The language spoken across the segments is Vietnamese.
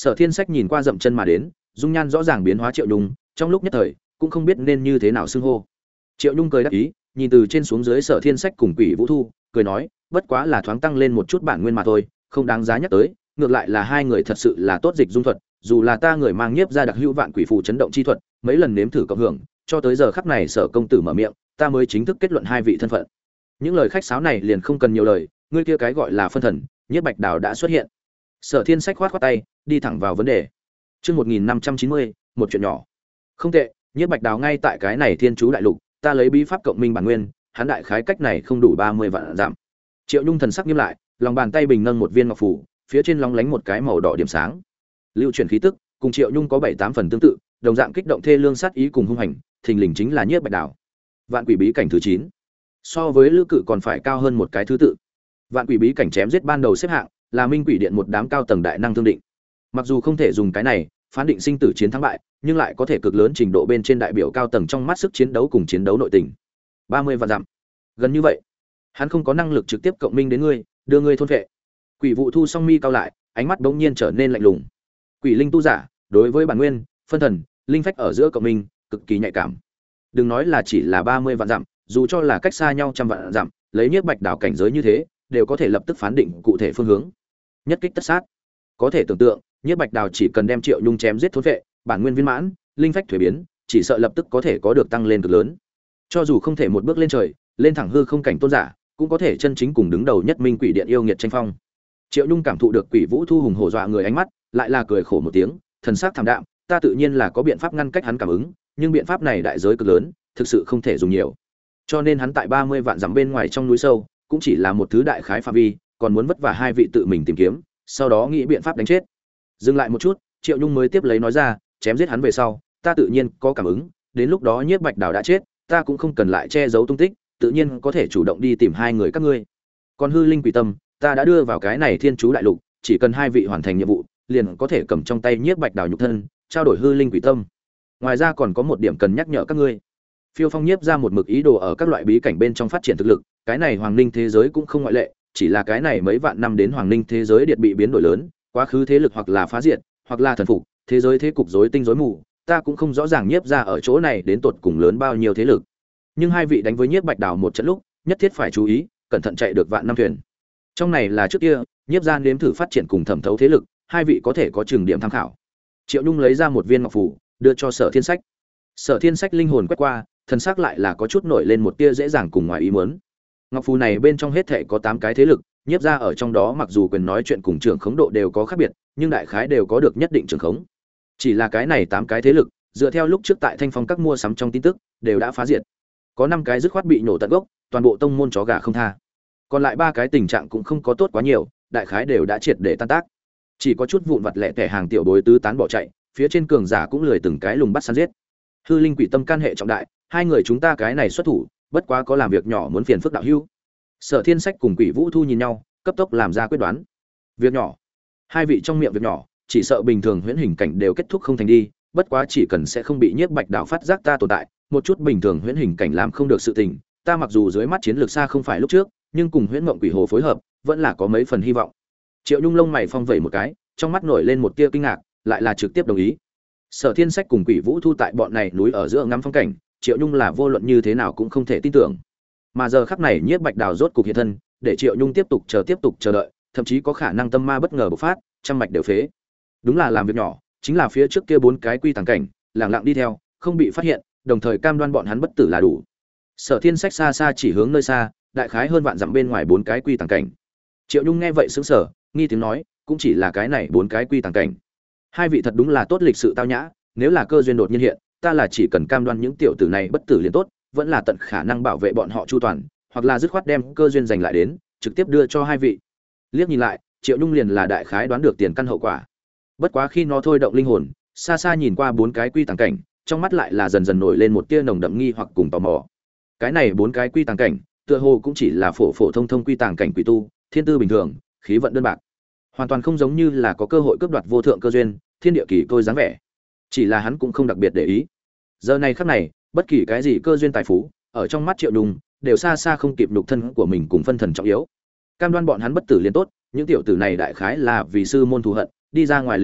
Sở Thiên Sách nhìn qua dậm chân mà đến, dung nhan rõ ràng biến hóa Triệu Nhung, trong lúc nhất thời cũng không biết nên như thế nào xưng hô. Triệu Nhung cười đáp ý, nhìn từ trên xuống dưới Sở Thiên Sách cùng Quỷ Vũ Thu, cười nói, bất quá là thoáng tăng lên một chút bản nguyên mà thôi, không đáng giá nhắc tới, ngược lại là hai người thật sự là tốt dịch dung thuật, dù là ta người mang nhiếp ra đặc hữu vạn quỷ phù chấn động chi thuật, mấy lần nếm thử cộng hưởng, cho tới giờ khắc này Sở công tử mở miệng, ta mới chính thức kết luận hai vị thân phận. Những lời khách sáo này liền không cần nhiều lời, ngươi kia cái gọi là phân thần, Nhiếp Bạch Đào đã xuất hiện. Sở Thiên Sách khoát khoát tay, đi thẳng vào vấn đề. Chương 1590, một chuyện nhỏ. Không tệ, Nhiếp Bạch Đào ngay tại cái này Thiên Chú đại lục, ta lấy bí pháp cộng minh bản nguyên, hắn đại khái cách này không đủ 30 vạn dặm. Triệu Nhung thần sắc nghiêm lại, lòng bàn tay bình nâng một viên ngọc phù, phía trên lóng lánh một cái màu đỏ điểm sáng. Lưu chuyển khí tức, cùng Triệu Nhung có 7-8 phần tương tự, đồng dạng kích động thê lương sát ý cùng hung hành, thình lình chính là Nhiếp Bạch Đào. Vạn Quỷ bí cảnh thứ 9. So với Lữ Cự còn phải cao hơn một cái thứ tự. Vạn Quỷ bí cảnh chém giết ban đầu xếp hạng, là Minh Quỷ Điện một đám cao tầng đại năng thương định. Mặc dù không thể dùng cái này phán định sinh tử chiến thắng bại, nhưng lại có thể cực lớn trình độ bên trên đại biểu cao tầng trong mắt sức chiến đấu cùng chiến đấu nội tình. 30 vạn dặm, gần như vậy. Hắn không có năng lực trực tiếp cộng minh đến ngươi, đưa ngươi thôn vệ. Quỷ Vụ Thu song mi cao lại, ánh mắt bỗng nhiên trở nên lạnh lùng. Quỷ linh tu giả, đối với bản nguyên, phân thần, linh phách ở giữa cộng minh, cực kỳ nhạy cảm. Đừng nói là chỉ là 30 vạn dặm, dù cho là cách xa nhau trăm vạn dặm, lấy Nhiếp Bạch Đào cảnh giới như thế, đều có thể lập tức phán định cụ thể phương hướng. Nhất kích tất sát. Có thể tưởng tượng, Nhiếp Bạch Đào chỉ cần đem Triệu Nhung chém giết thôn vệ, bản nguyên viên mãn, linh phách thuế biến, chỉ sợ lập tức có thể có được tăng lên cực lớn. Cho dù không thể một bước lên trời, lên thẳng hư không cảnh tôn giả, cũng có thể chân chính cùng đứng đầu nhất Minh Quỷ Điện yêu nghiệt tranh phong. Triệu Nhung cảm thụ được Quỷ Vũ Thu hùng hổ dọa người ánh mắt, lại là cười khổ một tiếng, thần sắc thảm đạm, ta tự nhiên là có biện pháp ngăn cách hắn cảm ứng, nhưng biện pháp này đại giới cực lớn, thực sự không thể dùng nhiều. Cho nên hắn tại 30 vạn dặm bên ngoài trong núi sâu, cũng chỉ là một thứ đại khái phạm vi, còn muốn vất vả hai vị tự mình tìm kiếm, sau đó nghĩ biện pháp đánh chết. Dừng lại một chút, Triệu Nhung mới tiếp lấy nói ra, chém giết hắn về sau, ta tự nhiên có cảm ứng, đến lúc đó Nhiếp Bạch Đào đã chết, ta cũng không cần lại che giấu tung tích, tự nhiên có thể chủ động đi tìm hai người các ngươi. Còn hư linh quỷ tâm, ta đã đưa vào cái này Thiên Chú đại lục, chỉ cần hai vị hoàn thành nhiệm vụ, liền có thể cầm trong tay Nhiếp Bạch Đào nhục thân, trao đổi hư linh quỷ tâm. Ngoài ra còn có một điểm cần nhắc nhở các ngươi. Phiêu Phong Nhiếp ra một mực ý đồ ở các loại bí cảnh bên trong phát triển thực lực, cái này Hoàng Ninh thế giới cũng không ngoại lệ, chỉ là cái này mấy vạn năm đến Hoàng Ninh thế giới điện bị biến đổi lớn, quá khứ thế lực hoặc là phá diệt, hoặc là thần phục, thế giới thế cục rối tinh rối mù, ta cũng không rõ ràng Nhiếp ra ở chỗ này đến tột cùng lớn bao nhiêu thế lực. Nhưng hai vị đánh với Nhiếp Bạch Đào một trận lúc, nhất thiết phải chú ý, cẩn thận chạy được vạn năm thuyền. Trong này là trước kia, Nhiếp ra nếm thử phát triển cùng thẩm thấu thế lực, hai vị có thể có trường điểm tham khảo. Triệu Nhung lấy ra một viên ngọc phù, đưa cho Sở Thiên Sách. Sở Thiên Sách linh hồn quét qua, thần sắc lại là có chút nổi lên một tia dễ dàng cùng ngoài ý muốn. Ngọc phù này bên trong hết thảy có 8 cái thế lực, Nhiếp ra ở trong đó mặc dù quyền nói chuyện cùng trưởng khống độ đều có khác biệt, nhưng đại khái đều có được nhất định trưởng khống. Chỉ là cái này 8 cái thế lực, dựa theo lúc trước tại Thanh Phong các mua sắm trong tin tức, đều đã phá diệt. Có 5 cái dứt khoát bị nổ tận gốc, toàn bộ tông môn chó gà không tha. Còn lại 3 cái tình trạng cũng không có tốt quá nhiều, đại khái đều đã triệt để tan tác. Chỉ có chút vụn vặt lẻ tẻ hàng tiểu bối tứ tán bỏ chạy, phía trên cường giả cũng lười từng cái lùng bắt săn giết. Hư linh quỷ tâm can hệ trọng đại, hai người chúng ta cái này xuất thủ, bất quá có làm việc nhỏ muốn phiền phức đạo hữu. Sở Thiên Sách cùng Quỷ Vũ Thu nhìn nhau, cấp tốc làm ra quyết đoán. Việc nhỏ? Hai vị trong miệng việc nhỏ, chỉ sợ bình thường huyễn hình cảnh đều kết thúc không thành đi, bất quá chỉ cần sẽ không bị Nhiếp Bạch Đào phát giác ta tồn tại, một chút bình thường huyễn hình cảnh làm không được sự tình, ta mặc dù dưới mắt chiến lược xa không phải lúc trước, nhưng cùng huyễn mộng quỷ hồ phối hợp, vẫn là có mấy phần hy vọng. Triệu Nhung lông mày phong vẩy một cái, trong mắt nổi lên một tia kinh ngạc, lại là trực tiếp đồng ý. Sở Thiên Sách cùng Quỷ Vũ Thu tại bọn này núi ở giữa ngắm phong cảnh, Triệu Nhung là vô luận như thế nào cũng không thể tin tưởng. Mà giờ khắc này Nhiếp Bạch Đào rốt cục hiện thân, để Triệu Nhung tiếp tục chờ đợi, thậm chí có khả năng tâm ma bất ngờ bộc phát, trăm mạch đều phế. Đúng là làm việc nhỏ, chính là phía trước kia 4 cái quy tàng cảnh, lặng lặng đi theo, không bị phát hiện, đồng thời cam đoan bọn hắn bất tử là đủ. Sở Thiên Sách xa xa chỉ hướng nơi xa, đại khái hơn vạn dặm bên ngoài 4 cái quy tàng cảnh. Triệu Nhung nghe vậy sững sờ, nghi tiếng nói, cũng chỉ là cái này 4 cái quy tàng cảnh. Hai vị thật đúng là tốt lịch sự tao nhã, nếu là cơ duyên đột nhiên hiện, ta là chỉ cần cam đoan những tiểu tử này bất tử liền tốt, vẫn là tận khả năng bảo vệ bọn họ chu toàn, hoặc là dứt khoát đem cơ duyên giành lại đến, trực tiếp đưa cho hai vị. Liếc nhìn lại, Triệu Nhung liền là đại khái đoán được tiền căn hậu quả. Bất quá khi nó thôi động linh hồn, xa xa nhìn qua 4 cái quy tàng cảnh, trong mắt lại là dần dần nổi lên một tia nồng đậm nghi hoặc cùng tò mò. Cái này 4 cái quy tàng cảnh, tựa hồ cũng chỉ là phổ phổ thông thông quy tàng cảnh quỷ tu, thiên tư bình thường, khí vận đơn bạc, hoàn toàn không giống như là có cơ hội cướp đoạt vô thượng cơ duyên, thiên địa kỳ tôi dáng vẻ. Chỉ là hắn cũng không đặc biệt để ý. Giờ này khắc này, bất kỳ cái gì cơ duyên tài phú, ở trong mắt Triệu Nhung, đều xa xa không kịp nhục thân của mình cùng phân thần trọng yếu. Cam đoan bọn hắn bất tử liền tốt, những tiểu tử này đại khái là vì sư môn thù hận, đi ra ngoài lịch luyện,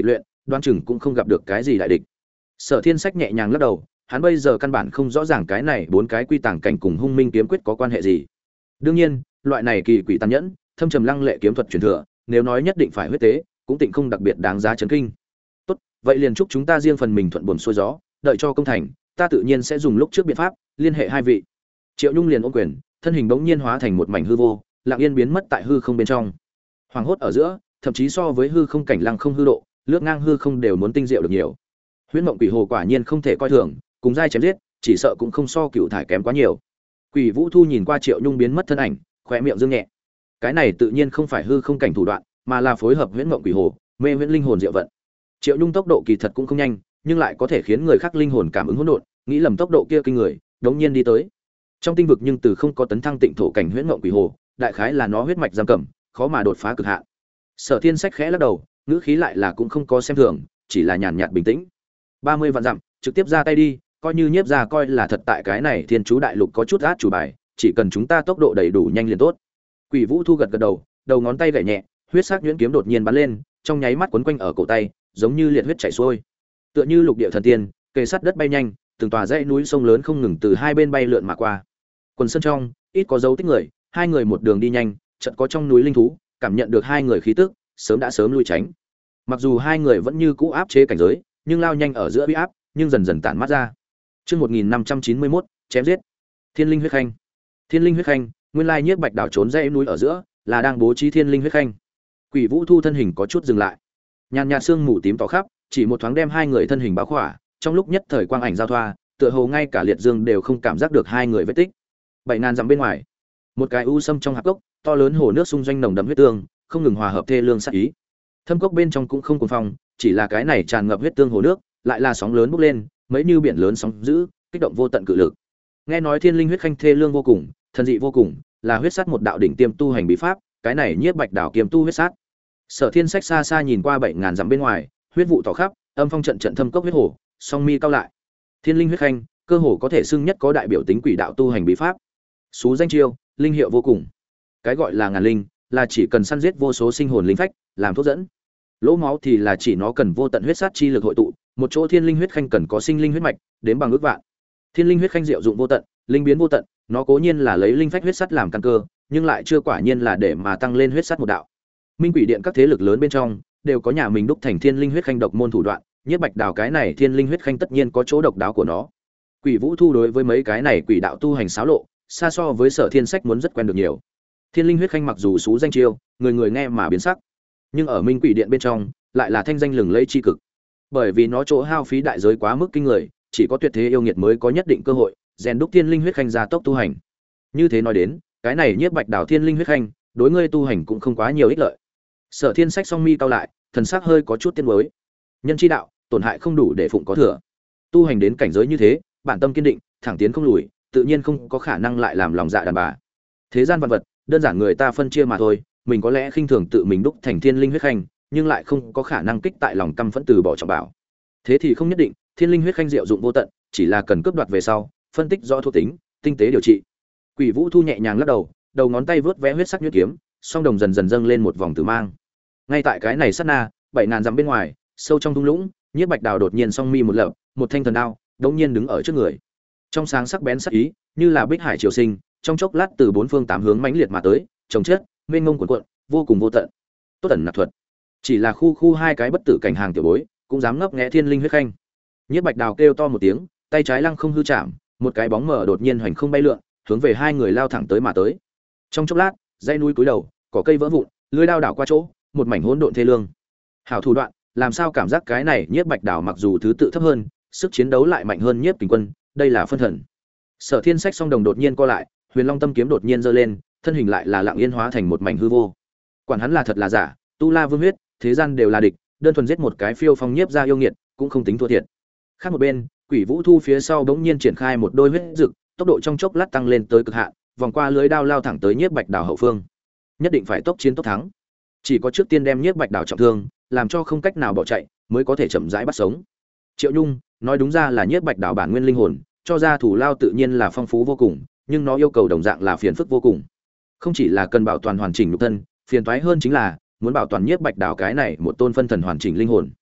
đoan chừng cũng không gặp được cái gì đại địch. Sở Thiên Sách nhẹ nhàng lắc đầu, hắn bây giờ căn bản không rõ ràng cái này bốn cái quy tàng cảnh cùng Hung Minh kiếm quyết có quan hệ gì. Đương nhiên, loại này kỳ quỷ tàn nhẫn, thâm trầm lăng lệ kiếm thuật truyền thừa, nếu nói nhất định phải huyết tế, cũng tịnh không đặc biệt đáng giá chấn kinh. Tốt, vậy liền chúc chúng ta riêng phần mình thuận buồm xuôi gió, đợi cho công thành, ta tự nhiên sẽ dùng lúc trước biện pháp liên hệ hai vị. Triệu Nhung liền ôm quyền, thân hình bỗng nhiên hóa thành một mảnh hư vô, lặng yên biến mất tại hư không bên trong. Hoàng hốt ở giữa, thậm chí so với hư không cảnh lăng không hư độ, lướt ngang hư không đều muốn tinh diệu được nhiều. Huyễn Mộng Quỷ Hồ quả nhiên không thể coi thường, cùng giai chém giết, chỉ sợ cũng không so Cựu Thải kém quá nhiều. Quỷ Vũ Thu nhìn qua Triệu Nhung biến mất thân ảnh, khóe miệng dương nhẹ. Cái này tự nhiên không phải hư không cảnh thủ đoạn, mà là phối hợp Huyễn Mộng Quỷ Hồ, mê huyễn linh hồn diệu vận. Triệu Nhung tốc độ kỳ thật cũng không nhanh, nhưng lại có thể khiến người khác linh hồn cảm ứng hỗn độn, nghĩ lầm tốc độ kia kinh người, đống nhiên đi tới. Trong tinh vực nhưng từ không có tấn thăng tịnh thổ cảnh Huyễn Mộng Quỷ Hồ, đại khái là nó huyết mạch giam cầm, khó mà đột phá cực hạn. Sở Thiên Sách khẽ lắc đầu, ngữ khí lại là cũng không có xem thường, chỉ là nhàn nhạt bình tĩnh. 30 vạn dặm, trực tiếp ra tay đi, coi như nhiếp ra coi là thật tại cái này Thiên Chú đại lục có chút át chủ bài, chỉ cần chúng ta tốc độ đầy đủ nhanh liền tốt. Quỷ Vũ Thu gật gật đầu, đầu ngón tay gảy nhẹ, huyết sắc nhuyễn kiếm đột nhiên bắn lên, trong nháy mắt quấn quanh ở cổ tay, giống như liệt huyết chảy xuôi. Tựa như lục địa thần tiên, kề sát đất bay nhanh, từng tòa dãy núi sông lớn không ngừng từ hai bên bay lượn mà qua. Quần sơn trong, ít có dấu tích người, hai người một đường đi nhanh, chợt có trong núi linh thú, cảm nhận được hai người khí tức, sớm lui tránh. Mặc dù hai người vẫn như cũ áp chế cảnh giới, nhưng lao nhanh ở giữa uy áp, nhưng dần dần tản mát ra. Chương 1591, chém giết. Thiên Linh huyết khanh. Thiên Linh huyết khanh, nguyên lai Nhiếp Bạch đảo trốn dãy núi ở giữa, là đang bố trí Thiên Linh huyết khanh. Quỷ Vũ Thu thân hình có chút dừng lại. Nhàn nhạt sương mù tím tỏ khắp, chỉ một thoáng đem hai người thân hình bao khỏa, trong lúc nhất thời quang ảnh giao thoa, tựa hồ ngay cả liệt dương đều không cảm giác được hai người vết tích. 7000 dặm bên ngoài, một cái u sâm trong hạp cốc, to lớn hồ nước xung doanh nồng đậm huyết tương, không ngừng hòa hợp thê lương sát ý. Thâm cốc bên trong cũng không cuồng phong, chỉ là cái này tràn ngập huyết tương hồ nước, lại là sóng lớn bốc lên, mấy như biển lớn sóng dữ, kích động vô tận cự lực. Nghe nói Thiên Linh huyết khanh thê lương vô cùng, thần dị vô cùng, là huyết sát một đạo đỉnh tiêm tu hành bí pháp, cái này Nhiếp Bạch đảo kiêm tu huyết sát. Sở Thiên Sách xa xa nhìn qua 7000 dặm bên ngoài, huyết vụ tỏ khắp, âm phong trận trận thâm cốc huyết hồ, song mi cao lại. Thiên Linh huyết khanh, cơ hồ có thể xưng nhất có đại biểu tính quỷ đạo tu hành bí pháp. Sú danh chiêu, linh hiệu vô cùng. Cái gọi là ngàn linh, là chỉ cần săn giết vô số sinh hồn linh phách, làm thuốc dẫn. Lỗ máu thì là chỉ nó cần vô tận huyết sát chi lực hội tụ, một chỗ Thiên Linh huyết khanh cần có sinh linh huyết mạch, đến bằng ước vạn. Thiên Linh huyết khanh diệu dụng vô tận, linh biến vô tận, nó cố nhiên là lấy linh phách huyết sắt làm căn cơ, nhưng lại chưa quả nhiên là để mà tăng lên huyết sắt một đạo. Minh Quỷ Điện các thế lực lớn bên trong đều có nhà mình đúc thành Thiên Linh huyết khanh độc môn thủ đoạn, Nhiếp Bạch đào cái này Thiên Linh huyết khanh tất nhiên có chỗ độc đáo của nó. Quỷ Vũ Thu đối với mấy cái này quỷ đạo tu hành xáo lộ, xa so với Sở Thiên Sách muốn rất quen được nhiều. Thiên Linh huyết khanh mặc dù xú danh chiêu, người người nghe mà biến sắc, nhưng ở Minh Quỷ Điện bên trong lại là thanh danh lừng lẫy chi cực. Bởi vì nó chỗ hao phí đại giới quá mức kinh người, chỉ có tuyệt thế yêu nghiệt mới có nhất định cơ hội rèn đúc Thiên Linh huyết khanh gia tốc tu hành. Như thế nói đến, cái này Nhiếp Bạch đảo Thiên Linh huyết khanh, đối ngươi tu hành cũng không quá nhiều ích lợi. Sở Thiên Sách song mi cao lại, thần sắc hơi có chút tiếc nuối. Nhân chi đạo, tổn hại không đủ để phụng có thừa. Tu hành đến cảnh giới như thế, bản tâm kiên định, thẳng tiến không lùi, tự nhiên không có khả năng lại làm lòng dạ đàn bà. Thế gian vạn vật, đơn giản người ta phân chia mà thôi, mình có lẽ khinh thường tự mình đúc thành Thiên Linh huyết khanh, nhưng lại không có khả năng kích tại lòng căm phẫn từ bỏ trọng bảo. Thế thì không nhất định, Thiên Linh huyết khanh diệu dụng vô tận, chỉ là cần cướp đoạt về sau, phân tích rõ thuộc tính, tinh tế điều trị. Quỷ Vũ Thu nhẹ nhàng lắc đầu, đầu ngón tay vớt vẽ huyết sắc nhuyễn kiếm, song đồng dần dần dâng lên một vòng tử mang. Ngay tại cái này sát na, 7000 dặm bên ngoài, sâu trong thung lũng, Nhiếp Bạch đào đột nhiên song mi một lập, một thanh thần đao đột nhiên đứng ở trước người. Trong sáng sắc bén sắc ý, như là bích hải triều sinh, trong chốc lát từ bốn phương tám hướng mãnh liệt mà tới, chồng chết, mênh mông cuộn cuộn, vô cùng vô tận. Tốt ẩn nạp thuật. Chỉ là khu hai cái bất tử cảnh hàng tiểu bối, cũng dám ngấp nghé Thiên Linh huyết khanh. Nhiếp Bạch đào kêu to một tiếng, tay trái lăng không hư chạm, một cái bóng mờ đột nhiên hoành không bay lượn, hướng về hai người lao thẳng tới mà tới. Trong chốc lát, dãy núi cúi đầu, cỏ cây vỡ vụn, lưỡi đao đảo qua chỗ, một mảnh hỗn độn thê lương. Hảo thủ đoạn, làm sao cảm giác cái này Nhiếp Bạch đảo mặc dù thứ tự thấp hơn, sức chiến đấu lại mạnh hơn Nhiếp Kình Quân, đây là phân thần. Sở Thiên Sách song đồng đột nhiên co lại, Huyền Long tâm kiếm đột nhiên giơ lên, thân hình lại là lặng yên hóa thành một mảnh hư vô. Quản hắn là thật là giả, tu la vương huyết, thế gian đều là địch, đơn thuần giết một cái phiêu phong nhiếp gia yêu nghiệt, cũng không tính thua thiệt. Khác một bên, Quỷ Vũ Thu phía sau bỗng nhiên triển khai một đôi huyết dực, tốc độ trong chốc lát tăng lên tới cực hạn, vòng qua lưới đao lao thẳng tới Nhiếp Bạch đảo hậu phương. Nhất định phải tốc chiến tốc thắng. Chỉ có trước tiên đem Nhiếp Bạch đảo trọng thương, làm cho không cách nào bỏ chạy, mới có thể chậm rãi bắt sống. Triệu Nhung, nói đúng ra là Nhiếp Bạch đảo bản nguyên linh hồn, cho ra thủ lao tự nhiên là phong phú vô cùng, nhưng nó yêu cầu đồng dạng là phiền phức vô cùng. Không chỉ là cần bảo toàn hoàn chỉnh nhục thân, phiền toái hơn chính là muốn bảo toàn Nhiếp Bạch đảo cái này một tôn phân thần hoàn chỉnh linh hồn.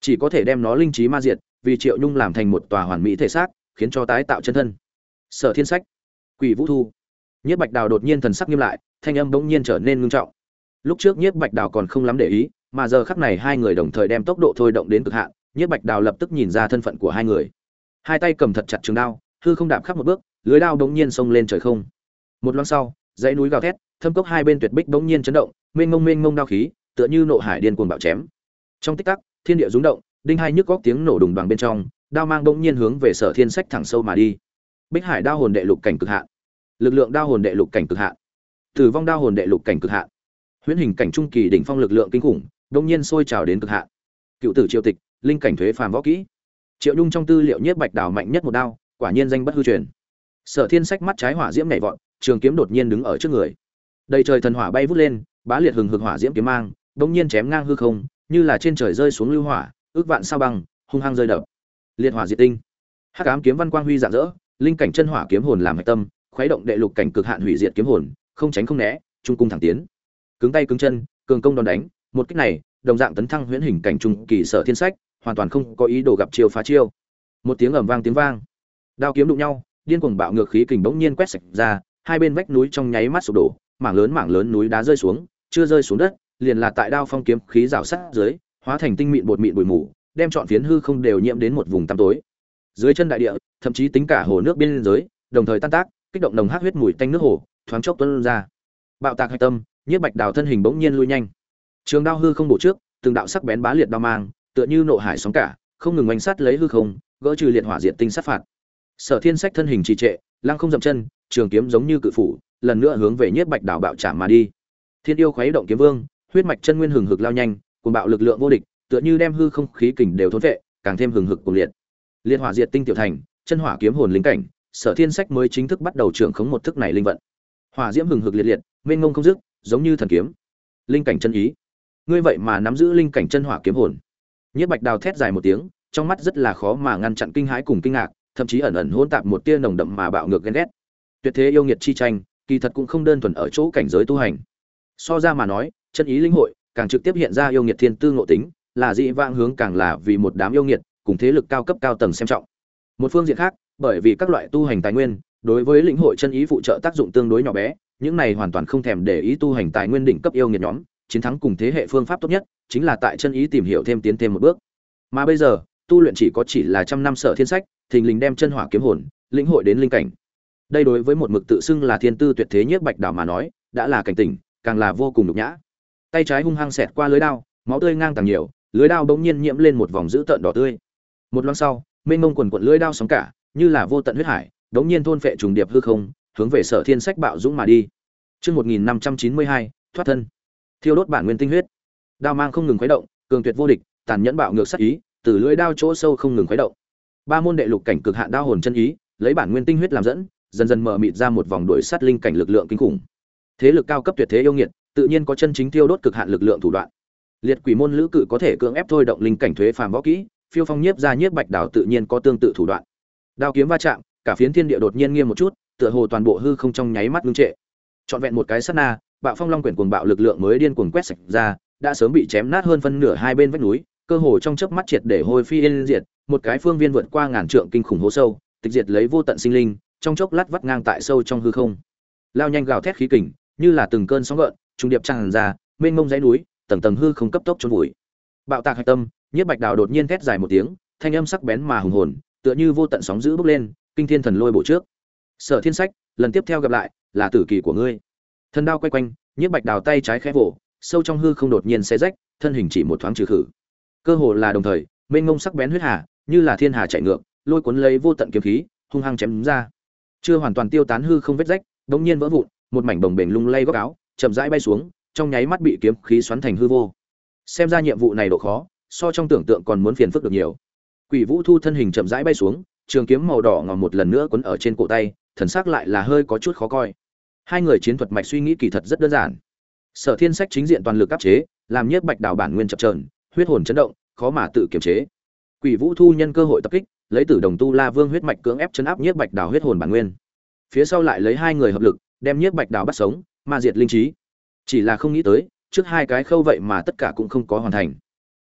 chỉ có thể đem nó linh trí ma diệt, vì Triệu Nhung làm thành một tòa hoàn mỹ thể xác, khiến cho tái tạo chân thân. Sở Thiên Sách, Quỷ Vũ Thu. Nhiếp Bạch Đào đột nhiên thần sắc nghiêm lại, thanh âm bỗng nhiên trở nên ngưng trọng. Lúc trước Nhiếp Bạch Đào còn không lắm để ý, mà giờ khắc này hai người đồng thời đem tốc độ thôi động đến cực hạn, Nhiếp Bạch Đào lập tức nhìn ra thân phận của hai người. Hai tay cầm thật chặt trường đao, hư không đạp khắp một bước, lưới đao bỗng nhiên xông lên trời không. Một loáng sau, dãy núi gào thét, thâm cốc hai bên tuyệt bích bỗng nhiên chấn động, mênh mông đao khí, tựa như nộ hải điên cuồng bạo chém. Trong tích tắc, thiên địa rung động, đinh hai nhức góc tiếng nổ đùng đoàng bên trong, đao mang bỗng nhiên hướng về Sở Thiên Sách thẳng sâu mà đi. Bích Hải đao hồn đệ lục cảnh cực hạn, lực lượng đao hồn đệ lục cảnh cực hạn, tử vong đao hồn đệ lục cảnh cực hạn, huyễn hình cảnh trung kỳ đỉnh phong lực lượng kinh khủng, bỗng nhiên sôi trào đến cực hạn. Cựu tử Triệu Tịch, linh cảnh thuế phàm võ kỹ. Triệu Nhung trong tư liệu Nhiếp Bạch Đào mạnh nhất một đao, quả nhiên danh bất hư truyền. Sở Thiên Sách mắt trái hỏa diễm nhảy vọt, trường kiếm đột nhiên đứng ở trước người. Đầy trời thần hỏa bay vút lên, bá liệt hừng hực hỏa diễm kiếm mang, bỗng nhiên chém ngang hư không, như là trên trời rơi xuống lưu hỏa, ước vạn sao băng, hung hăng rơi đập. Liệt hỏa diệt tinh. Hắc ám kiếm văn quang huy rạng rỡ, linh cảnh chân hỏa kiếm hồn làm hạch tâm, khuấy động đệ lục cảnh cực hạn hủy diệt kiếm hồn, không tránh không né, trung cung thẳng tiến. Cứng tay cứng chân, cường công đòn đánh, một kích này, đồng dạng tấn thăng huyễn hình cảnh trung kỳ Sở Thiên Sách, hoàn toàn không có ý đồ gặp chiêu phá chiêu. Một tiếng ầm vang tiếng vang, đao kiếm đụng nhau, điên cuồng bạo ngược khí kình bỗng nhiên quét sạch ra, hai bên vách núi trong nháy mắt sụp đổ, mảng lớn núi đá rơi xuống, chưa rơi xuống đất, liền là tại đao phong kiếm khí rào sát dưới, hóa thành tinh mịn bột mịn bụi mù, đem trọn phiến hư không đều nhiễm đến một vùng tăm tối. Dưới chân đại địa, thậm chí tính cả hồ nước biên giới, đồng thời tan tác, kích động nồng hắc huyết mùi tanh nước hồ, thoáng chốc tuôn ra. Bạo tạc hạch tâm, Nhiếp Bạch Đào thân hình bỗng nhiên lui nhanh. Trường đao hư không bổ trước, từng đạo sắc bén bá liệt đao mang, tựa như nộ hải sóng cả, không ngừng oanh sát lấy hư không, gỡ trừ liệt hỏa diệt tinh sát phạt. Sở Thiên Sách thân hình trì trệ, lăng không dậm chân, trường kiếm giống như cự phủ, lần nữa hướng về Nhiếp Bạch Đào bạo chạm mà đi. Thiên yêu khuấy động kiếm vương, huyết mạch chân nguyên hừng hực lao nhanh, cuồng bạo lực lượng vô địch, tựa như đem hư không khí kình đều thôn vệ, càng thêm hừng hực cuồng liệt. Liệt hỏa diệt tinh tiểu thành, chân hỏa kiếm hồn linh cảnh, Sở Thiên Sách mới chính thức bắt đầu trưởng khống một thức này linh vận. Hỏa diễm hừng hực liệt liệt, mênh mông không dứt, giống như thần kiếm. Linh cảnh chân ý. Ngươi vậy mà nắm giữ linh cảnh chân hỏa kiếm hồn. Nhiếp Bạch Đào thét dài một tiếng, trong mắt rất là khó mà ngăn chặn kinh hãi cùng kinh ngạc, thậm chí ẩn ẩn hỗn tạp một tia nồng đậm mà bạo ngược ghen ghét. Tuyệt thế yêu nghiệt chi tranh, kỳ thật cũng không đơn thuần ở chỗ cảnh giới tu hành. So ra mà nói, chân ý linh hội càng trực tiếp hiện ra yêu nghiệt thiên tư ngộ tính, là dị vãng hướng càng là vì một đám yêu nghiệt cùng thế lực cao cấp cao tầng xem trọng. Một phương diện khác, bởi vì các loại tu hành tài nguyên, đối với lĩnh hội chân ý phụ trợ tác dụng tương đối nhỏ bé, những này hoàn toàn không thèm để ý tu hành tài nguyên đỉnh cấp yêu nghiệt nhóm, chiến thắng cùng thế hệ phương pháp tốt nhất chính là tại chân ý tìm hiểu thêm tiến thêm một bước. Mà bây giờ, tu luyện chỉ là trăm năm Sở Thiên Sách, thình lình đem chân hỏa kiếm hồn lĩnh hội đến linh cảnh. Đây đối với một mực tự xưng là thiên tư tuyệt thế Nhiếp Bạch Đào mà nói, đã là cảnh tỉnh, càng là vô cùng nhục nhã. Tay trái hung hăng xẹt qua lưới đao, máu tươi ngang tàng nhiều, lưới đao bỗng nhiên nhiễm lên một vòng dữ tợn đỏ tươi. Một loáng sau, mênh mông quần quần lưới đao sóng cả, như là vô tận huyết hải, bỗng nhiên thôn phệ trùng điệp hư không, hướng về Sở Thiên Sách bạo dũng mà đi. Chương 1592, thoát thân. Thiêu đốt bản nguyên tinh huyết. Đao mang không ngừng khuấy động, cường tuyệt vô địch, tàn nhẫn bạo ngược sát ý, từ lưỡi đao chỗ sâu không ngừng khuấy động. Ba môn đệ lục cảnh cực hạn đao hồn chân ý, lấy bản nguyên tinh huyết làm dẫn, dần dần mở mịt ra một vòng đuổi sát linh cảnh lực lượng kinh khủng. Thế lực cao cấp tuyệt thế yêu nghiệt, tự nhiên có chân chính tiêu đốt cực hạn lực lượng thủ đoạn. Liệt quỷ môn lữ cự có thể cưỡng ép thôi động linh cảnh thuế phàm võ kỹ, phiêu phong nhiếp ra Nhiếp Bạch Đào tự nhiên có tương tự thủ đoạn. Đao kiếm va chạm, cả phiến thiên địa đột nhiên nghiêm một chút, tựa hồ toàn bộ hư không trong nháy mắt ngưng trệ. Trọn vẹn một cái sát na, bạo phong long quyển cuồng bạo lực lượng mới điên cuồng quét sạch ra, đã sớm bị chém nát hơn phân nửa hai bên vách núi, cơ hồ trong chớp mắt triệt để hôi phi yên diệt, một cái phương viên vượt qua ngàn trượng kinh khủng hố sâu, tịch diệt lấy vô tận sinh linh, trong chốc lát vắt ngang tại sâu trong hư không. Lao nhanh gào thét khí kình, như là từng cơn sóng gợn, trung điệp tràn ra, mênh mông dãy núi, tầng tầng hư không cấp tốc chôn vùi. Bạo tạc hạch tâm, Nhiếp Bạch Đào đột nhiên thét dài một tiếng, thanh âm sắc bén mà hùng hồn, tựa như vô tận sóng dữ bốc lên, kinh thiên thần lôi bổ trước. Sở Thiên Sách, lần tiếp theo gặp lại, là tử kỳ của ngươi. Thần đao quay quanh, Nhiếp Bạch Đào tay trái khẽ vỗ, sâu trong hư không đột nhiên xé rách, thân hình chỉ một thoáng trừ khử. Cơ hồ là đồng thời, mênh mông sắc bén huyết hà, như là thiên hà chạy ngược, lôi cuốn lấy vô tận kiếm khí, hung hăng chém ra. Chưa hoàn toàn tiêu tán hư không vết rách, đột nhiên vỡ vụn, một mảnh bồng bềnh lung lay góc áo, chậm rãi bay xuống, trong nháy mắt bị kiếm khí xoắn thành hư vô. Xem ra nhiệm vụ này độ khó, so trong tưởng tượng còn muốn phiền phức được nhiều. Quỷ Vũ Thu thân hình chậm rãi bay xuống, trường kiếm màu đỏ ngòm một lần nữa quấn ở trên cổ tay, thần sắc lại là hơi có chút khó coi. Hai người chiến thuật mạch suy nghĩ kỳ thật rất đơn giản. Sở Thiên Sách chính diện toàn lực áp chế, làm Nhiếp Bạch Đào bản nguyên chập chờn, huyết hồn chấn động, khó mà tự kiềm chế. Quỷ Vũ Thu nhân cơ hội tập kích, lấy Tử Đồng Tu La Vương huyết mạch cưỡng ép chấn áp Nhiếp Bạch Đào huyết hồn bản nguyên. Phía sau lại lấy hai người hợp lực, đem Nhiếp Bạch Đào bắt sống, ma diệt linh trí. Chỉ là không nghĩ tới, trước hai cái khâu vậy mà tất cả cũng không có hoàn thành.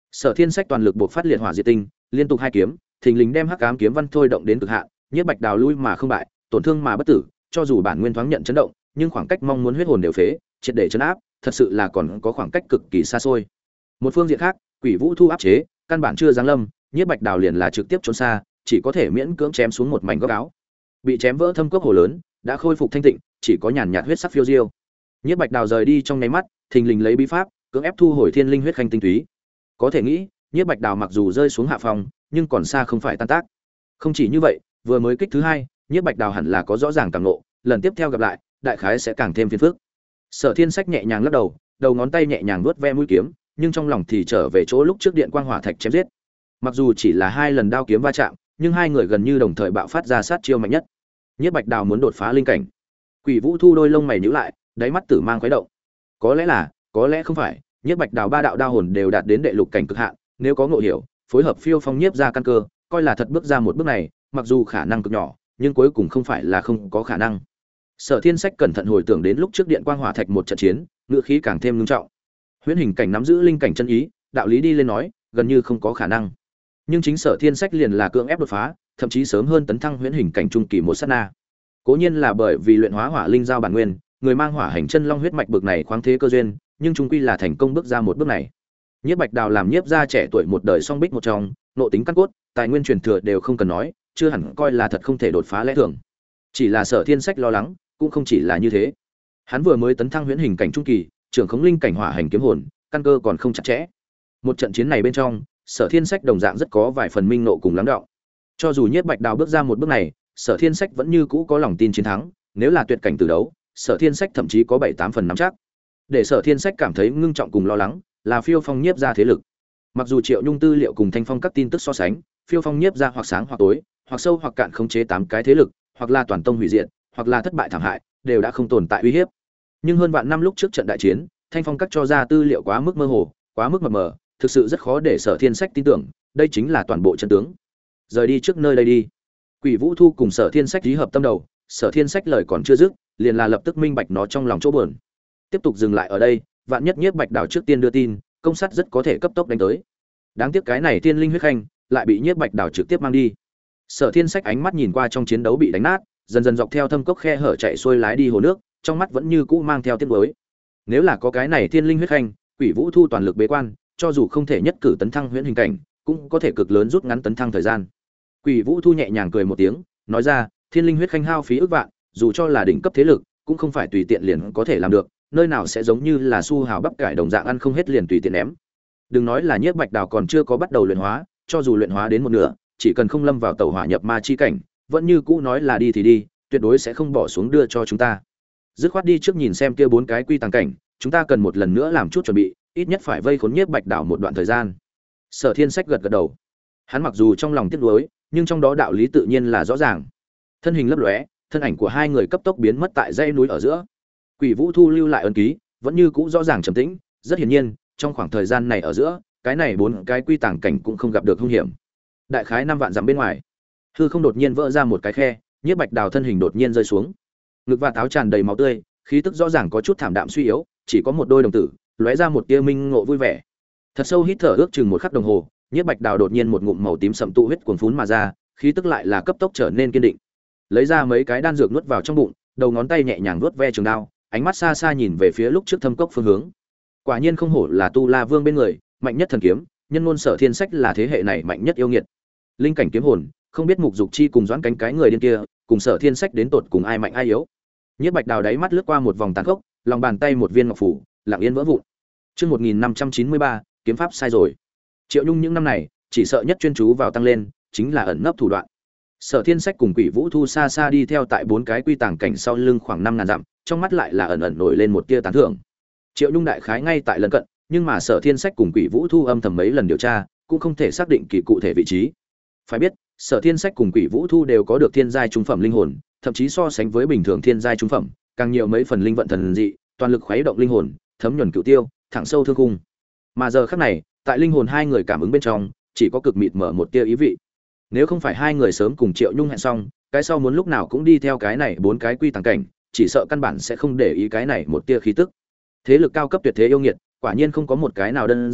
Sở Thiên Sách toàn lực buộc phát liệt hỏa diệt tinh, liên tục hai kiếm, thình lình đem Hắc Ám kiếm văn thôi động đến cực hạn, Nhiếp Bạch Đào lui mà không bại, tổn thương mà bất tử, cho dù bản nguyên thoáng nhận chấn động, nhưng khoảng cách mong muốn huyết hồn đều phế, triệt để chấn áp, thật sự là còn có khoảng cách cực kỳ xa xôi. Một phương diện khác, Quỷ Vũ Thu áp chế, căn bản chưa giáng lâm, Nhiếp Bạch Đào liền là trực tiếp trốn xa, chỉ có thể miễn cưỡng chém xuống một mảnh góc áo. Bị chém vỡ thâm cốc hồ lớn, đã khôi phục thanh tịnh, chỉ có nhàn nhạt huyết sắc phiêu diêu. Nhiếp Bạch Đào rời đi trong nháy mắt, thình lình lấy bí pháp, cưỡng ép thu hồi thiên linh huyết khanh tinh túy. Có thể nghĩ, Nhiếp Bạch Đào mặc dù rơi xuống hạ phòng, nhưng còn xa không phải tan tác. Không chỉ như vậy, vừa mới kích thứ hai, Nhiếp Bạch Đào hẳn là có rõ ràng cảm ngộ, lần tiếp theo gặp lại, đại khái sẽ càng thêm phiền phức. Sở Thiên Sách nhẹ nhàng lắc đầu, đầu ngón tay nhẹ nhàng vuốt ve mũi kiếm, nhưng trong lòng thì trở về chỗ lúc trước điện quang hỏa thạch chém giết. Mặc dù chỉ là hai lần đao kiếm va chạm, nhưng hai người gần như đồng thời bạo phát ra sát chiêu mạnh nhất. Nhiếp Bạch Đào muốn đột phá linh cảnh. Quỷ Vũ Thu đôi lông mày nhíu lại, đáy mắt tử mang khuấy động. Có lẽ là, có lẽ không phải, Nhiếp Bạch Đào ba đạo đao hồn đều đạt đến đệ lục cảnh cực hạn, nếu có ngộ hiểu, phối hợp phiêu phong nhiếp ra căn cơ, coi là thật bước ra một bước này, mặc dù khả năng cực nhỏ, nhưng cuối cùng không phải là không có khả năng. Sở Thiên Sách cẩn thận hồi tưởng đến lúc trước điện quang hỏa thạch một trận chiến, ngữ khí càng thêm nghiêm trọng. Huyễn hình cảnh nắm giữ linh cảnh chân ý, đạo lý đi lên nói, gần như không có khả năng. Nhưng chính Sở Thiên Sách liền là cưỡng ép đột phá, thậm chí sớm hơn tấn thăng huyễn hình cảnh trung kỳ một sát na. Cố nhiên là bởi vì luyện hóa hỏa linh giao bản nguyên, người mang hỏa hành chân long huyết mạch bực này khoáng thế cơ duyên, nhưng trung quy là thành công bước ra một bước này. Nhiếp Bạch Đào làm nhiếp gia trẻ tuổi một đời song bích một trong, nộ tính căn cốt, tài nguyên truyền thừa đều không cần nói, chưa hẳn coi là thật không thể đột phá lẽ thường. Chỉ là Sở Thiên Sách lo lắng, cũng không chỉ là như thế. Hắn vừa mới tấn thăng huyễn hình cảnh trung kỳ, trưởng khống linh cảnh hỏa hành kiếm hồn, căn cơ còn không chặt chẽ. Một trận chiến này bên trong, Sở Thiên Sách đồng dạng rất có vài phần minh nộ cùng lắng đọng. Cho dù Nhiếp Bạch Đào bước ra một bước này, Sở Thiên Sách vẫn như cũ có lòng tin chiến thắng, nếu là tuyệt cảnh từ đấu, Sở Thiên Sách thậm chí có 7-8 phần nắm chắc. Để Sở Thiên Sách cảm thấy ngưng trọng cùng lo lắng, là Phiêu Phong nhiếp ra thế lực. Mặc dù Triệu Nhung tư liệu cùng Thanh Phong các tin tức so sánh, Phiêu Phong nhiếp ra hoặc sáng hoặc tối, hoặc sâu hoặc cạn khống chế 8 cái thế lực, hoặc là toàn tông hủy diệt, hoặc là thất bại thảm hại, đều đã không tồn tại uy hiếp. Nhưng hơn vạn năm lúc trước trận đại chiến, Thanh Phong các cho ra tư liệu quá mức mơ hồ, quá mức mập mờ, thực sự rất khó để Sở Thiên Sách tin tưởng, đây chính là toàn bộ chân tướng. Rời đi trước nơi đây đi. Quỷ Vũ Thu cùng Sở Thiên Sách ký hợp tâm đầu, Sở Thiên Sách lời còn chưa dứt, liền là lập tức minh bạch nó trong lòng chỗ buồn. Tiếp tục dừng lại ở đây, vạn nhất Nhiếp Bạch Đào trước tiên đưa tin, công sát rất có thể cấp tốc đánh tới. Đáng tiếc cái này tiên linh huyết khanh lại bị Nhiếp Bạch Đào trực tiếp mang đi. Sở Thiên Sách ánh mắt nhìn qua trong chiến đấu bị đánh nát, dần dần dọc theo thâm cốc khe hở chạy xuôi lái đi hồ nước, trong mắt vẫn như cũ mang theo tiếc nuối. Nếu là có cái này tiên linh huyết khanh, Quỷ Vũ Thu toàn lực bế quan, cho dù không thể nhất cử tấn thăng huyễn hình cảnh, cũng có thể cực lớn rút ngắn tấn thăng thời gian. Quỷ Vũ Thu nhẹ nhàng cười một tiếng, nói ra, thiên linh huyết khanh hao phí ức vạn, dù cho là đỉnh cấp thế lực, cũng không phải tùy tiện liền có thể làm được, nơi nào sẽ giống như là su hào bắp cải đồng dạng ăn không hết liền tùy tiện ném. Đừng nói là Nhiếp Bạch Đào còn chưa có bắt đầu luyện hóa, cho dù luyện hóa đến một nửa, chỉ cần không lâm vào tẩu hỏa nhập ma chi cảnh, vẫn như cũ nói là đi thì đi, tuyệt đối sẽ không bỏ xuống đưa cho chúng ta. Dứt khoát đi trước nhìn xem kia 4 cái quy tàng cảnh, chúng ta cần một lần nữa làm chút chuẩn bị, ít nhất phải vây khốn Nhiếp Bạch Đào một đoạn thời gian. Sở Thiên Sách gật gật đầu. Hắn mặc dù trong lòng tiếc nuối, nhưng trong đó đạo lý tự nhiên là rõ ràng. Thân hình lấp lóe, thân ảnh của hai người cấp tốc biến mất tại dãy núi ở giữa. Quỷ Vũ Thu lưu lại ấn ký, vẫn như cũ rõ ràng trầm tĩnh, rất hiển nhiên, trong khoảng thời gian này ở giữa, cái này 4 cái quy tàng cảnh cũng không gặp được hung hiểm. Đại khái 5 vạn dặm bên ngoài, hư không đột nhiên vỡ ra một cái khe, Nhiếp Bạch Đào thân hình đột nhiên rơi xuống. Ngực và táo tràn đầy máu tươi, khí tức rõ ràng có chút thảm đạm suy yếu, chỉ có một đôi đồng tử, lóe ra một tia minh ngộ vui vẻ. Thật sâu hít thở ước chừng một khắc đồng hồ, Nhiếp Bạch Đào đột nhiên một ngụm màu tím sậm tụ huyết cuồn phún mà ra, khí tức lại là cấp tốc trở nên kiên định. Lấy ra mấy cái đan dược nuốt vào trong bụng, đầu ngón tay nhẹ nhàng vuốt ve trường đao, ánh mắt xa xa nhìn về phía lúc trước thâm cốc phương hướng. Quả nhiên không hổ là Tu La Vương bên người, mạnh nhất thần kiếm, nhân ngôn Sở Thiên Sách là thế hệ này mạnh nhất yêu nghiệt. Linh cảnh kiếm hồn, không biết Mục Dục Chi cùng Doãn Cánh cái người điên kia, cùng Sở Thiên Sách đến tột cùng ai mạnh ai yếu. Nhiếp Bạch Đào đáy mắt lướt qua một vòng tàn khốc, lòng bàn tay một viên ngọc phủ, lặng yên vỡ vụn. Chương 1593, kiếm pháp sai rồi. Triệu Nhung những năm này, chỉ sợ nhất chuyên chú vào tăng lên, chính là ẩn nấp thủ đoạn. Sở Thiên Sách cùng Quỷ Vũ Thu xa xa đi theo tại 4 cái quy tàng cảnh sau lưng khoảng 5000 dặm, trong mắt lại là ẩn ẩn nổi lên một tia tán thưởng. Triệu Nhung đại khái ngay tại lân cận, nhưng mà Sở Thiên Sách cùng Quỷ Vũ Thu âm thầm mấy lần điều tra, cũng không thể xác định kỳ cụ thể vị trí. Phải biết, Sở Thiên Sách cùng Quỷ Vũ Thu đều có được thiên giai trung phẩm linh hồn, thậm chí so sánh với bình thường thiên giai trung phẩm, càng nhiều mấy phần linh vận thần dị, toàn lực khuấy động linh hồn, thấm nhuần cửu tiêu, thẳng sâu thương khung. Mà giờ khắc này, tại linh hồn hai người cảm ứng bên trong, chỉ có cực mịt mở một tia ý vị. Nếu không phải hai người sớm cùng Triệu Nhung hẹn xong, cái sau muốn lúc nào cũng đi theo cái này 4 cái quy tàng cảnh, chỉ sợ căn bản sẽ không để ý cái này một tia khí tức. Thế lực cao cấp tuyệt thế yêu nghiệt, quả nhiên không có một cái nào đơn giản,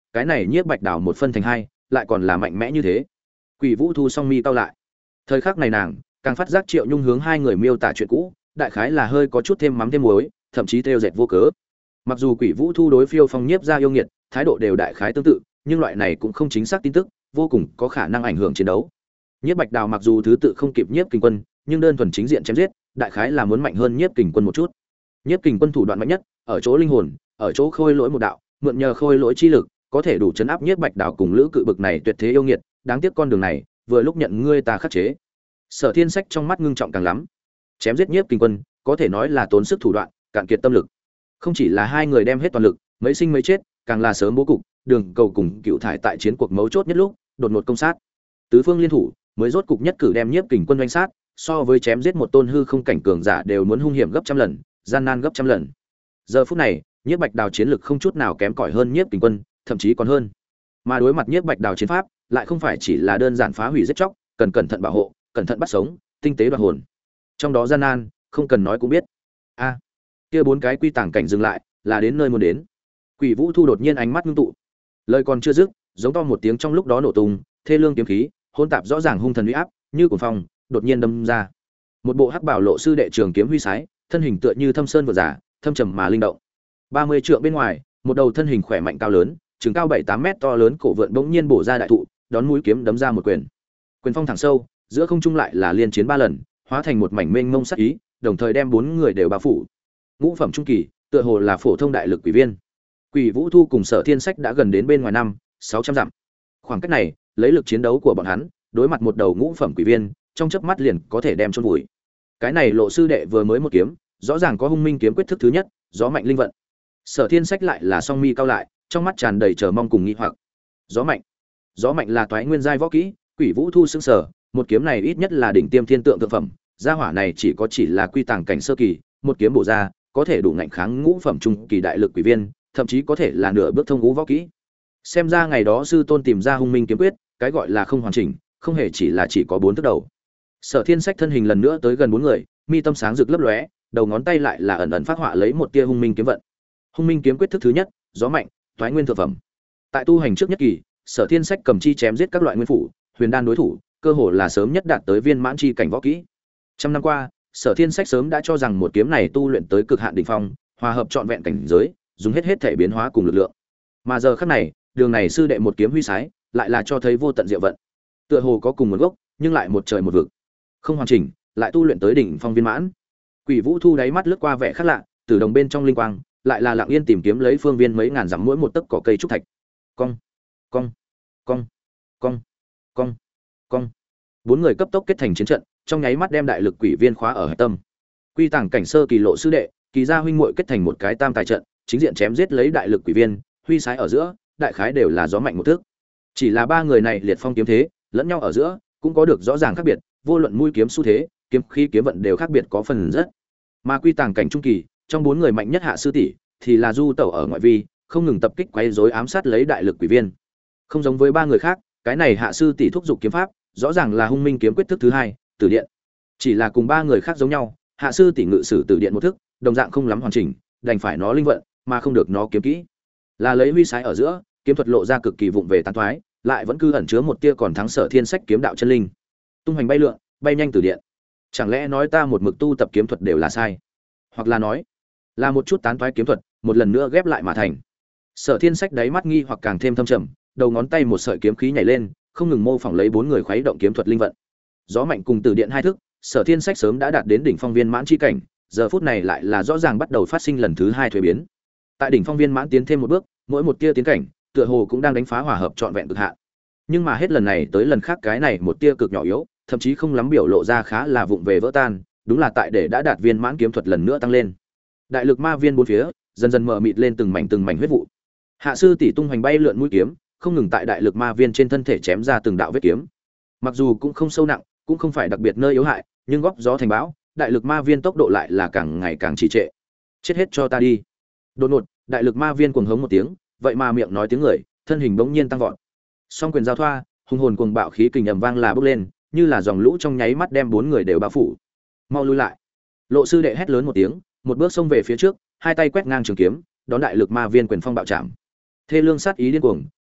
cái này Nhiếp Bạch Đào một phân thành hai, lại còn là mạnh mẽ như thế. Quỷ Vũ Thu song mi cau lại. Thời khắc này nàng càng phát giác Triệu Nhung hướng hai người miêu tả chuyện cũ, đại khái là hơi có chút thêm mắm thêm muối, thậm chí trêu dệt vô cớ. Mặc dù Quỷ Vũ Thu đối Phiêu Phong Nhiếp gia yêu nghiệt, thái độ đều đại khái tương tự, nhưng loại này cũng không chính xác tin tức, vô cùng có khả năng ảnh hưởng chiến đấu. Nhiếp Bạch Đào mặc dù thứ tự không kịp Nhiếp Kình Quân, nhưng đơn thuần chính diện chém giết, đại khái là muốn mạnh hơn Nhiếp Kình Quân một chút. Nhiếp Kình Quân thủ đoạn mạnh nhất, ở chỗ linh hồn, ở chỗ khôi lỗi một đạo, mượn nhờ khôi lỗi chi lực, có thể đủ chấn áp Nhiếp Bạch Đào cùng Lữ Cự bực này tuyệt thế yêu nghiệt, đáng tiếc con đường này, vừa lúc nhận ngươi ta khắc chế. Sở Thiên Sách trong mắt ngưng trọng càng lắm. Chém giết Nhiếp Kình Quân, có thể nói là tốn sức thủ đoạn, cạn kiệt tâm lực. Không chỉ là hai người đem hết toàn lực, mấy sinh mấy chết, càng là sớm bố cục, đường cầu cùng Cựu Thải tại chiến cuộc mấu chốt nhất lúc, đột ngột công sát. Tứ phương liên thủ, mới rốt cục nhất cử đem Nhiếp Kình Quân đánh sát, so với chém giết một tôn hư không cảnh cường giả đều muốn hung hiểm gấp trăm lần, gian nan gấp trăm lần. Giờ phút này, Nhiếp Bạch Đào chiến lực không chút nào kém cỏi hơn Nhiếp Kình Quân, thậm chí còn hơn. Mà đối mặt Nhiếp Bạch Đào chiến pháp, lại không phải chỉ là đơn giản phá hủy giết chóc, cần cẩn thận bảo hộ, cẩn thận bắt sống, tinh tế đoạt hồn. Trong đó gian nan, không cần nói cũng biết. A, kia bốn cái quy tàng cảnh dừng lại, là đến nơi muốn đến. Quỷ Vũ Thu đột nhiên ánh mắt ngưng tụ. Lời còn chưa dứt, giống to một tiếng trong lúc đó nổ tung, thê lương kiếm khí, hỗn tạp rõ ràng hung thần uy áp, như cuồng phong, đột nhiên đâm ra. Một bộ hắc bảo lộ sư đệ trường kiếm huy sái, thân hình tựa như thâm sơn vừa giả, thâm trầm mà linh động. 30 trượng bên ngoài, một đầu thân hình khỏe mạnh cao lớn, chừng cao 7-8 mét to lớn cổ vượn bỗng nhiên bổ ra đại thụ, đón mũi kiếm đấm ra một quyền. Quyền phong thẳng sâu, giữa không trung lại là liên chiến 3 lần, hóa thành một mảnh mênh mông sát ý, đồng thời đem 4 người đều bao phủ. Ngũ phẩm trung kỳ, tựa hồ là phổ thông đại lực quỷ viên. Quỷ Vũ Thu cùng Sở Thiên Sách đã gần đến bên ngoài 5-600 dặm. Khoảng cách này, lấy lực chiến đấu của bọn hắn, đối mặt một đầu ngũ phẩm quỷ viên, trong chớp mắt liền có thể đem chôn vùi. Cái này Lộ sư đệ vừa mới một kiếm, rõ ràng có Hung Minh kiếm quyết thức thứ nhất, gió mạnh linh vận. Sở Thiên Sách lại là song mi cao lại, trong mắt tràn đầy chờ mong cùng nghi hoặc. Gió mạnh. Gió mạnh là toái nguyên giai võ kỹ, Quỷ Vũ Thu sững sờ, một kiếm này ít nhất là đỉnh tiêm thiên tượng thượng phẩm, gia hỏa này chỉ là quy tàng cảnh sơ kỳ, một kiếm bổ ra, có thể đủ ngạnh kháng ngũ phẩm trung kỳ đại lực quỷ viên, thậm chí có thể là nửa bước thông ngũ võ kỹ. Xem ra ngày đó sư tôn tìm ra Hung Minh kiếm quyết, cái gọi là không hoàn chỉnh, không hề chỉ có 4 thức đầu. Sở Thiên Sách thân hình lần nữa tới gần 4 người, mi tâm sáng rực lấp lóe, đầu ngón tay lại là ẩn ẩn phát họa lấy một tia Hung Minh kiếm vận. Hung Minh kiếm quyết thức thứ nhất, gió mạnh, toái nguyên thượng phẩm. Tại tu hành trước nhất kỳ, Sở Thiên Sách cầm chi chém giết các loại nguyên phủ, huyền đan đối thủ, cơ hồ là sớm nhất đạt tới viên mãn chi cảnh võ kỹ. Trăm năm qua, Sở Thiên Sách sớm đã cho rằng một kiếm này tu luyện tới cực hạn đỉnh phong, hòa hợp trọn vẹn cảnh giới, dùng hết thể biến hóa cùng lực lượng. Mà giờ khắc này, đường này sư đệ một kiếm huy sái, lại là cho thấy vô tận diệu vận. Tựa hồ có cùng nguồn gốc, nhưng lại một trời một vực. Không hoàn chỉnh, lại tu luyện tới đỉnh phong viên mãn. Quỷ Vũ Thu đáy mắt lướt qua vẻ khác lạ, từ đồng bên trong linh quang, lại là lặng yên tìm kiếm lấy phương viên mấy ngàn dặm mỗi một tấc cỏ cây trúc thạch. Cong, cong, cong, cong, cong, cong. 4 người cấp tốc kết thành chiến trận, trong nháy mắt đem đại lực quỷ viên khóa ở hải tâm. Quy tàng cảnh sơ kỳ Lộ sư đệ, kỳ gia huynh muội kết thành một cái tam tài trận, chính diện chém giết lấy đại lực quỷ viên, huy sái ở giữa, đại khái đều là gió mạnh một thước. Chỉ là 3 người này liệt phong kiếm thế, lẫn nhau ở giữa cũng có được rõ ràng khác biệt, vô luận mũi kiếm xu thế, kiếm khí kiếm vận đều khác biệt có phần rất. Mà quy tàng cảnh trung kỳ, trong 4 người mạnh nhất hạ sư tỷ thì là du tẩu ở ngoại vi, không ngừng tập kích quấy rối ám sát lấy đại lực quỷ viên. Không giống với 3 người khác, cái này hạ sư tỷ thúc dục kiếm pháp, rõ ràng là Hung Minh kiếm quyết thức thứ hai, Tử Điện. Chỉ là cùng 3 người khác giống nhau, hạ sư tỷ ngự sử Tử Điện một thức, đồng dạng không lắm hoàn chỉnh, đành phải nó linh vận, mà không được nó kiếm kỹ. Là lấy huy sái ở giữa, kiếm thuật lộ ra cực kỳ vụng về tán toái, lại vẫn cứ ẩn chứa một tia còn thắng Sở Thiên Sách kiếm đạo chân linh. Tung hoành bay lượn, bay nhanh Tử Điện. Chẳng lẽ nói ta một mực tu tập kiếm thuật đều là sai? Hoặc là nói, là một chút tán toái kiếm thuật, một lần nữa ghép lại mà thành. Sở Thiên Sách đáy mắt nghi hoặc càng thêm thâm trầm, đầu ngón tay một sợi kiếm khí nhảy lên, không ngừng mô phỏng lấy 4 người khuấy động kiếm thuật linh vận. Gió mạnh cùng Tử Điện hai thức, Sở Thiên Sách sớm đã đạt đến đỉnh phong viên mãn chi cảnh, giờ phút này lại là rõ ràng bắt đầu phát sinh lần thứ 2 thuế biến. Tại đỉnh phong viên mãn tiến thêm một bước, mỗi một tia tiến cảnh, tựa hồ cũng đang đánh phá hòa hợp trọn vẹn cực hạn. Nhưng mà hết lần này tới lần khác cái này một tia cực nhỏ yếu, thậm chí không lắm biểu lộ ra khá là vụng về vỡ tan, đúng là tại để đã đạt viên mãn kiếm thuật lần nữa tăng lên. Đại lực ma viên bốn phía, dần dần mở mịt lên từng mảnh huyết vụ. Hạ sư tỷ tung hoành bay lượn mũi kiếm, không ngừng tại đại lực ma viên trên thân thể chém ra từng đạo vết kiếm. Mặc dù cũng không sâu nặng, cũng không phải đặc biệt nơi yếu hại, nhưng góp gió thành bão, đại lực ma viên tốc độ lại là càng ngày càng trì trệ. Chết hết cho ta đi. Đột ngột, đại lực ma viên cuồng hống một tiếng, vậy mà miệng nói tiếng người, thân hình bỗng nhiên tăng vọt. Song quyền giao thoa, hùng hồn cuồng bạo khí kình ầm vang là bốc lên, như là dòng lũ trong nháy mắt đem 4 người đều bao phủ. Mau lui lại. Lộ sư đệ hét lớn một tiếng, một bước xông về phía trước, hai tay quét ngang trường kiếm, đón đại lực ma viên quyền phong bạo chạm. Thê lương sát ý điên cuồng,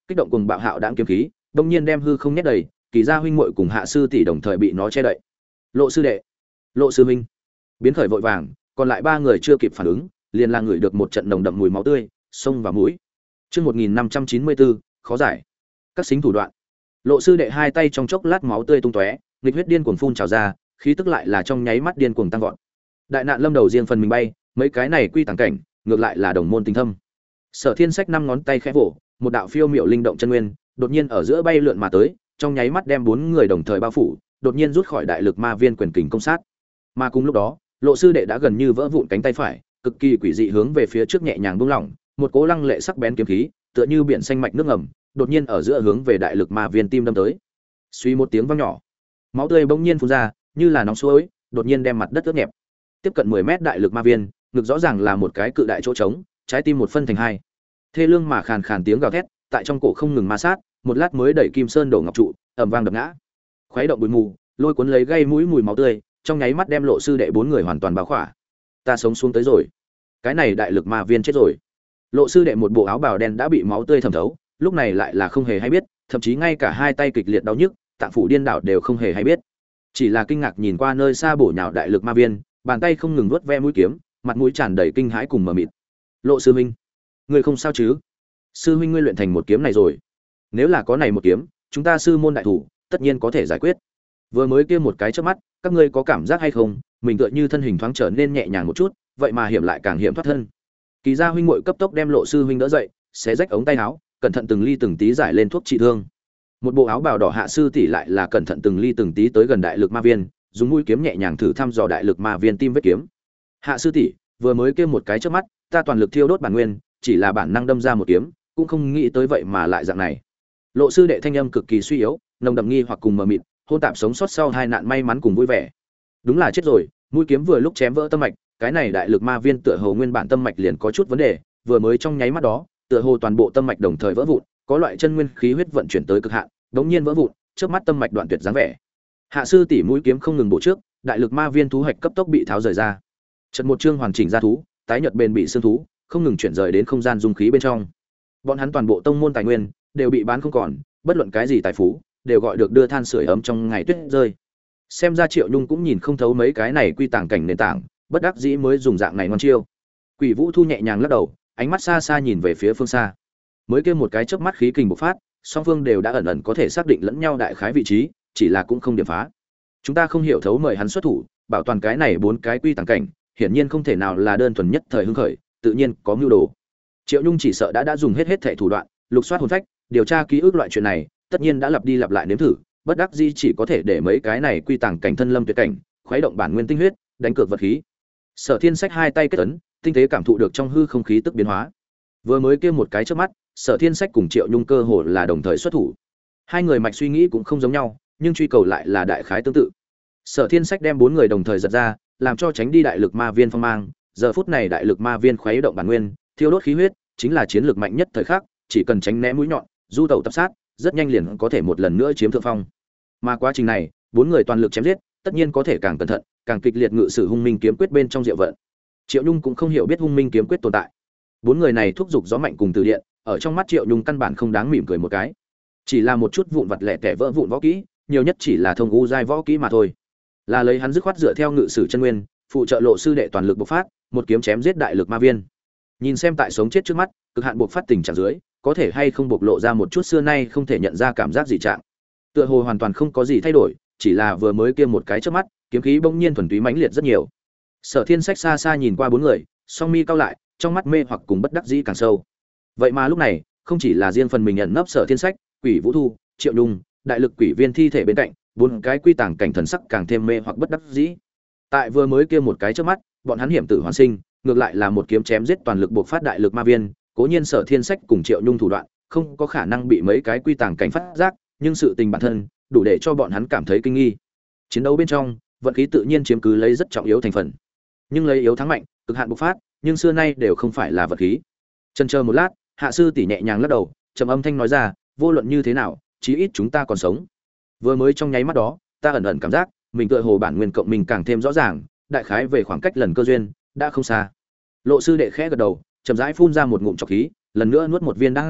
kích động cùng bạo hạo đãng kiếm khí, đông nhiên đem hư không nhét đầy, Kỳ gia huynh muội cùng Hạ sư tỷ đồng thời bị nó che đậy. Lộ sư đệ, Lộ sư huynh, biến khởi vội vàng, còn lại ba người chưa kịp phản ứng, liền là ngửi được một trận nồng đậm mùi máu tươi xông vào mũi. Chương 1594, khó giải. Các xính thủ đoạn. Lộ sư đệ hai tay trong chốc lát máu tươi tung tóe, nghịch huyết điên cuồng phun trào ra, khí tức lại là trong nháy mắt điên cuồng tăng vọt. Đại nạn lâm đầu riêng phần mình bay, mấy cái này quy tàng cảnh, ngược lại là đồng môn tình thâm. Sở Thiên Sách năm ngón tay khẽ vỗ, một đạo phiêu miệu linh động chân nguyên, đột nhiên ở giữa bay lượn mà tới, trong nháy mắt đem bốn người đồng thời bao phủ, đột nhiên rút khỏi đại lực ma viên quyền kình công sát. Mà cùng lúc đó, Lộ sư đệ đã gần như vỡ vụn cánh tay phải, cực kỳ quỷ dị hướng về phía trước nhẹ nhàng buông lỏng, một cỗ lăng lệ sắc bén kiếm khí, tựa như biển xanh mạch nước ngầm, đột nhiên ở giữa hướng về đại lực ma viên tim đâm tới. Suy một tiếng vang nhỏ, máu tươi bỗng nhiên phun ra, như là nóng suối, đột nhiên đem mặt đất ướt nhẹp. Tiếp cận 10 mét đại lực ma viên, ngực rõ ràng là một cái cự đại chỗ trống, trái tim một phân thành hai. Thê lương mà khàn khàn tiếng gào thét, tại trong cổ không ngừng ma sát, một lát mới đẩy Kim Sơn đổ ngọc trụ, ầm vang đập ngã. Khuấy động bụi mù, lôi cuốn lấy gây mũi mùi máu tươi, trong nháy mắt đem Lộ sư đệ bốn người hoàn toàn bao khỏa. Ta sống xuống tới rồi. Cái này đại lực ma viên chết rồi. Lộ sư đệ một bộ áo bào đen đã bị máu tươi thẩm thấu, lúc này lại là không hề hay biết, thậm chí ngay cả hai tay kịch liệt đau nhức, tạng phủ điên đảo đều không hề hay biết. Chỉ là kinh ngạc nhìn qua nơi xa bổ nhào đại lực ma viên, bàn tay không ngừng vuốt ve mũi kiếm, mặt mũi tràn đầy kinh hãi cùng mờ mịt. Lộ sư huynh, ngươi không sao chứ? Sư huynh ngươi luyện thành một kiếm này rồi. Nếu là có này một kiếm, chúng ta sư môn đại thủ, tất nhiên có thể giải quyết. Vừa mới kia một cái chớp mắt, các ngươi có cảm giác hay không, mình tựa như thân hình thoáng trở nên nhẹ nhàng một chút, vậy mà hiểm lại càng hiểm thoát thân. Kỳ gia huynh muội cấp tốc đem Lộ sư huynh đỡ dậy, xé rách ống tay áo, cẩn thận từng ly từng tí giải lên thuốc trị thương. Một bộ áo bào đỏ Hạ sư tỷ lại là cẩn thận từng ly từng tí tới gần đại lực ma viên, dùng mũi kiếm nhẹ nhàng thử thăm dò đại lực ma viên tim vết kiếm. Hạ sư tỷ, vừa mới kia một cái chớp mắt, ta toàn lực thiêu đốt bản nguyên, chỉ là bản năng đâm ra một kiếm, cũng không nghĩ tới vậy mà lại dạng này. Lộ sư đệ thanh âm cực kỳ suy yếu, nồng đậm nghi hoặc cùng mờ mịt, hôn tạp sống sót sau hai nạn may mắn cùng vui vẻ. Đúng là chết rồi, mũi kiếm vừa lúc chém vỡ tâm mạch, cái này đại lực ma viên tựa hồ nguyên bản tâm mạch liền có chút vấn đề, vừa mới trong nháy mắt đó, tựa hồ toàn bộ tâm mạch đồng thời vỡ vụn, có loại chân nguyên khí huyết vận chuyển tới cực hạn, đống nhiên vỡ vụn, trước mắt tâm mạch đoạn tuyệt dáng vẻ. Hạ sư tỷ mũi kiếm không ngừng bổ trước, đại lực ma viên thú hạch cấp tốc bị tháo rời ra. Chợt một chương hoàn chỉnh ra thú, tái nhợt bền bị xương thú, không ngừng chuyển rời đến không gian dung khí bên trong. Bọn hắn toàn bộ tông môn tài nguyên đều bị bán không còn, bất luận cái gì tài phú đều gọi được đưa than sưởi ấm trong ngày tuyết rơi. Xem ra Triệu Nhung cũng nhìn không thấu mấy cái này quy tàng cảnh nền tảng, bất đắc dĩ mới dùng dạng này ngon chiêu. Quỷ Vũ Thu nhẹ nhàng lắc đầu, ánh mắt xa xa nhìn về phía phương xa. Mới kia một cái chớp mắt khí kình bộc phát, song phương đều đã ẩn ẩn có thể xác định lẫn nhau đại khái vị trí, chỉ là cũng không điểm phá. Chúng ta không hiểu thấu mời hắn xuất thủ, bảo toàn cái này bốn cái quy tàng cảnh, hiển nhiên không thể nào là đơn thuần nhất thời hưng khởi, tự nhiên có mưu đồ. Triệu Nhung chỉ sợ đã dùng hết thảy thủ đoạn, lục soát hồn phách, điều tra ký ức loại chuyện này, tất nhiên đã lặp đi lặp lại nếm thử, bất đắc dĩ chỉ có thể để mấy cái này quy tàng cảnh thân lâm tuyệt cảnh, khuấy động bản nguyên tinh huyết, đánh cược vật khí. Sở Thiên Sách hai tay kết ấn, tinh tế cảm thụ được trong hư không khí tức biến hóa. Vừa mới kia một cái chớp mắt, Sở Thiên Sách cùng Triệu Nhung cơ hồ là đồng thời xuất thủ. Hai người mạch suy nghĩ cũng không giống nhau, nhưng truy cầu lại là đại khái tương tự. Sở Thiên Sách đem bốn người đồng thời giật ra, làm cho tránh đi đại lực ma viên phong mang, giờ phút này đại lực ma viên khuấy động bản nguyên, thiêu đốt khí huyết, chính là chiến lược mạnh nhất thời khắc, chỉ cần tránh né mũi nhọn, du tẩu tập sát, rất nhanh liền có thể một lần nữa chiếm thượng phong. Mà quá trình này, bốn người toàn lực chém giết, tất nhiên có thể càng cẩn thận, càng kịch liệt ngự sử hung minh kiếm quyết bên trong diệu vận. Triệu Nhung cũng không hiểu biết hung minh kiếm quyết tồn tại. Bốn người này thúc giục gió mạnh cùng từ điện, ở trong mắt Triệu Nhung căn bản không đáng mỉm cười một cái. Chỉ là một chút vụn vặt lẻ tẻ vỡ vụn võ kỹ, nhiều nhất chỉ là thông u giai võ kỹ mà thôi. Là lấy hắn dứt khoát dựa theo ngự sử chân nguyên, phụ trợ Lộ sư đệ toàn lực bộc phát, một kiếm chém giết đại lực ma viên. Nhìn xem tại sống chết trước mắt, cực hạn bộc phát tình trạng dưới, có thể hay không bộc lộ ra một chút xưa nay không thể nhận ra cảm giác dị trạng. Tựa hồ hoàn toàn không có gì thay đổi, chỉ là vừa mới kia một cái chớp mắt, kiếm khí bỗng nhiên thuần túy mãnh liệt rất nhiều. Sở Thiên Sách xa xa nhìn qua bốn người, song mi cau lại, trong mắt mê hoặc cùng bất đắc dĩ càng sâu. Vậy mà lúc này, không chỉ là riêng phần mình nhận nấp Sở Thiên Sách, Quỷ Vũ Thu, Triệu Nhung, đại lực quỷ viên thi thể bên cạnh, bốn cái quy tàng cảnh thần sắc càng thêm mê hoặc bất đắc dĩ. Tại vừa mới kia một cái chớp mắt, bọn hắn hiểm tử hoàn sinh, ngược lại là một kiếm chém giết toàn lực buộc phát đại lực ma viên, cố nhiên Sở Thiên Sách cùng Triệu Nhung thủ đoạn, không có khả năng bị mấy cái quy tàng cảnh phát giác, nhưng sự tình bản thân đủ để cho bọn hắn cảm thấy kinh nghi. Chiến đấu bên trong, vận khí tự nhiên chiếm cứ lấy rất trọng yếu thành phần. Nhưng lấy yếu thắng mạnh, cực hạn bộc phát, nhưng xưa nay đều không phải là vật khí. Chần chờ một lát, Hạ sư tỷ nhẹ nhàng lắc đầu, trầm âm thanh nói ra, vô luận như thế nào, chí ít chúng ta còn sống. Vừa mới trong nháy mắt đó, ta ẩn ẩn cảm giác, mình tựa hồ bản nguyên cộng mình càng thêm rõ ràng, đại khái về khoảng cách lần cơ duyên, đã không xa. Lộ sư đệ khẽ gật đầu, chậm rãi phun ra một ngụm trọc khí, lần nữa nuốt một viên đan dược,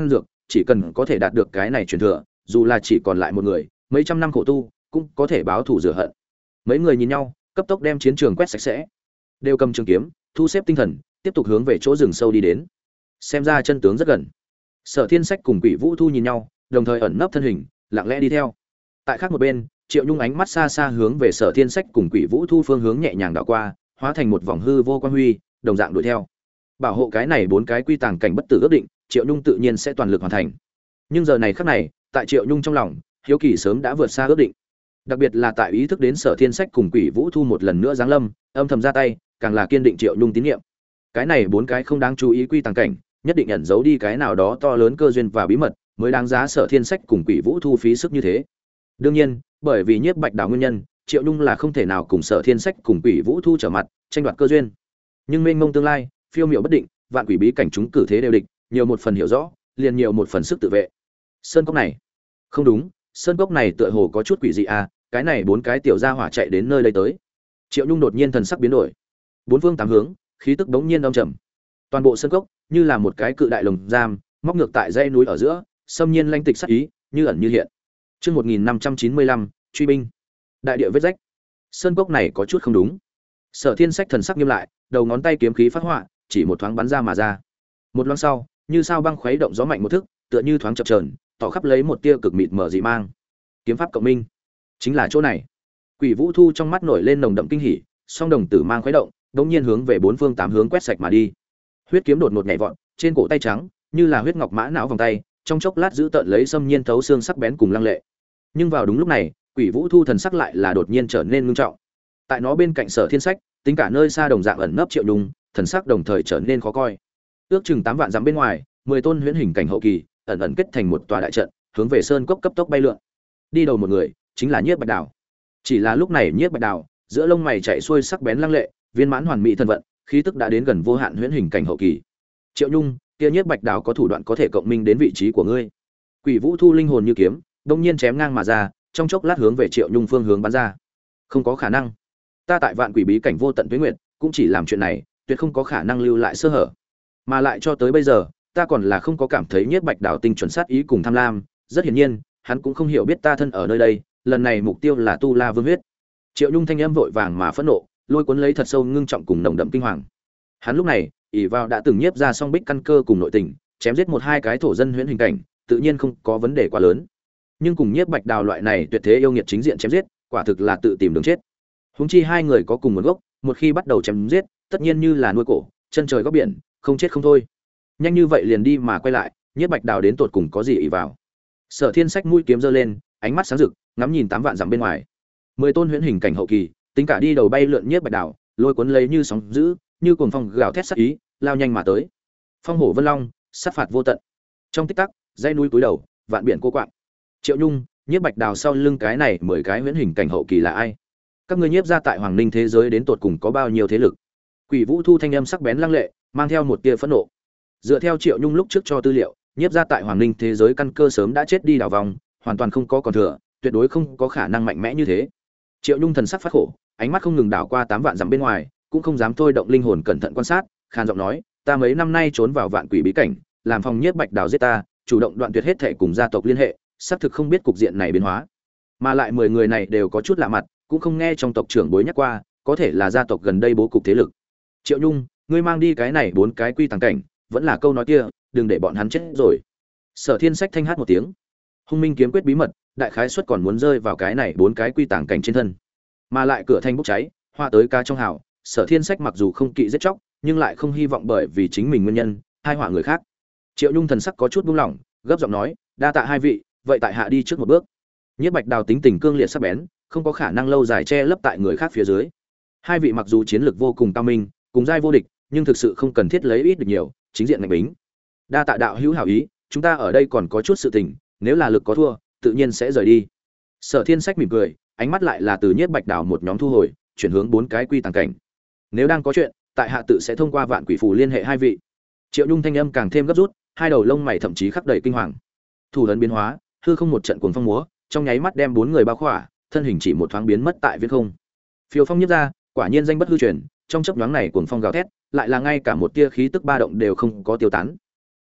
chỉ cần có thể đạt được cái này truyền thừa, dù là chỉ còn lại một người, mấy trăm năm khổ tu cũng có thể báo thù rửa hận. Mấy người nhìn nhau, cấp tốc đem chiến trường quét sạch sẽ, đều cầm trường kiếm, thu xếp tinh thần, tiếp tục hướng về chỗ rừng sâu đi đến. Xem ra chân tướng rất gần. Sở Thiên Sách cùng Quỷ Vũ Thu nhìn nhau, đồng thời ẩn nấp thân hình, lặng lẽ đi theo. Tại khác một bên, Triệu Nhung ánh mắt xa xa hướng về Sở Thiên Sách cùng Quỷ Vũ Thu phương hướng nhẹ nhàng đảo qua, hóa thành một vòng hư vô quang huy, đồng dạng đuổi theo. Bảo hộ cái này 4 cái quy tàng cảnh bất tử ước định, Triệu Nhung tự nhiên sẽ toàn lực hoàn thành. Nhưng giờ này khắc này, tại Triệu Nhung trong lòng, hiếu kỳ sớm đã vượt xa ước định. Đặc biệt là tại ý thức đến Sở Thiên Sách cùng Quỷ Vũ Thu một lần nữa giáng lâm, âm thầm ra tay, càng là kiên định Triệu Nhung tín nhiệm. Cái này 4 cái không đáng chú ý quy tàng cảnh, nhất định ẩn giấu đi cái nào đó to lớn cơ duyên và bí mật, mới đáng giá Sở Thiên Sách cùng Quỷ Vũ Thu phí sức như thế. Đương nhiên, bởi vì Nhiếp Bạch Đào nguyên nhân, Triệu Nhung là không thể nào cùng Sở Thiên Sách cùng Quỷ Vũ Thu trở mặt, tranh đoạt cơ duyên. Nhưng mênh mông tương lai, phiêu miểu bất định, vạn quỷ bí cảnh chúng cử thế đều địch, nhiều một phần hiểu rõ, liền nhiều một phần sức tự vệ. Sơn cốc này, không đúng, sơn cốc này tựa hồ có chút quỷ dị à, cái này 4 cái tiểu gia hỏa chạy đến nơi đây tới. Triệu Nhung đột nhiên thần sắc biến đổi. 4 phương 8 hướng, khí tức bỗng nhiên đông trầm. Toàn bộ sơn cốc như là một cái cự đại lồng giam, móc ngược tại dãy núi ở giữa, xâm nhiên lanh tịch sắc ý, như ẩn như hiện. Chương 1595, truy binh. Đại địa vết rách. Sơn cốc này có chút không đúng. Sở Thiên Sách thần sắc nghiêm lại, đầu ngón tay kiếm khí phát họa, chỉ một thoáng bắn ra mà ra. Một loáng sau, như sao băng khuấy động gió mạnh một thức, tựa như thoáng chập chờn, tỏ khắp lấy một tia cực mịt mờ dị mang. Kiếm pháp cộng minh, chính là chỗ này. Quỷ Vũ Thu trong mắt nổi lên nồng đậm kinh hỉ, song đồng tử mang khuấy động, đột nhiên hướng về 4 phương 8 hướng quét sạch mà đi. Huyết kiếm đột ngột nhảy vọt, trên cổ tay trắng, như là huyết ngọc mã não vòng tay, trong chốc lát giữ tợn lấy xâm nhiên thấu xương sắc bén cùng lăng lệ. Nhưng vào đúng lúc này, Quỷ Vũ Thu thần sắc lại là đột nhiên trở nên ngưng trọng. Tại nó bên cạnh Sở Thiên Sách, tính cả nơi xa đồng dạng ẩn nấp Triệu Nhung, thần sắc đồng thời trở nên khó coi. Ước chừng 8 vạn dặm bên ngoài, 10 tôn huyễn hình cảnh hậu kỳ, ẩn ẩn kết thành một tòa đại trận, hướng về sơn cốc cấp tốc bay lượn. Đi đầu một người, chính là Nhiếp Bạch Đào. Chỉ là lúc này Nhiếp Bạch Đào, giữa lông mày chạy xuôi sắc bén lăng lệ, viên mãn hoàn mỹ thần vận, khí tức đã đến gần vô hạn huyễn hình cảnh hậu kỳ. Triệu Nhung, kia Nhiếp Bạch Đào có thủ đoạn có thể cộng minh đến vị trí của ngươi. Quỷ Vũ Thu linh hồn như kiếm, đột nhiên chém ngang mà ra, trong chốc lát hướng về Triệu Nhung phương hướng bắn ra. Không có khả năng. Ta tại vạn quỷ bí cảnh vô tận tuế nguyệt, cũng chỉ làm chuyện này, tuyệt không có khả năng lưu lại sơ hở. Mà lại cho tới bây giờ, ta còn là không có cảm thấy Nhiếp Bạch Đào tinh chuẩn sát ý cùng tham lam, rất hiển nhiên, hắn cũng không hiểu biết ta thân ở nơi đây, lần này mục tiêu là Tu La Vương huyết. Triệu Nhung thanh âm vội vàng mà phẫn nộ, lôi cuốn lấy thật sâu ngưng trọng cùng nồng đậm kinh hoàng. Hắn lúc này, ỷ vào đã từng nhiếp ra song bích căn cơ cùng nội tình, chém giết 1-2 cái thổ dân huyễn hình cảnh, tự nhiên không có vấn đề quá lớn. Nhưng cùng Nhiếp Bạch Đào loại này tuyệt thế yêu nghiệt chính diện chém giết, quả thực là tự tìm đường chết. Huống chi hai người có cùng nguồn gốc, một khi bắt đầu chém giết, tất nhiên như là nuôi cổ, chân trời góc biển, không chết không thôi. Nhanh như vậy liền đi mà quay lại, Nhiếp Bạch Đào đến tột cùng có gì ỷ vào. Sở Thiên Sách mũi kiếm giơ lên, ánh mắt sáng rực, ngắm nhìn 8 vạn dặm bên ngoài. 10 tôn huyễn hình cảnh hậu kỳ, tính cả đi đầu bay lượn Nhiếp Bạch Đào, lôi cuốn lấy như sóng dữ, như cuồng phong gào thét sát ý, lao nhanh mà tới. Phong hổ vân long, sát phạt vô tận. Trong tích tắc, dãy núi cúi đầu, vạn biển cô quạng. Triệu Nhung, Nhiếp Bạch Đào sau lưng cái này 10 cái huyễn hình cảnh hậu kỳ là ai? Các ngươi nhiếp ra tại Hoàng Ninh thế giới đến tột cùng có bao nhiêu thế lực? Quỷ Vũ Thu thanh âm sắc bén lăng lệ, mang theo một tia phẫn nộ. Dựa theo Triệu Nhung lúc trước cho tư liệu, nhiếp ra tại Hoàng Ninh thế giới căn cơ sớm đã chết đi đảo vòng, hoàn toàn không có còn thừa, tuyệt đối không có khả năng mạnh mẽ như thế. Triệu Nhung thần sắc phát khổ, ánh mắt không ngừng đảo qua 8 vạn dặm bên ngoài, cũng không dám thôi động linh hồn cẩn thận quan sát, khan giọng nói, ta mấy năm nay trốn vào vạn quỷ bí cảnh, làm phòng Nhiếp Bạch Đào giết ta, chủ động đoạn tuyệt hết thệ cùng gia tộc liên hệ, xác thực không biết cục diện này biến hóa. Mà lại 10 người này đều có chút lạ mặt, cũng không nghe trong tộc trưởng bối nhắc qua, có thể là gia tộc gần đây bố cục thế lực. Triệu Nhung, ngươi mang đi cái này 4 cái quy tàng cảnh, vẫn là câu nói kia, đừng để bọn hắn chết rồi. Sở Thiên Sách thanh hát một tiếng. Hung Minh kiếm quyết bí mật, đại khái suất còn muốn rơi vào cái này 4 cái quy tàng cảnh trên thân. Mà lại cửa thanh bốc cháy, hoa tới ca trong hào, Sở Thiên Sách mặc dù không kỵ giết chóc, nhưng lại không hy vọng bởi vì chính mình nguyên nhân, hai họa người khác. Triệu Nhung thần sắc có chút buông lỏng, gấp giọng nói, đa tạ hai vị, vậy tại hạ đi trước một bước. Nhiếp Bạch Đào tính tình cương liệt sắc bén, không có khả năng lâu dài che lấp tại người khác phía dưới. Hai vị mặc dù chiến lược vô cùng cao minh, cùng giai vô địch, nhưng thực sự không cần thiết lấy ít được nhiều, chính diện ngạch bính. Đa tạ đạo hữu hảo ý, chúng ta ở đây còn có chút sự tình, nếu là lực có thua, tự nhiên sẽ rời đi. Sở Thiên Sách mỉm cười, ánh mắt lại là từ Nhiếp Bạch Đào một nhóm thu hồi, chuyển hướng 4 cái quy tàng cảnh. Nếu đang có chuyện, tại hạ tự sẽ thông qua vạn quỷ phù liên hệ hai vị. Triệu Nhung thanh âm càng thêm gấp rút, hai đầu lông mày thậm chí khắc đầy kinh hoàng. Thủ ấn biến hóa, hư không một trận cuồng phong múa, trong nháy mắt đem 4 người bao khỏa, thân hình chỉ một thoáng biến mất tại viễn không. Phiêu phong nhiếp ra, quả nhiên danh bất hư truyền, trong chớp nhoáng này cuồng phong gào thét, lại là ngay cả một tia khí tức ba động đều không có tiêu tán.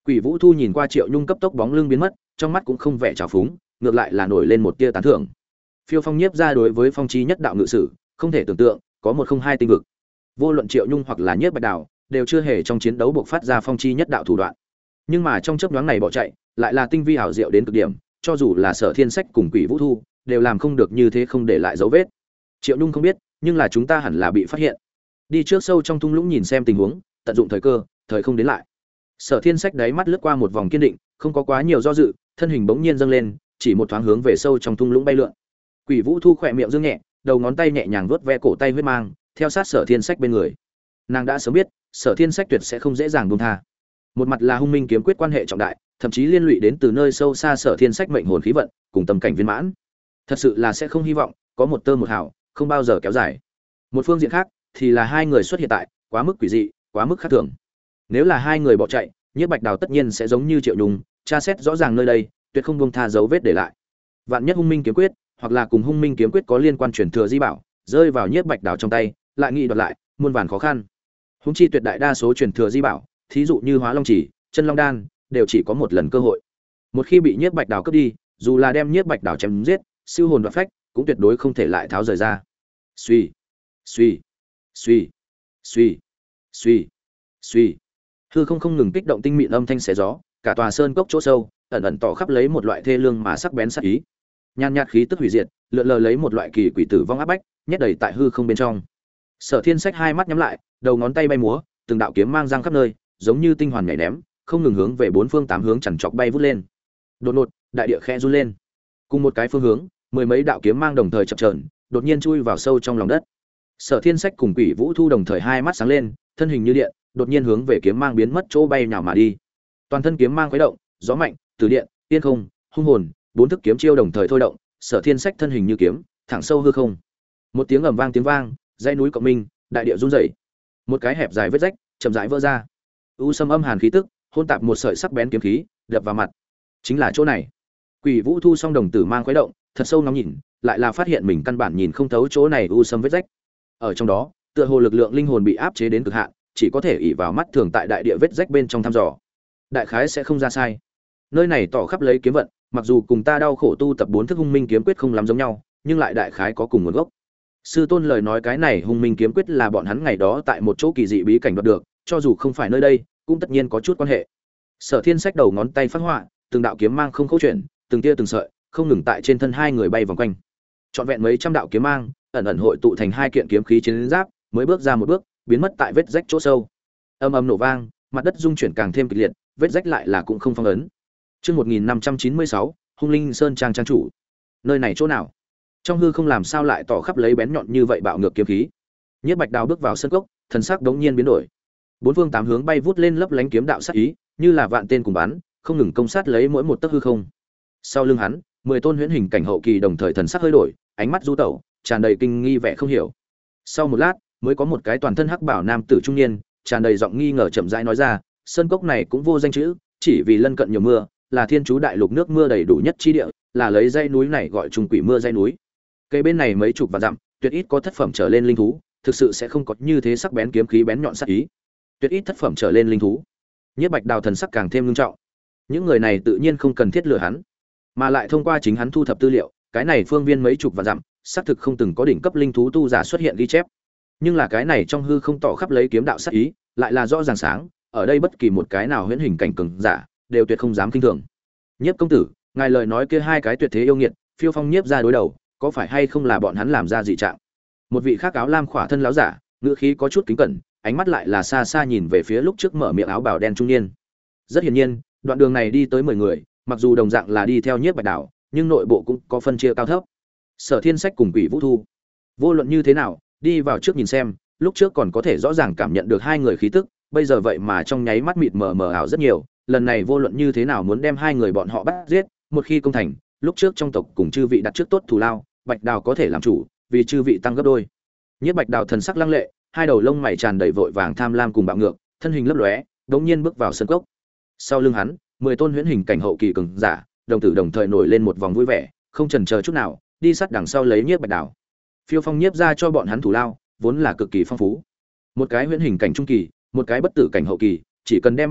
Quỷ Vũ Thu nhìn qua Triệu Nhung cấp tốc bóng lưng biến mất, trong mắt cũng không vẻ trào phúng, ngược lại là nổi lên một tia tán thưởng. Phiêu Phong Nhiếp ra đối với phong chi nhất đạo ngự sử, không thể tưởng tượng, có một không hai tinh vực. Vô luận Triệu Nhung hoặc là Nhiếp Bạch Đào, đều chưa hề trong chiến đấu buộc phát ra phong chi nhất đạo thủ đoạn. Nhưng mà trong chớp nhoáng này bỏ chạy, lại là tinh vi hảo diệu đến cực điểm, cho dù là Sở Thiên Sách cùng Quỷ Vũ Thu, đều làm không được như thế, không để lại dấu vết. Triệu Nhung không biết, nhưng là chúng ta hẳn là bị phát hiện. Đi trước sâu trong thung lũng nhìn xem tình huống, tận dụng thời cơ, thời không đến lại. Sở Thiên Sách đáy mắt lướt qua một vòng kiên định, không có quá nhiều do dự, thân hình bỗng nhiên dâng lên, chỉ một thoáng hướng về sâu trong thung lũng bay lượn. Quỷ Vũ Thu khỏe miệng dương nhẹ, đầu ngón tay nhẹ nhàng vuốt ve cổ tay huyết mang, theo sát Sở Thiên Sách bên người. Nàng đã sớm biết, Sở Thiên Sách tuyệt sẽ không dễ dàng buông tha. Một mặt là hung minh kiếm quyết quan hệ trọng đại, thậm chí liên lụy đến từ nơi sâu xa Sở Thiên Sách mệnh hồn khí vận, cùng tâm cảnh viên mãn. Thật sự là sẽ không hy vọng có một tơ một hào, không bao giờ kéo dài. Một phương diện khác, thì là hai người xuất hiện tại, quá mức quỷ dị, quá mức khác thường. Nếu là hai người bỏ chạy, Nhiếp Bạch Đào tất nhiên sẽ giống như Triệu Nhung, tra xét rõ ràng nơi đây, tuyệt không buông tha dấu vết để lại. Vạn nhất hung minh kiếm quyết, hoặc là cùng hung minh kiếm quyết có liên quan truyền thừa di bảo, rơi vào Nhiếp Bạch Đào trong tay, lại nghĩ đoạt lại, muôn vàn khó khăn. Hung chi tuyệt đại đa số truyền thừa di bảo, thí dụ như Hóa Long Chỉ, Chân Long Đan, đều chỉ có một lần cơ hội. Một khi bị Nhiếp Bạch Đào cướp đi, dù là đem Nhiếp Bạch Đào chém giết, siêu hồn đoạt phách, cũng tuyệt đối không thể lại tháo rời ra. Suy, suy, suy, suy, suy, suy. Hư không ngừng kích động tinh mịn âm thanh xé gió, cả tòa sơn cốc chỗ sâu, ẩn ẩn tỏ khắp lấy một loại thê lương mà sắc bén sát ý. Nhan nhạt khí tức hủy diệt, lượn lờ lấy một loại kỳ quỷ tử vong áp bách, nhét đầy tại hư không bên trong. Sở Thiên Sách hai mắt nhắm lại, đầu ngón tay bay múa, từng đạo kiếm mang răng khắp nơi, giống như tinh hoàn nhảy ném, không ngừng hướng về bốn phương tám hướng chằn chọc bay vút lên. Đột ngột, đại địa khẽ run lên. Cùng một cái phương hướng, mười mấy đạo kiếm mang đồng thời chập chờn, đột nhiên chui vào sâu trong lòng đất. Sở Thiên Sách cùng Quỷ Vũ Thu đồng thời hai mắt sáng lên, thân hình như điện, đột nhiên hướng về kiếm mang biến mất chỗ bay nhào mà đi. Toàn thân kiếm mang khuấy động, gió mạnh, từ điện, tiên không, hung hồn, bốn thức kiếm chiêu đồng thời thôi động, Sở Thiên Sách thân hình như kiếm, thẳng sâu hư không. Một tiếng ầm vang tiếng vang, dãy núi cộng minh, đại địa rung rẩy. Một cái hẹp dài vết rách, chậm rãi vỡ ra. U sâm âm hàn khí tức, hôn tạp một sợi sắc bén kiếm khí, đập vào mặt. Chính là chỗ này. Quỷ Vũ Thu song đồng tử mang khuấy động, thật sâu ngắm nhìn, lại là phát hiện mình căn bản nhìn không thấu chỗ này u sâm vết rách. Ở trong đó, tựa hồ lực lượng linh hồn bị áp chế đến cực hạn, chỉ có thể ỷ vào mắt thường tại đại địa vết rách bên trong thăm dò. Đại khái sẽ không ra sai. Nơi này tỏ khắp lấy kiếm vận, mặc dù cùng ta đau khổ tu tập bốn thức hung minh kiếm quyết không lắm giống nhau, nhưng lại đại khái có cùng nguồn gốc. Sư tôn lời nói cái này hung minh kiếm quyết là bọn hắn ngày đó tại một chỗ kỳ dị bí cảnh đoạt được, cho dù không phải nơi đây, cũng tất nhiên có chút quan hệ. Sở Thiên Sách đầu ngón tay phát họa, từng đạo kiếm mang không câu chuyện, từng tia từng sợi, không ngừng tại trên thân hai người bay vòng quanh. Trọn vẹn mấy trăm đạo kiếm mang, ẩn ẩn hội tụ thành hai kiện kiếm khí chiến giáp, mới bước ra một bước, biến mất tại vết rách chỗ sâu. Âm ầm nổ vang, mặt đất rung chuyển càng thêm kịch liệt, vết rách lại là cũng không phong ấn. Chương 1596, Hung Linh Sơn trang trang chủ. Nơi này chỗ nào? Trong hư không làm sao lại tỏ khắp lấy bén nhọn như vậy bạo ngược kiếm khí. Nhiếp Bạch Đào bước vào sân cốc, thần sắc đống nhiên biến đổi. Bốn phương tám hướng bay vút lên lấp lánh kiếm đạo sát ý, như là vạn tên cùng bắn, không ngừng công sát lấy mỗi một tấc hư không. Sau lưng hắn, 10 tôn huyễn hình cảnh hậu kỳ đồng thời thần sắc hơi đổi, ánh mắt du tẩu, tràn đầy kinh nghi vẻ không hiểu. Sau một lát, mới có một cái toàn thân hắc bảo nam tử trung niên, tràn đầy giọng nghi ngờ chậm rãi nói ra, sơn cốc này cũng vô danh chữ, chỉ vì lân cận nhiều mưa, là thiên chú đại lục nước mưa đầy đủ nhất chi địa, là lấy dãy núi này gọi trùng quỷ mưa dãy núi. Cây bên này mấy chục vạn dặm, tuyệt ít có thất phẩm trở lên linh thú, thực sự sẽ không có như thế sắc bén kiếm khí bén nhọn sát ý. Tuyệt ít thất phẩm trở lên linh thú. Nhiếp Bạch Đào thần sắc càng thêm nghiêm trọng. Những người này tự nhiên không cần thiết lừa hắn, mà lại thông qua chính hắn thu thập tư liệu, cái này phương viên mấy chục vạn dặm, xác thực không từng có đỉnh cấp linh thú tu giả xuất hiện ghi chép. Nhưng là cái này trong hư không tỏ khắp lấy kiếm đạo sát ý, lại là rõ ràng sáng, ở đây bất kỳ một cái nào huyễn hình cảnh cường giả, đều tuyệt không dám kinh thường. Nhiếp công tử, ngài lời nói kia hai cái tuyệt thế yêu nghiệt, phiêu phong nhiếp ra đối đầu, có phải hay không là bọn hắn làm ra dị trạng? Một vị khác áo lam khỏa thân láo giả, ngữ khí có chút kính cẩn, ánh mắt lại là xa xa nhìn về phía lúc trước mở miệng áo bào đen trung niên. Rất hiển nhiên, đoạn đường này đi tới 10 người, mặc dù đồng dạng là đi theo Nhiếp Bạch Đào, nhưng nội bộ cũng có phân chia cao thấp. Sở Thiên Sách cùng Quỷ Vũ Thu, vô luận như thế nào, đi vào trước nhìn xem, lúc trước còn có thể rõ ràng cảm nhận được hai người khí tức, bây giờ vậy mà trong nháy mắt mịt mờ mờ ảo rất nhiều, lần này vô luận như thế nào muốn đem hai người bọn họ bắt giết, một khi công thành, lúc trước trong tộc cùng chư vị đặt trước tốt thù lao, Bạch Đào có thể làm chủ, vì chư vị tăng gấp đôi. Nhiếp Bạch Đào thần sắc lăng lệ, hai đầu lông mày tràn đầy vội vàng tham lam cùng bạo ngược, thân hình lấp lóe, đột nhiên bước vào sân cốc. Sau lưng hắn, 10 tôn huyễn hình cảnh hậu kỳ cường giả, đồng tử đồng thời nổi lên một vòng vui vẻ, không chần chờ chút nào, đi sát đằng sau lấy Nhiếp Bạch Đào. Phiêu Phong Nhiếp ra cho bọn hắn thủ lao, vốn là cực kỳ phong phú. Một cái huyễn hình cảnh trung kỳ, một cái bất tử cảnh hậu kỳ, chỉ cần đem bắt được,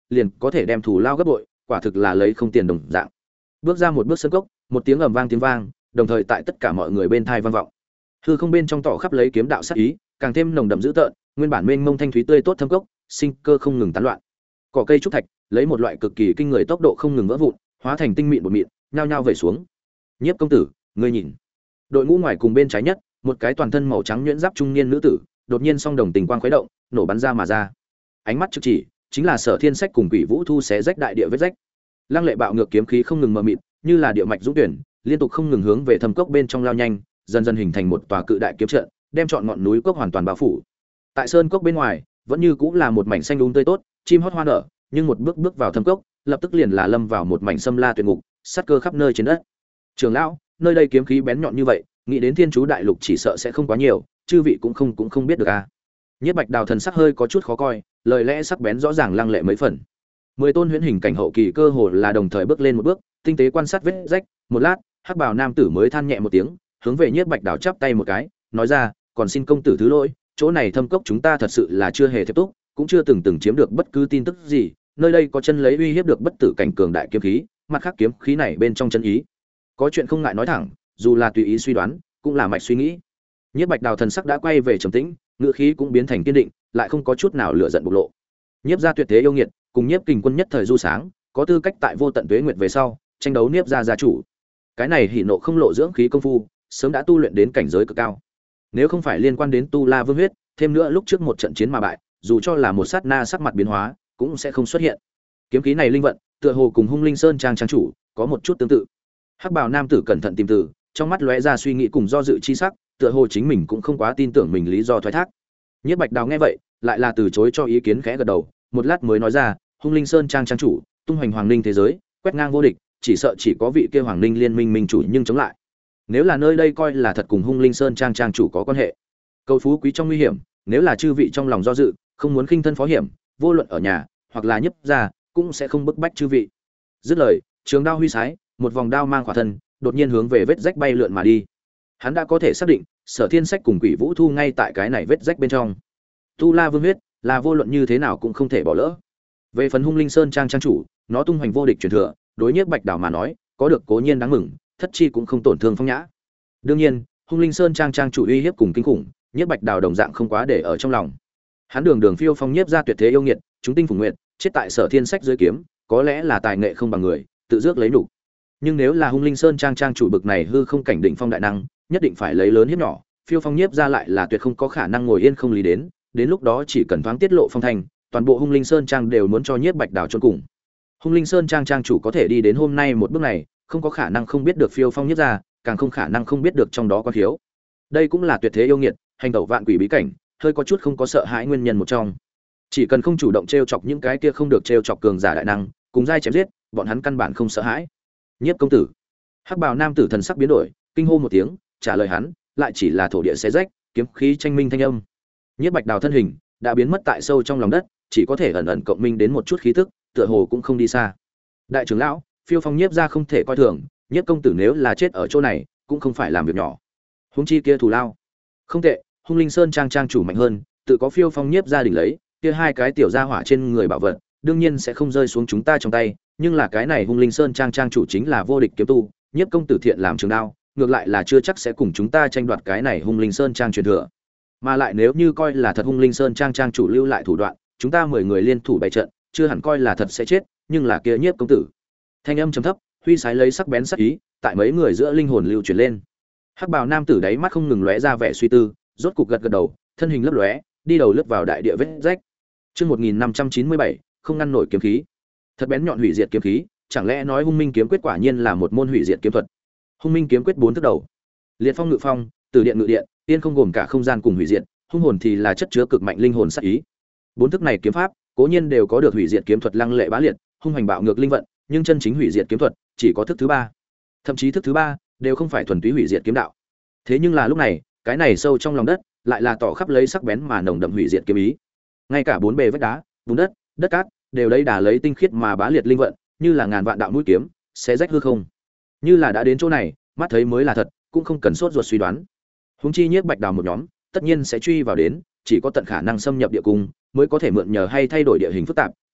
liền có thể đem thù lao gấp bội, quả thực là lấy không tiền đồng dạng. Bước ra một bước sân cốc, một tiếng ầm vang tiếng vang, đồng thời tại tất cả mọi người bên thai vang vọng. Hư không bên trong tỏ khắp lấy kiếm đạo sát ý, càng thêm nồng đậm dữ tợn, nguyên bản mênh mông thanh thúy tươi tốt thâm cốc, sinh cơ không ngừng tán loạn. Cỏ cây trúc thạch, lấy một loại cực kỳ kinh người tốc độ không ngừng vỡ vụn, hóa thành tinh mịn bột mịn, nhao nhao về xuống. Nhiếp công tử, ngươi nhìn. Đội ngũ ngoài cùng bên trái nhất, một cái toàn thân màu trắng nhuyễn giáp trung niên nữ tử, đột nhiên song đồng tình quang khuấy động, nổ bắn ra mà ra. Ánh mắt trực chỉ, chính là Sở Thiên Sách cùng Quỷ Vũ Thu xé rách đại địa vết rách. Lăng lệ bạo ngược kiếm khí không ngừng mờ mịt, như là địa mạch dũng tuyển, liên tục không ngừng hướng về thâm cốc bên trong lao nhanh, dần dần hình thành một tòa cự đại kiếm trận, đem trọn ngọn núi cốc hoàn toàn bao phủ. Tại sơn cốc bên ngoài, vẫn như cũng là một mảnh xanh um tươi tốt, chim hót hoa nở, nhưng một bước bước vào thâm cốc, lập tức liền là lâm vào một mảnh xâm la tuyệt ngục, sát cơ khắp nơi trên đất. Trường lão, nơi đây kiếm khí bén nhọn như vậy, nghĩ đến Thiên Chú đại lục chỉ sợ sẽ không quá nhiều, chư vị cũng không biết được a. Nhất Bạch Đào thần sắc hơi có chút khó coi, lời lẽ sắc bén rõ ràng lăng lệ mấy phần. 10 tôn huyễn hình cảnh hậu kỳ cơ hồ là đồng thời bước lên một bước, tinh tế quan sát vết rách, một lát, Hắc Bào nam tử mới than nhẹ một tiếng, hướng về Nhất Bạch Đào chắp tay một cái, nói ra, còn xin công tử thứ lỗi, chỗ này thâm cốc chúng ta thật sự là chưa hề tiếp túc, cũng chưa từng chiếm được bất cứ tin tức gì, nơi đây có chân lấy uy hiếp được bất tử cảnh cường đại kiếm khí, mặt khác kiếm khí này bên trong chân ý. Có chuyện không ngại nói thẳng, dù là tùy ý suy đoán, cũng là mạch suy nghĩ. Nhất Bạch Đào thần sắc đã quay về trầm tĩnh, ngữ khí cũng biến thành kiên định, lại không có chút nào lửa giận bộc lộ. Nhiếp gia tuyệt thế yêu nghiệt, cùng Nhiếp Kình Quân nhất thời du sáng, có tư cách tại vô tận tuế nguyệt về sau, tranh đấu Nhiếp gia gia chủ. Cái này hỉ nộ không lộ dưỡng khí công phu, sớm đã tu luyện đến cảnh giới cực cao. Nếu không phải liên quan đến Tu La Vương huyết, thêm nữa lúc trước một trận chiến mà bại, dù cho là một sát na sắc mặt biến hóa, cũng sẽ không xuất hiện. Kiếm khí này linh vận, tựa hồ cùng Hung Linh Sơn trang chủ có một chút tương tự. Hắc Bào nam tử cẩn thận tìm từ, trong mắt lóe ra suy nghĩ cùng do dự chi sắc, tựa hồ chính mình cũng không quá tin tưởng mình lý do thoái thác. Nhất Bạch Đào nghe vậy, lại là từ chối cho ý kiến khẽ gật đầu, một lát mới nói ra, Hung Linh Sơn trang trang chủ, tung hoành hoàng ninh thế giới, quét ngang vô địch, chỉ sợ chỉ có vị kia hoàng ninh liên minh minh chủ nhưng chống lại. Nếu là nơi đây coi là thật cùng Hung Linh Sơn trang trang chủ có quan hệ, cầu phú quý trong nguy hiểm, nếu là chư vị trong lòng do dự, không muốn khinh thân phó hiểm, vô luận ở nhà hoặc là nhấp ra, cũng sẽ không bức bách chư vị. Dứt lời, trường đao huy sái, một vòng đao mang khỏa thân, đột nhiên hướng về vết rách bay lượn mà đi. Hắn đã có thể xác định, Sở Thiên Sách cùng Quỷ Vũ Thu ngay tại cái này vết rách bên trong. Tu La Vương huyết, là vô luận như thế nào cũng không thể bỏ lỡ. Về phần Hung Linh Sơn trang trang chủ, nó tung hoành vô địch truyền thừa, đối Nhiếp Bạch Đào mà nói, có được cố nhiên đáng mừng, thất chi cũng không tổn thương phong nhã. Đương nhiên, Hung Linh Sơn trang trang chủ uy hiếp cùng kinh khủng, Nhiếp Bạch Đào đồng dạng không quá để ở trong lòng. Hắn đường đường phiêu phong nhiếp ra tuyệt thế yêu nghiệt, chúng tinh phùng nguyệt, chết tại Sở Thiên Sách dưới kiếm, có lẽ là tài nghệ không bằng người, tự dước lấy đủ. Nhưng nếu là Hung Linh Sơn trang trang chủ bực này hư không cảnh đỉnh phong đại năng, nhất định phải lấy lớn hiếp nhỏ, phiêu phong nhiếp ra lại là tuyệt không có khả năng ngồi yên không lý đến lúc đó chỉ cần thoáng tiết lộ phong thành, toàn bộ Hung Linh Sơn trang đều muốn cho Nhiếp Bạch Đào chôn cùng. Hung Linh Sơn trang trang chủ có thể đi đến hôm nay một bước này, không có khả năng không biết được phiêu phong nhiếp ra, càng không khả năng không biết được trong đó có thiếu. Đây cũng là tuyệt thế yêu nghiệt, hành tẩu vạn quỷ bí cảnh, hơi có chút không có sợ hãi nguyên nhân một trong. Chỉ cần không chủ động trêu chọc những cái kia không được trêu chọc cường giả đại năng, cùng giai chém giết, bọn hắn căn bản không sợ hãi. Nhiếp công tử. Hắc Bào nam tử thần sắc biến đổi, kinh hô một tiếng, trả lời hắn, lại chỉ là thổ địa xé rách, kiếm khí tranh minh thanh âm. Nhiếp Bạch Đào thân hình đã biến mất tại sâu trong lòng đất, chỉ có thể ẩn ẩn cộng minh đến một chút khí tức, tựa hồ cũng không đi xa. Đại trưởng lão, phiêu phong nhiếp ra không thể coi thường, Nhiếp công tử nếu là chết ở chỗ này, cũng không phải làm việc nhỏ. Huống chi kia thù lao. Không tệ, Hung Linh Sơn trang trang chủ mạnh hơn, tự có phiêu phong nhiếp gia đỉnh lấy, kia hai cái tiểu gia hỏa trên người bảo vật, đương nhiên sẽ không rơi xuống chúng ta trong tay, nhưng là cái này Hung Linh Sơn trang trang chủ chính là vô địch kiếm tu, Nhiếp công tử thiện làm trường đao, ngược lại là chưa chắc sẽ cùng chúng ta tranh đoạt cái này Hung Linh Sơn trang truyền thừa. Mà lại nếu như coi là thật Hung Linh Sơn trang trang chủ lưu lại thủ đoạn, chúng ta 10 người liên thủ bày trận, chưa hẳn coi là thật sẽ chết, nhưng là kia Nhiếp công tử. Thanh âm trầm thấp, huy sái lấy sắc bén sắc ý, tại mấy người giữa linh hồn lưu truyền lên. Hắc Bào nam tử đáy mắt không ngừng lóe ra vẻ suy tư, rốt cục gật gật đầu, thân hình lấp lóe, đi đầu lướt vào đại địa vết rách. Chương 1597, không ngăn nổi kiếm khí. Thật bén nhọn hủy diệt kiếm khí, chẳng lẽ nói Hung Minh kiếm quyết quả nhiên là một môn hủy diệt kiếm thuật. Hung Minh kiếm quyết 4 thức đầu. Liệt phong ngự phong, từ điện ngự điện, tiên không gồm cả không gian cùng hủy diệt, hung hồn thì là chất chứa cực mạnh linh hồn sát ý. 4 thức này kiếm pháp, cố nhiên đều có được hủy diệt kiếm thuật lăng lệ bá liệt, hung hành bạo ngược linh vận, nhưng chân chính hủy diệt kiếm thuật chỉ có thức thứ 3. Thậm chí thức thứ 3 đều không phải thuần túy hủy diệt kiếm đạo. Thế nhưng là lúc này, cái này sâu trong lòng đất, lại là tỏ khắp lấy sắc bén mà nồng đậm hủy diệt kiếm ý. Ngay cả 4 bề vách đá, bùn đất, đất cát, đều đây đà lấy tinh khiết mà bá liệt linh vận, như là ngàn vạn đạo mũi kiếm, xé rách hư không. Như là đã đến chỗ này, mắt thấy mới là thật, cũng không cần sốt ruột suy đoán. Huống chi Nhiếp Bạch Đào một nhóm, tất nhiên sẽ truy vào đến, chỉ có tận khả năng xâm nhập địa cung, mới có thể mượn nhờ hay thay đổi địa hình phức tạp,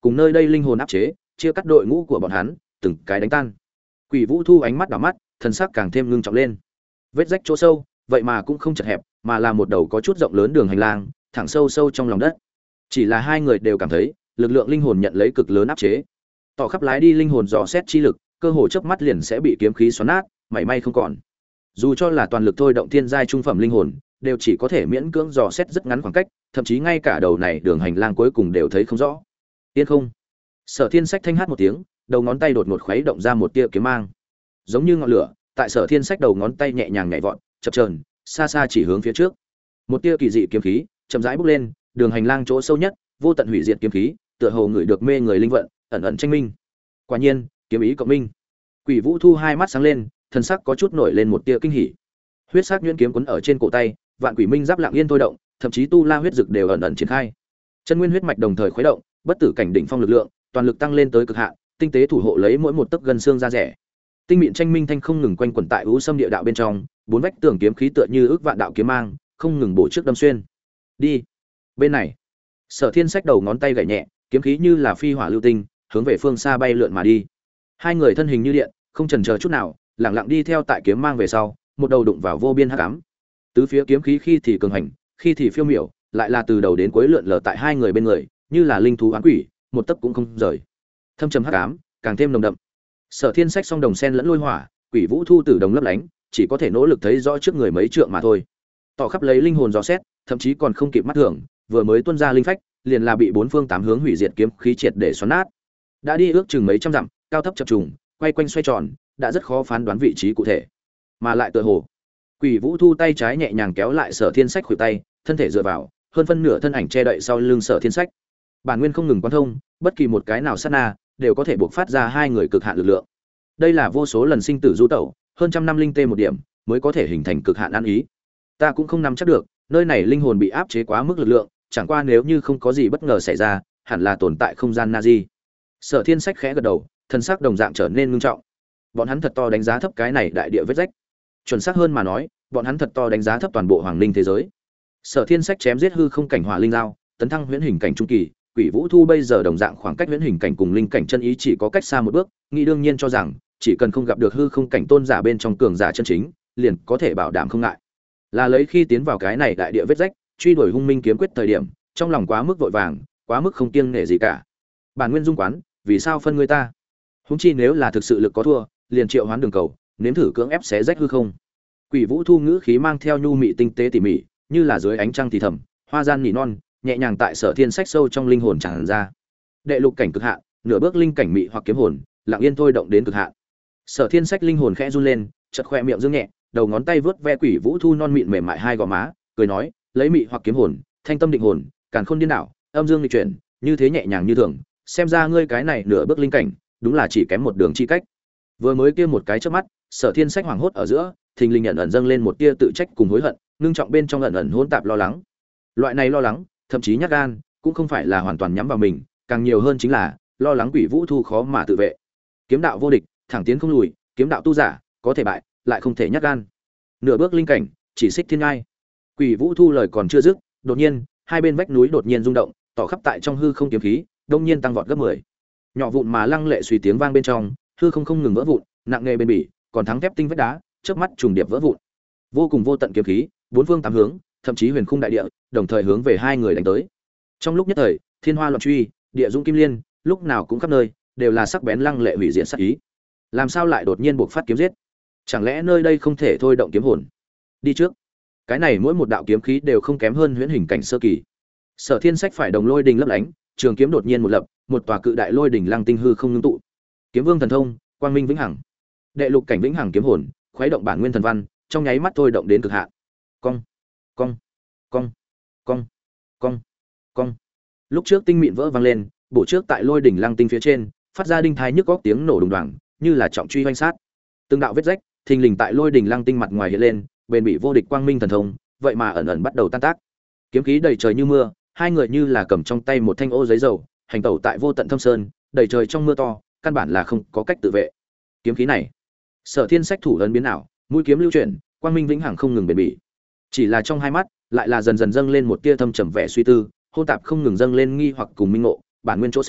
cùng nơi đây linh hồn áp chế, chia cắt đội ngũ của bọn hắn, từng cái đánh tan. Quỷ Vũ Thu ánh mắt đảo mắt, thần sắc càng thêm ngưng trọng lên. Vết rách chỗ sâu, vậy mà cũng không chật hẹp, mà là một đầu có chút rộng lớn đường hành lang, thẳng sâu sâu trong lòng đất. Chỉ là hai người đều cảm thấy, lực lượng linh hồn nhận lấy cực lớn áp chế. Tỏ khắp lái đi linh hồn dò xét chi lực, cơ hồ chớp mắt liền sẽ bị kiếm khí xoắn nát, mảy may không còn. Dù cho là toàn lực thôi động thiên giai trung phẩm linh hồn, đều chỉ có thể miễn cưỡng dò xét rất ngắn khoảng cách, thậm chí ngay cả đầu này đường hành lang cuối cùng đều thấy không rõ. Yên không. Sở Thiên Sách thanh hát một tiếng, đầu ngón tay đột ngột khuấy động ra một tia kiếm mang. Giống như ngọn lửa, tại Sở Thiên Sách đầu ngón tay nhẹ nhàng nhảy vọt, chập chờn, xa xa chỉ hướng phía trước. Một tia kỳ dị kiếm khí chậm rãi bốc lên, đường hành lang chỗ sâu nhất, vô tận hủy diệt kiếm khí, tựa hồ người được mê người linh vận, ẩn ẩn tranh minh. Quả nhiên, kiếm ý cộng minh. Quỷ Vũ Thu hai mắt sáng lên, thân sắc có chút nổi lên một tia kinh hỉ. Huyết sắc nhuyễn kiếm quấn ở trên cổ tay, vạn quỷ minh giáp lặng yên thôi động, thậm chí tu la huyết dực đều ẩn ẩn triển khai. Chân nguyên huyết mạch đồng thời khuấy động, bất tử cảnh đỉnh phong lực lượng, toàn lực tăng lên tới cực hạn, tinh tế thủ hộ lấy mỗi một tấc gần xương da rẻ. Tinh mịn tranh minh thanh không ngừng quanh quẩn tại u sâm địa đạo bên trong, bốn vách tường kiếm khí tựa như ước vạn đạo kiếm mang, không ngừng bổ trước đâm xuyên. Đi, bên này. Sở Thiên Sách đầu ngón tay gảy nhẹ, kiếm khí như là phi hỏa lưu tinh, hướng về phương xa bay lượn mà đi. Hai người thân hình như điện, không chần chờ chút nào, lặng lặng đi theo tại kiếm mang về sau, một đầu đụng vào vô biên hắc ám. Tứ phía kiếm khí khi thì cường hành, khi thì phiêu miểu, lại là từ đầu đến cuối lượn lờ tại hai người bên người, như là linh thú ám quỷ, một tấc cũng không rời. Thâm trầm hắc ám, càng thêm nồng đậm. Sở Thiên Sách song đồng sen lẫn lôi hỏa, Quỷ Vũ Thu tử đồng lấp lánh, chỉ có thể nỗ lực thấy rõ trước người mấy trượng mà thôi. Tỏ khắp lấy linh hồn dò xét, thậm chí còn không kịp mắt thường, vừa mới tuôn ra linh phách, liền là bị bốn phương tám hướng hủy diệt kiếm khí triệt để xoắn nát. Đã đi ước chừng mấy trăm dặm, cao thấp chập trùng, quay quanh xoay tròn, đã rất khó phán đoán vị trí cụ thể. Mà lại tựa hồ, Quỷ Vũ Thu tay trái nhẹ nhàng kéo lại Sở Thiên Sách khuỷu tay, thân thể dựa vào, hơn phân nửa thân ảnh che đậy sau lưng Sở Thiên Sách. Bản nguyên không ngừng quan thông, bất kỳ một cái nào sát na đều có thể buộc phát ra hai người cực hạn lực lượng. Đây là vô số lần sinh tử du tẩu, hơn trăm năm linh tê một điểm, mới có thể hình thành cực hạn ăn ý. Ta cũng không nắm chắc được, nơi này linh hồn bị áp chế quá mức lực lượng, chẳng qua nếu như không có gì bất ngờ xảy ra, hẳn là tồn tại không gian Nazi. Sở Thiên Sách khẽ gật đầu, thân sắc đồng dạng trở nên ngưng trọng. Bọn hắn thật to đánh giá thấp cái này đại địa vết rách. Chuẩn xác hơn mà nói, bọn hắn thật to đánh giá thấp toàn bộ hoàng linh thế giới. Sở Thiên Sách chém giết hư không cảnh hỏa linh dao, tấn thăng huyễn hình cảnh trung kỳ, Quỷ Vũ Thu bây giờ đồng dạng khoảng cách huyễn hình cảnh cùng linh cảnh chân ý chỉ có cách xa một bước, nghĩ đương nhiên cho rằng chỉ cần không gặp được hư không cảnh tôn giả bên trong cường giả chân chính, liền có thể bảo đảm không ngại. Là lấy khi tiến vào cái này đại địa vết rách, truy đuổi hung minh kiếm quyết thời điểm, trong lòng quá mức vội vàng, quá mức không kiêng nể gì cả. Bản nguyên dung quán, vì sao phân người ta? Huống chi nếu là thực sự lực có thua, liền triệu hoán đường cầu, nếm thử cưỡng ép xé rách hư không. Quỷ Vũ Thu ngữ khí mang theo nhu mị tinh tế tỉ mỉ, như là dưới ánh trăng thì thầm, hoa gian nỉ non, nhẹ nhàng tại Sở Thiên Sách sâu trong linh hồn tràn ra. Đệ lục cảnh cực hạn, nửa bước linh cảnh mị hoặc kiếm hồn, lặng yên thôi động đến cực hạn. Sở Thiên Sách linh hồn khẽ run lên, chợt khoe miệng dương nhẹ, đầu ngón tay vướt ve Quỷ Vũ Thu non mịn mềm mại hai gò má, cười nói, lấy mị hoặc kiếm hồn, thanh tâm định hồn, càn khôn điên đảo, âm dương nghịch chuyển, như thế nhẹ nhàng như thường, xem ra ngươi cái này nửa bước linh cảnh, đúng là chỉ kém một đường chi cách. Vừa mới kia một cái chớp mắt, Sở Thiên Sách hoảng hốt ở giữa, thình lình nhận ẩn dâng lên một tia tự trách cùng hối hận, ngưng trọng bên trong ẩn ẩn hỗn tạp lo lắng. Loại này lo lắng, thậm chí nhát gan, cũng không phải là hoàn toàn nhắm vào mình, càng nhiều hơn chính là lo lắng Quỷ Vũ Thu khó mà tự vệ. Kiếm đạo vô địch, thẳng tiến không lùi, kiếm đạo tu giả, có thể bại, lại không thể nhát gan. Nửa bước linh cảnh, chỉ xích thiên ngai. Quỷ Vũ Thu lời còn chưa dứt, đột nhiên, hai bên vách núi đột nhiên rung động, tỏ khắp tại trong hư không kiếm khí, đông nhiên tăng vọt gấp 10. Nhỏ vụn mà lăng lệ suy tiếng vang bên trong, hư không không ngừng vỡ vụn, nặng nề bền bỉ, còn thắng thép tinh vách đá, chớp mắt trùng điệp vỡ vụn. Vô cùng vô tận kiếm khí, bốn phương tám hướng, thậm chí huyền khung đại địa, đồng thời hướng về hai người đánh tới. Trong lúc nhất thời, thiên hoa loạn truy, địa dũng kim liên, lúc nào cũng khắp nơi, đều là sắc bén lăng lệ hủy diệt sát ý. Làm sao lại đột nhiên buộc phát kiếm giết? Chẳng lẽ nơi đây không thể thôi động kiếm hồn? Đi trước. Cái này mỗi một đạo kiếm khí đều không kém hơn huyễn hình cảnh sơ kỳ. Sở Thiên Sách phải đồng lôi đình lấp lánh, trường kiếm đột nhiên một lập, một tòa cự đại lôi đỉnh lăng tinh hư không ngưng tụ. Kiếm vương thần thông, quang minh vĩnh hằng. Đệ lục cảnh vĩnh hằng kiếm hồn, khuấy động bản nguyên thần văn, trong nháy mắt thôi động đến cực hạn. Cong, cong, cong, cong, cong, cong. Lúc trước tinh mịn vỡ vang lên, bổ trước tại lôi đỉnh lăng tinh phía trên, phát ra đinh thai nhức góc tiếng nổ đùng đoàng, như là trọng truy hoành sát. Từng đạo vết rách, thình lình tại lôi đỉnh lăng tinh mặt ngoài hiện lên, bền bị vô địch quang minh thần thông, vậy mà ẩn ẩn bắt đầu tan tác. Kiếm khí đầy trời như mưa, hai người như là cầm trong tay một thanh ô giấy dầu, hành tẩu tại vô tận thâm sơn, đầy trời trong mưa to, căn bản là không có cách tự vệ. Kiếm khí này, Sở Thiên Sách thủ ấn biến ảo, mũi kiếm lưu chuyển, quang minh vĩnh hằng không ngừng bền bỉ. Chỉ là trong hai mắt, lại là dần dần dâng lên một tia thâm trầm vẻ suy tư, hôn tạp không ngừng dâng lên nghi hoặc cùng minh ngộ, bản nguyên chỗ sâu,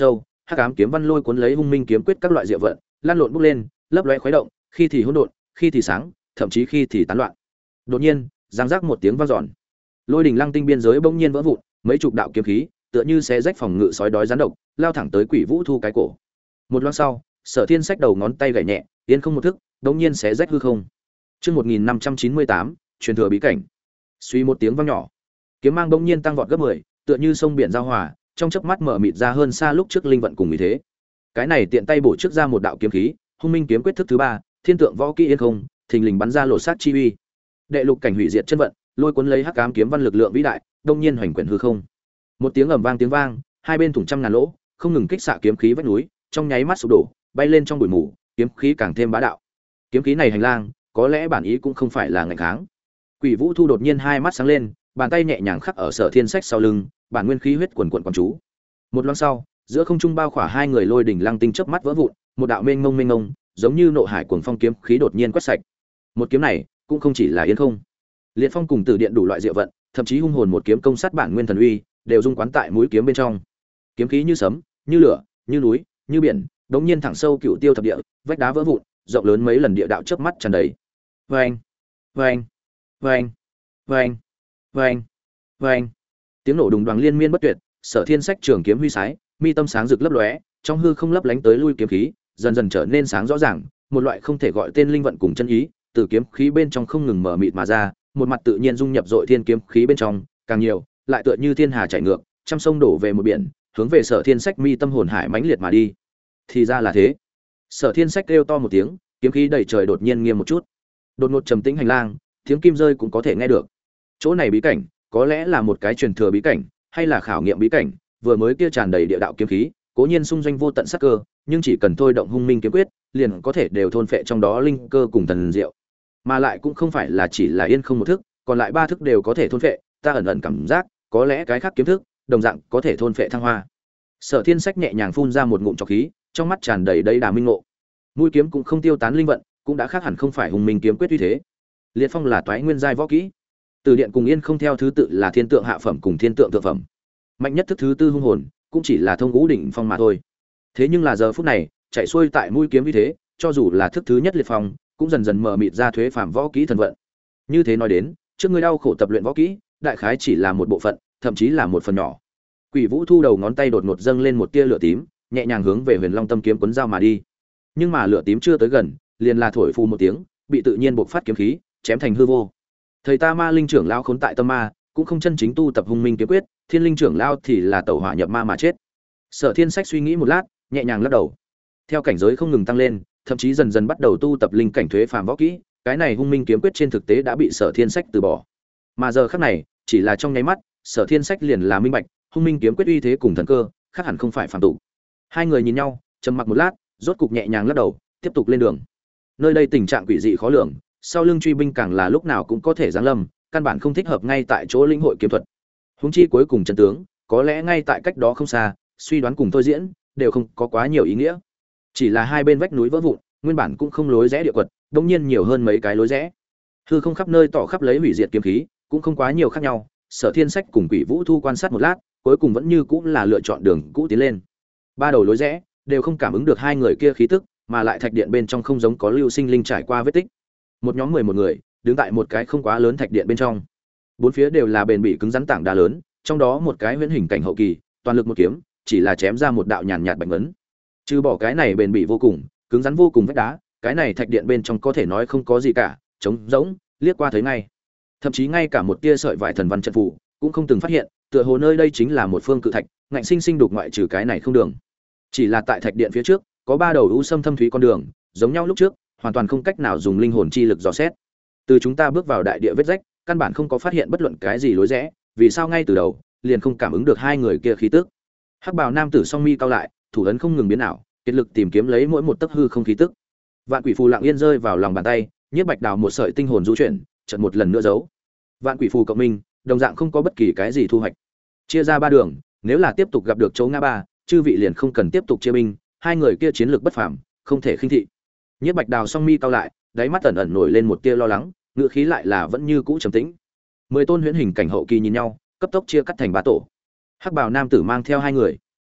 hắc ám kiếm văn lôi cuốn lấy hung minh kiếm quyết các loại diệu vận, lan lộn bốc lên, lấp lóe khuấy động, khi thì hỗn độn, khi thì sáng, thậm chí khi thì tán loạn. Đột nhiên, giang giác một tiếng vang dọn. Lôi đỉnh lăng tinh biên giới bỗng nhiên vỡ vụn, mấy chục đạo kiếm khí, tựa như xé rách phòng ngự sói đói rắn độc, lao thẳng tới Quỷ Vũ Thu cái cổ. Một loáng sau, Sở Thiên xách đầu ngón tay gảy nhẹ, yên không một thức, bỗng nhiên xé rách hư không. Chương 1598, truyền thừa bí cảnh. Suy một tiếng vang nhỏ, kiếm mang bỗng nhiên tăng vọt gấp 10, tựa như sông biển giao hòa, trong chớp mắt mở mịt ra hơn xa lúc trước linh vận cùng ý thế. Cái này tiện tay bổ trước ra một đạo kiếm khí, hung minh kiếm quyết thức thứ 3, thiên tượng võ kỹ yên không, thình lình bắn ra lột sát chi uy. Đệ lục cảnh hủy diệt chân vận, lôi cuốn lấy hắc ám kiếm văn lực lượng vĩ đại, đông nhiên hoành quyển hư không. Một tiếng ầm vang tiếng vang, hai bên thủng trăm ngàn lỗ, không ngừng kích xạ kiếm khí vách núi, trong nháy mắt sụp đổ, bay lên trong bụi mù, kiếm khí càng thêm bá đạo. Kiếm khí này hành lang, có lẽ bản ý cũng không phải là ngạnh kháng. Quỷ Vũ Thu đột nhiên hai mắt sáng lên, bàn tay nhẹ nhàng khắc ở Sở Thiên Sách sau lưng, bản nguyên khí huyết quần quần quần chú. Một loáng sau, giữa không trung bao khỏa hai người lôi đỉnh lăng tinh chớp mắt vỡ vụn, một đạo mênh mông, giống như nộ hải cuồng phong kiếm khí đột nhiên quét sạch. Một kiếm này, cũng không chỉ là yên không. Liệt phong cùng tử điện đủ loại diệu vận, thậm chí hung hồn một kiếm công sát bản nguyên thần uy, đều dung quán tại mũi kiếm bên trong. Kiếm khí như sấm, như lửa, như núi, như biển, đống nhiên thẳng sâu cựu tiêu thập địa, vách đá vỡ vụn, rộng lớn mấy lần địa đạo chớp mắt tràn đầy. Oeng, oeng, oeng, oeng, oeng, oeng. Tiếng nổ đùng đoàng liên miên bất tuyệt, Sở Thiên Sách trường kiếm huy sái, mi tâm sáng rực lấp lóe, trong hư không lấp lánh tới lui kiếm khí, dần dần trở nên sáng rõ ràng, một loại không thể gọi tên linh vận cùng chân ý, từ kiếm khí bên trong không ngừng mở mịt mà ra, một mặt tự nhiên dung nhập dội thiên kiếm khí bên trong, càng nhiều, lại tựa như thiên hà chảy ngược, trăm sông đổ về một biển, hướng về Sở Thiên Sách mi tâm hồn hải mãnh liệt mà đi. Thì ra là thế. Sở Thiên Sách kêu to một tiếng, kiếm khí đầy trời đột nhiên nghiêm một chút. Đột ngột trầm tĩnh hành lang, tiếng kim rơi cũng có thể nghe được. Chỗ này bí cảnh, có lẽ là một cái truyền thừa bí cảnh, hay là khảo nghiệm bí cảnh, vừa mới kia tràn đầy địa đạo kiếm khí, cố nhiên xung doanh vô tận sát cơ, nhưng chỉ cần thôi động hung minh kiếm quyết, liền có thể đều thôn phệ trong đó linh cơ cùng thần diệu. Mà lại cũng không phải là chỉ là yên không một thức, còn lại ba thức đều có thể thôn phệ, ta ẩn ẩn cảm giác, có lẽ cái khác kiếm thức, đồng dạng có thể thôn phệ thăng hoa. Sở Thiên Sách nhẹ nhàng phun ra một ngụm trọc khí, trong mắt tràn đầy đầy đà minh ngộ. Mũi kiếm cũng không tiêu tán linh vận, cũng đã khác hẳn không phải hung minh kiếm quyết uy thế. Liệt phong là toái nguyên giai võ kỹ. Từ điện cùng yên không theo thứ tự là thiên tượng hạ phẩm cùng thiên tượng thượng phẩm. Mạnh nhất thức thứ tư hung hồn, cũng chỉ là thông ngũ đỉnh phong mà thôi. Thế nhưng là giờ phút này, chạy xuôi tại mũi kiếm uy thế, cho dù là thức thứ nhất liệt phong, cũng dần dần mở mịt ra thuế phàm võ kỹ thần vận. Như thế nói đến, trước ngươi đau khổ tập luyện võ kỹ, đại khái chỉ là một bộ phận, thậm chí là một phần nhỏ. Quỷ Vũ Thu đầu ngón tay đột ngột dâng lên một tia lửa tím, nhẹ nhàng hướng về Huyền Long Tâm kiếm cuốn dao mà đi. Nhưng mà lửa tím chưa tới gần, liền là thổi phù một tiếng, bị tự nhiên bộc phát kiếm khí chém thành hư vô. Thầy ta Ma Linh trưởng lão khốn tại tâm ma, cũng không chân chính tu tập hung minh kiếm quyết, Thiên Linh trưởng lão thì là tẩu hỏa nhập ma mà chết. Sở Thiên Sách suy nghĩ một lát, nhẹ nhàng lắc đầu. Theo cảnh giới không ngừng tăng lên, thậm chí dần dần bắt đầu tu tập linh cảnh thuế phàm võ kỹ, cái này hung minh kiếm quyết trên thực tế đã bị Sở Thiên Sách từ bỏ. Mà giờ khắc này, chỉ là trong nháy mắt, Sở Thiên Sách liền là minh bạch, hung minh kiếm quyết uy thế cùng thần cơ, khác hẳn không phải phàm tục. Hai người nhìn nhau, trầm mặc một lát, rốt cục nhẹ nhàng lắc đầu, tiếp tục lên đường. Nơi đây tình trạng quỷ dị khó lường, sau lưng truy binh càng là lúc nào cũng có thể giáng lâm, căn bản không thích hợp ngay tại chỗ lĩnh hội kiếm thuật. Huống chi cuối cùng chân tướng, có lẽ ngay tại cách đó không xa, suy đoán cùng tôi diễn, đều không có quá nhiều ý nghĩa. Chỉ là hai bên vách núi vỡ vụn, nguyên bản cũng không lối rẽ địa quật, đột nhiên nhiều hơn mấy cái lối rẽ. Hư không khắp nơi tỏ khắp lấy hủy diệt kiếm khí, cũng không quá nhiều khác nhau. Sở Thiên Sách cùng Quỷ Vũ Thu quan sát một lát, cuối cùng vẫn như cũng là lựa chọn đường cũ tiến lên. Ba đầu lối rẽ đều không cảm ứng được hai người kia khí tức, mà lại thạch điện bên trong không giống có lưu sinh linh trải qua vết tích. Một nhóm 11 người đứng tại một cái không quá lớn thạch điện bên trong. Bốn phía đều là bền bỉ cứng rắn tảng đá lớn, trong đó một cái huyễn hình cảnh hậu kỳ, toàn lực một kiếm, chỉ là chém ra một đạo nhàn nhạt bạch ngấn. Trừ bỏ cái này bền bỉ vô cùng, cứng rắn vô cùng vách đá, cái này thạch điện bên trong có thể nói không có gì cả, trống rỗng, liếc qua thấy ngay. Thậm chí ngay cả một tia sợi vải thần văn trận phù cũng không từng phát hiện, tựa hồ nơi đây chính là một phương cự thạch, ngạnh sinh sinh đục ngoại trừ cái này không đường. Chỉ là tại thạch điện phía trước, có ba đầu u sâm thâm thúy con đường, giống nhau lúc trước, hoàn toàn không cách nào dùng linh hồn chi lực dò xét. Từ chúng ta bước vào đại địa vết rách, căn bản không có phát hiện bất luận cái gì lối rẽ, vì sao ngay từ đầu liền không cảm ứng được hai người kia khí tức. Hắc bào nam tử song mi cao lại, thủ ấn không ngừng biến ảo, kiệt lực tìm kiếm lấy mỗi một tấc hư không khí tức. Vạn quỷ phù lặng yên rơi vào lòng bàn tay, nhiếp bạch đào một sợi tinh hồn du chuyển, chợt một lần nữa giấu. Vạn quỷ phù cộng minh, đồng dạng không có bất kỳ cái gì thu hoạch. Chia ra ba đường, nếu là tiếp tục gặp được chỗ ngã ba, chư vị liền không cần tiếp tục chia binh, hai người kia chiến lược bất phàm, không thể khinh thị. Nhiếp bạch đào song mi cao lại, đáy mắt ẩn ẩn nổi lên một tia lo lắng, ngựa khí lại là vẫn như cũ trầm tĩnh. 10 tôn huyễn hình cảnh hậu kỳ nhìn nhau, cấp tốc chia cắt thành ba tổ. Hắc bào nam tử mang theo hai người,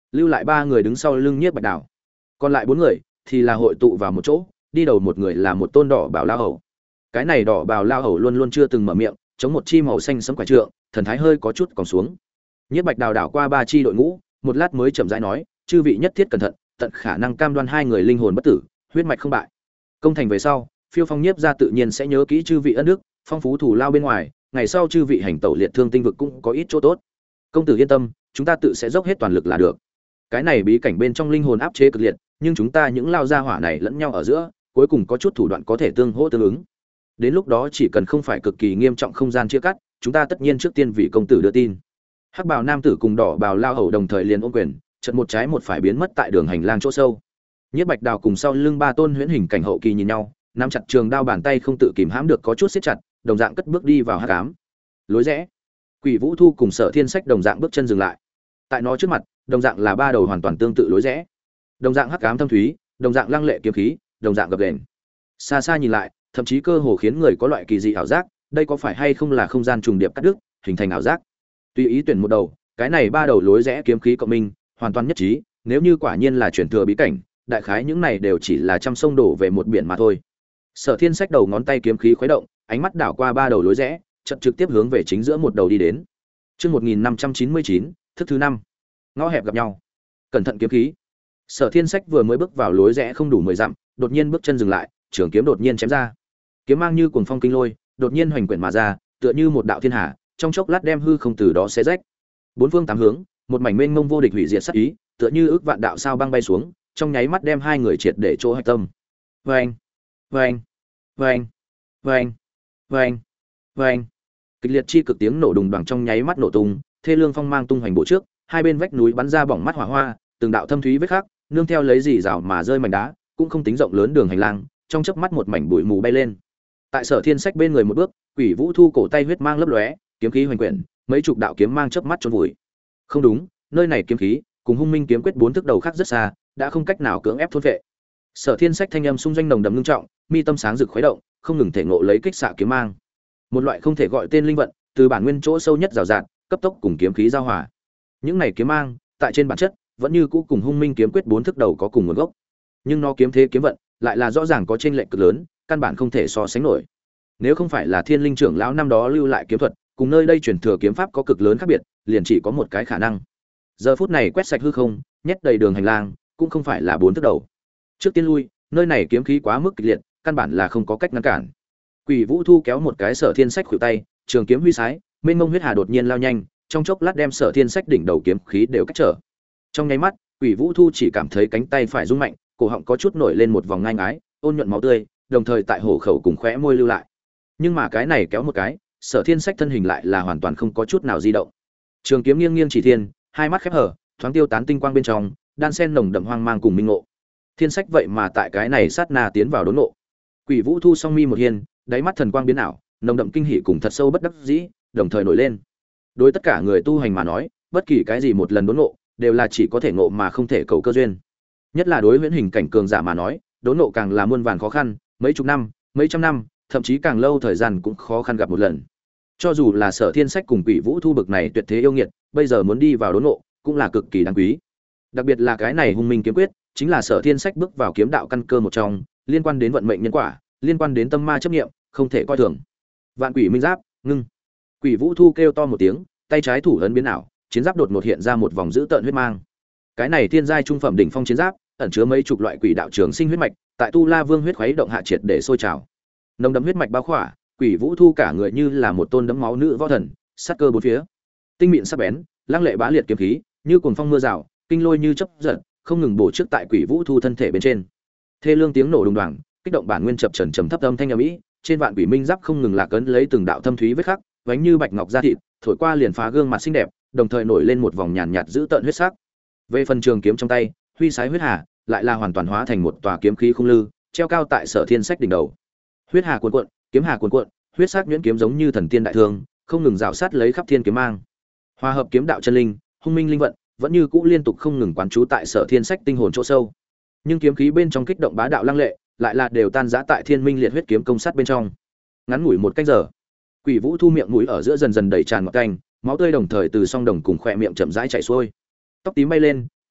lưu lại 3 người đứng sau lưng Nhiếp Bạch Đào. Còn lại 4 người thì là hội tụ vào một chỗ, đi đầu một người là một tôn đỏ bào lao hầu. Cái này đỏ bào lao hầu luôn luôn chưa từng mở miệng, chống một chi màu xanh sẫm quả trượng, thần thái hơi có chút còn xuống. Nhiếp Bạch Đào đảo qua 3 chi đội ngũ, một lát mới chậm rãi nói, chư vị nhất thiết cẩn thận, tận khả năng cam đoan 2 người linh hồn bất tử, huyết mạch không bại. Công thành về sau, Phiêu Phong Nhiếp gia tự nhiên sẽ nhớ kỹ chư vị ân đức, phong phú thủ lao bên ngoài, ngày sau chư vị hành tẩu liệt thương tinh vực cũng có ít chỗ tốt. Công tử yên tâm, chúng ta tự sẽ dốc hết toàn lực là được. Cái này bí cảnh bên trong linh hồn áp chế cực liệt, nhưng chúng ta những lao gia hỏa này lẫn nhau ở giữa, cuối cùng có chút thủ đoạn có thể tương hỗ tương ứng. Đến lúc đó chỉ cần không phải cực kỳ nghiêm trọng không gian chia cắt, chúng ta tất nhiên trước tiên vì công tử đưa tin. Hắc bào nam tử cùng đỏ bào lao hầu đồng thời liền ôm quyền, chợt một trái một phải biến mất tại đường hành lang chỗ sâu. Nhiếp Bạch Đào cùng sau lưng 3 tôn huyễn hình cảnh hậu kỳ nhìn nhau, nắm chặt trường đao, bàn tay không tự kìm hãm được có chút siết chặt, đồng dạng cất bước đi vào hắc ám. Lối rẽ. Quỷ Vũ Thu cùng Sở Thiên Sách đồng dạng bước chân dừng lại. Tại nó trước mặt, đồng dạng là 3 đầu hoàn toàn tương tự lối rẽ. Đồng dạng hắc ám thâm thúy, đồng dạng lăng lệ kiếm khí, đồng dạng gập ghềnh. Xa xa nhìn lại, thậm chí cơ hồ khiến người có loại kỳ dị ảo giác, đây có phải hay không là không gian trùng điệp cắt đứt, hình thành ảo giác. Tùy ý tuyển một đầu, cái này 3 đầu lối rẽ kiếm khí cộng minh, hoàn toàn nhất trí, nếu như quả nhiên là chuyển thừa bí cảnh, đại khái những này đều chỉ là trăm sông đổ về một biển mà thôi. Sở Thiên Sách đầu ngón tay kiếm khí khuấy động, ánh mắt đảo qua 3 đầu lối rẽ, chợt trực tiếp hướng về chính giữa một đầu đi đến. Chương 1599, thức thứ 5. Ngõ hẹp gặp nhau. Cẩn thận kiếm khí. Sở Thiên Sách vừa mới bước vào lối rẽ không đủ 10 dặm, đột nhiên bước chân dừng lại, trường kiếm đột nhiên chém ra. Kiếm mang như cuồng phong kinh lôi, đột nhiên hoành quyển mà ra, tựa như một đạo thiên hà, trong chốc lát đem hư không từ đó xé rách. Bốn phương tám hướng, một mảnh mênh mông vô địch hủy diệt sát ý, tựa như ước vạn đạo sao băng bay xuống, trong nháy mắt đem 2 người triệt để chỗ hạch tâm. Oeng, oeng, oeng, oeng, oeng, oeng. Kịch liệt chi cực tiếng nổ đùng đoàng trong nháy mắt nổ tung, thê lương phong mang tung hoành bộ trước, hai bên vách núi bắn ra bỏng mắt hỏa hoa, từng đạo thâm thúy vết khắc, nương theo lấy dì rào mà rơi mảnh đá, cũng không tính rộng lớn đường hành lang, trong chớp mắt một mảnh bụi mù bay lên. Tại Sở Thiên Sách bên người một bước, Quỷ Vũ Thu cổ tay huyết mang lấp lóe, kiếm khí hoành quyển, mấy chục đạo kiếm mang chớp mắt chôn vùi. Không đúng, nơi này kiếm khí cùng Hung Minh kiếm quyết 4 thức đầu khác rất xa, đã không cách nào cưỡng ép thôn vệ. Sở Thiên Sách thanh âm xung doanh nồng đậm ngưng trọng, mi tâm sáng rực khuấy động, không ngừng thể ngộ lấy kích xạ kiếm mang. Một loại không thể gọi tên linh vận, từ bản nguyên chỗ sâu nhất rào rạt, cấp tốc cùng kiếm khí giao hòa. Những này kiếm mang, tại trên bản chất, vẫn như cũ cùng Hung Minh kiếm quyết 4 thức đầu có cùng nguồn gốc. Nhưng nó kiếm thế kiếm vận, lại là rõ ràng có chênh lệch cực lớn, căn bản không thể so sánh nổi. Nếu không phải là Thiên Linh trưởng lão năm đó lưu lại kiếm thuật, cùng nơi đây truyền thừa kiếm pháp có cực lớn khác biệt, liền chỉ có một cái khả năng. Giờ phút này quét sạch hư không, nhét đầy đường hành lang, cũng không phải là 4 thức đầu. Trước tiên lui, nơi này kiếm khí quá mức kịch liệt, căn bản là không có cách ngăn cản. Quỷ Vũ Thu kéo một cái Sở Thiên Sách khuỷu tay, trường kiếm huy sái, mênh mông huyết hà đột nhiên lao nhanh, trong chốc lát đem Sở Thiên Sách đỉnh đầu kiếm khí đều cách trở. Trong nháy mắt, Quỷ Vũ Thu chỉ cảm thấy cánh tay phải rung mạnh, cổ họng có chút nổi lên một vòng ngai ngái, ôn nhuận máu tươi, đồng thời tại hổ khẩu cùng khóe môi lưu lại. Nhưng mà cái này kéo một cái, Sở Thiên Sách thân hình lại là hoàn toàn không có chút nào di động. Trường kiếm nghiêng nghiêng chỉ thiên, hai mắt khép hở, thoáng tiêu tán tinh quang bên trong, đan sen nồng đậm hoang mang cùng minh ngộ. Thiên Sách vậy mà tại cái này sát na tiến vào đốn ngộ. Quỷ Vũ Thu song mi một hiên, đáy mắt thần quang biến ảo, nồng đậm kinh hỉ cùng thật sâu bất đắc dĩ, đồng thời nổi lên. Đối tất cả người tu hành mà nói, bất kỳ cái gì một lần đốn ngộ, đều là chỉ có thể ngộ mà không thể cầu cơ duyên. Nhất là đối huyễn hình cảnh cường giả mà nói, đốn ngộ càng là muôn vàn khó khăn, mấy chục năm, mấy trăm năm, thậm chí càng lâu thời gian cũng khó khăn gặp một lần. Cho dù là Sở Thiên Sách cùng Quỷ Vũ Thu bực này tuyệt thế yêu nghiệt, bây giờ muốn đi vào đốn ngộ, cũng là cực kỳ đáng quý. Đặc biệt là cái này Hung Minh kiếm quyết, chính là Sở Thiên Sách bước vào kiếm đạo căn cơ một trong, liên quan đến vận mệnh nhân quả, liên quan đến tâm ma chấp niệm, không thể coi thường. Vạn Quỷ Minh Giáp, ngưng. Quỷ Vũ Thu kêu to một tiếng, tay trái thủ ấn biến ảo, chiến giáp đột ngột hiện ra một vòng dữ tợn huyết mang. Cái này thiên giai trung phẩm đỉnh phong chiến giáp, ẩn chứa mấy chục loại quỷ đạo trường sinh huyết mạch, tại Tu La Vương huyết khuấy động hạ triệt để sôi trào. Nồng đậm huyết mạch bao khỏa, Quỷ Vũ Thu cả người như là một tôn đấm máu nữ võ thần, sát cơ bốn phía. Tinh mịn sắc bén, lăng lệ bá liệt kiếm khí, như cuồng phong mưa rào, kinh lôi như chớp giật, không ngừng bổ trước tại Quỷ Vũ Thu thân thể bên trên. Thê lương tiếng nổ đùng đoàng, kích động bản nguyên chập chờn trầm thấp âm thanh ầm ĩ, trên vạn quỷ minh giáp không ngừng lạc ấn lấy từng đạo thâm thúy vết khắc, vánh như bạch ngọc da thịt, thổi qua liền phá gương mặt xinh đẹp, đồng thời nổi lên một vòng nhàn nhạt giữ tợn huyết sắc. Về phần trường kiếm trong tay, huy sái huyết hà, lại là hoàn toàn hóa thành một tòa kiếm khí không lư, treo cao tại Sở Thiên Sách đỉnh đầu. Huyết hà cuồn cuộn, kiếm hà cuồn cuộn, huyết sắc nhuyễn kiếm giống như thần tiên đại thương, không ngừng rào sát lấy khắp thiên kiếm mang. Hòa hợp kiếm đạo chân linh, Hung Minh linh vận, vẫn như cũ liên tục không ngừng quán trú tại Sở Thiên Sách tinh hồn chỗ sâu. Nhưng kiếm khí bên trong kích động bá đạo lăng lệ, lại là đều tan rã tại Thiên Minh liệt huyết kiếm công sát bên trong. Ngắn ngủi một canh giờ, Quỷ Vũ Thu miệng mũi ở giữa dần dần đầy tràn ngọt canh, máu tươi đồng thời từ song đồng cùng khỏe miệng chậm rãi chảy xuôi. Tóc tím bay lên,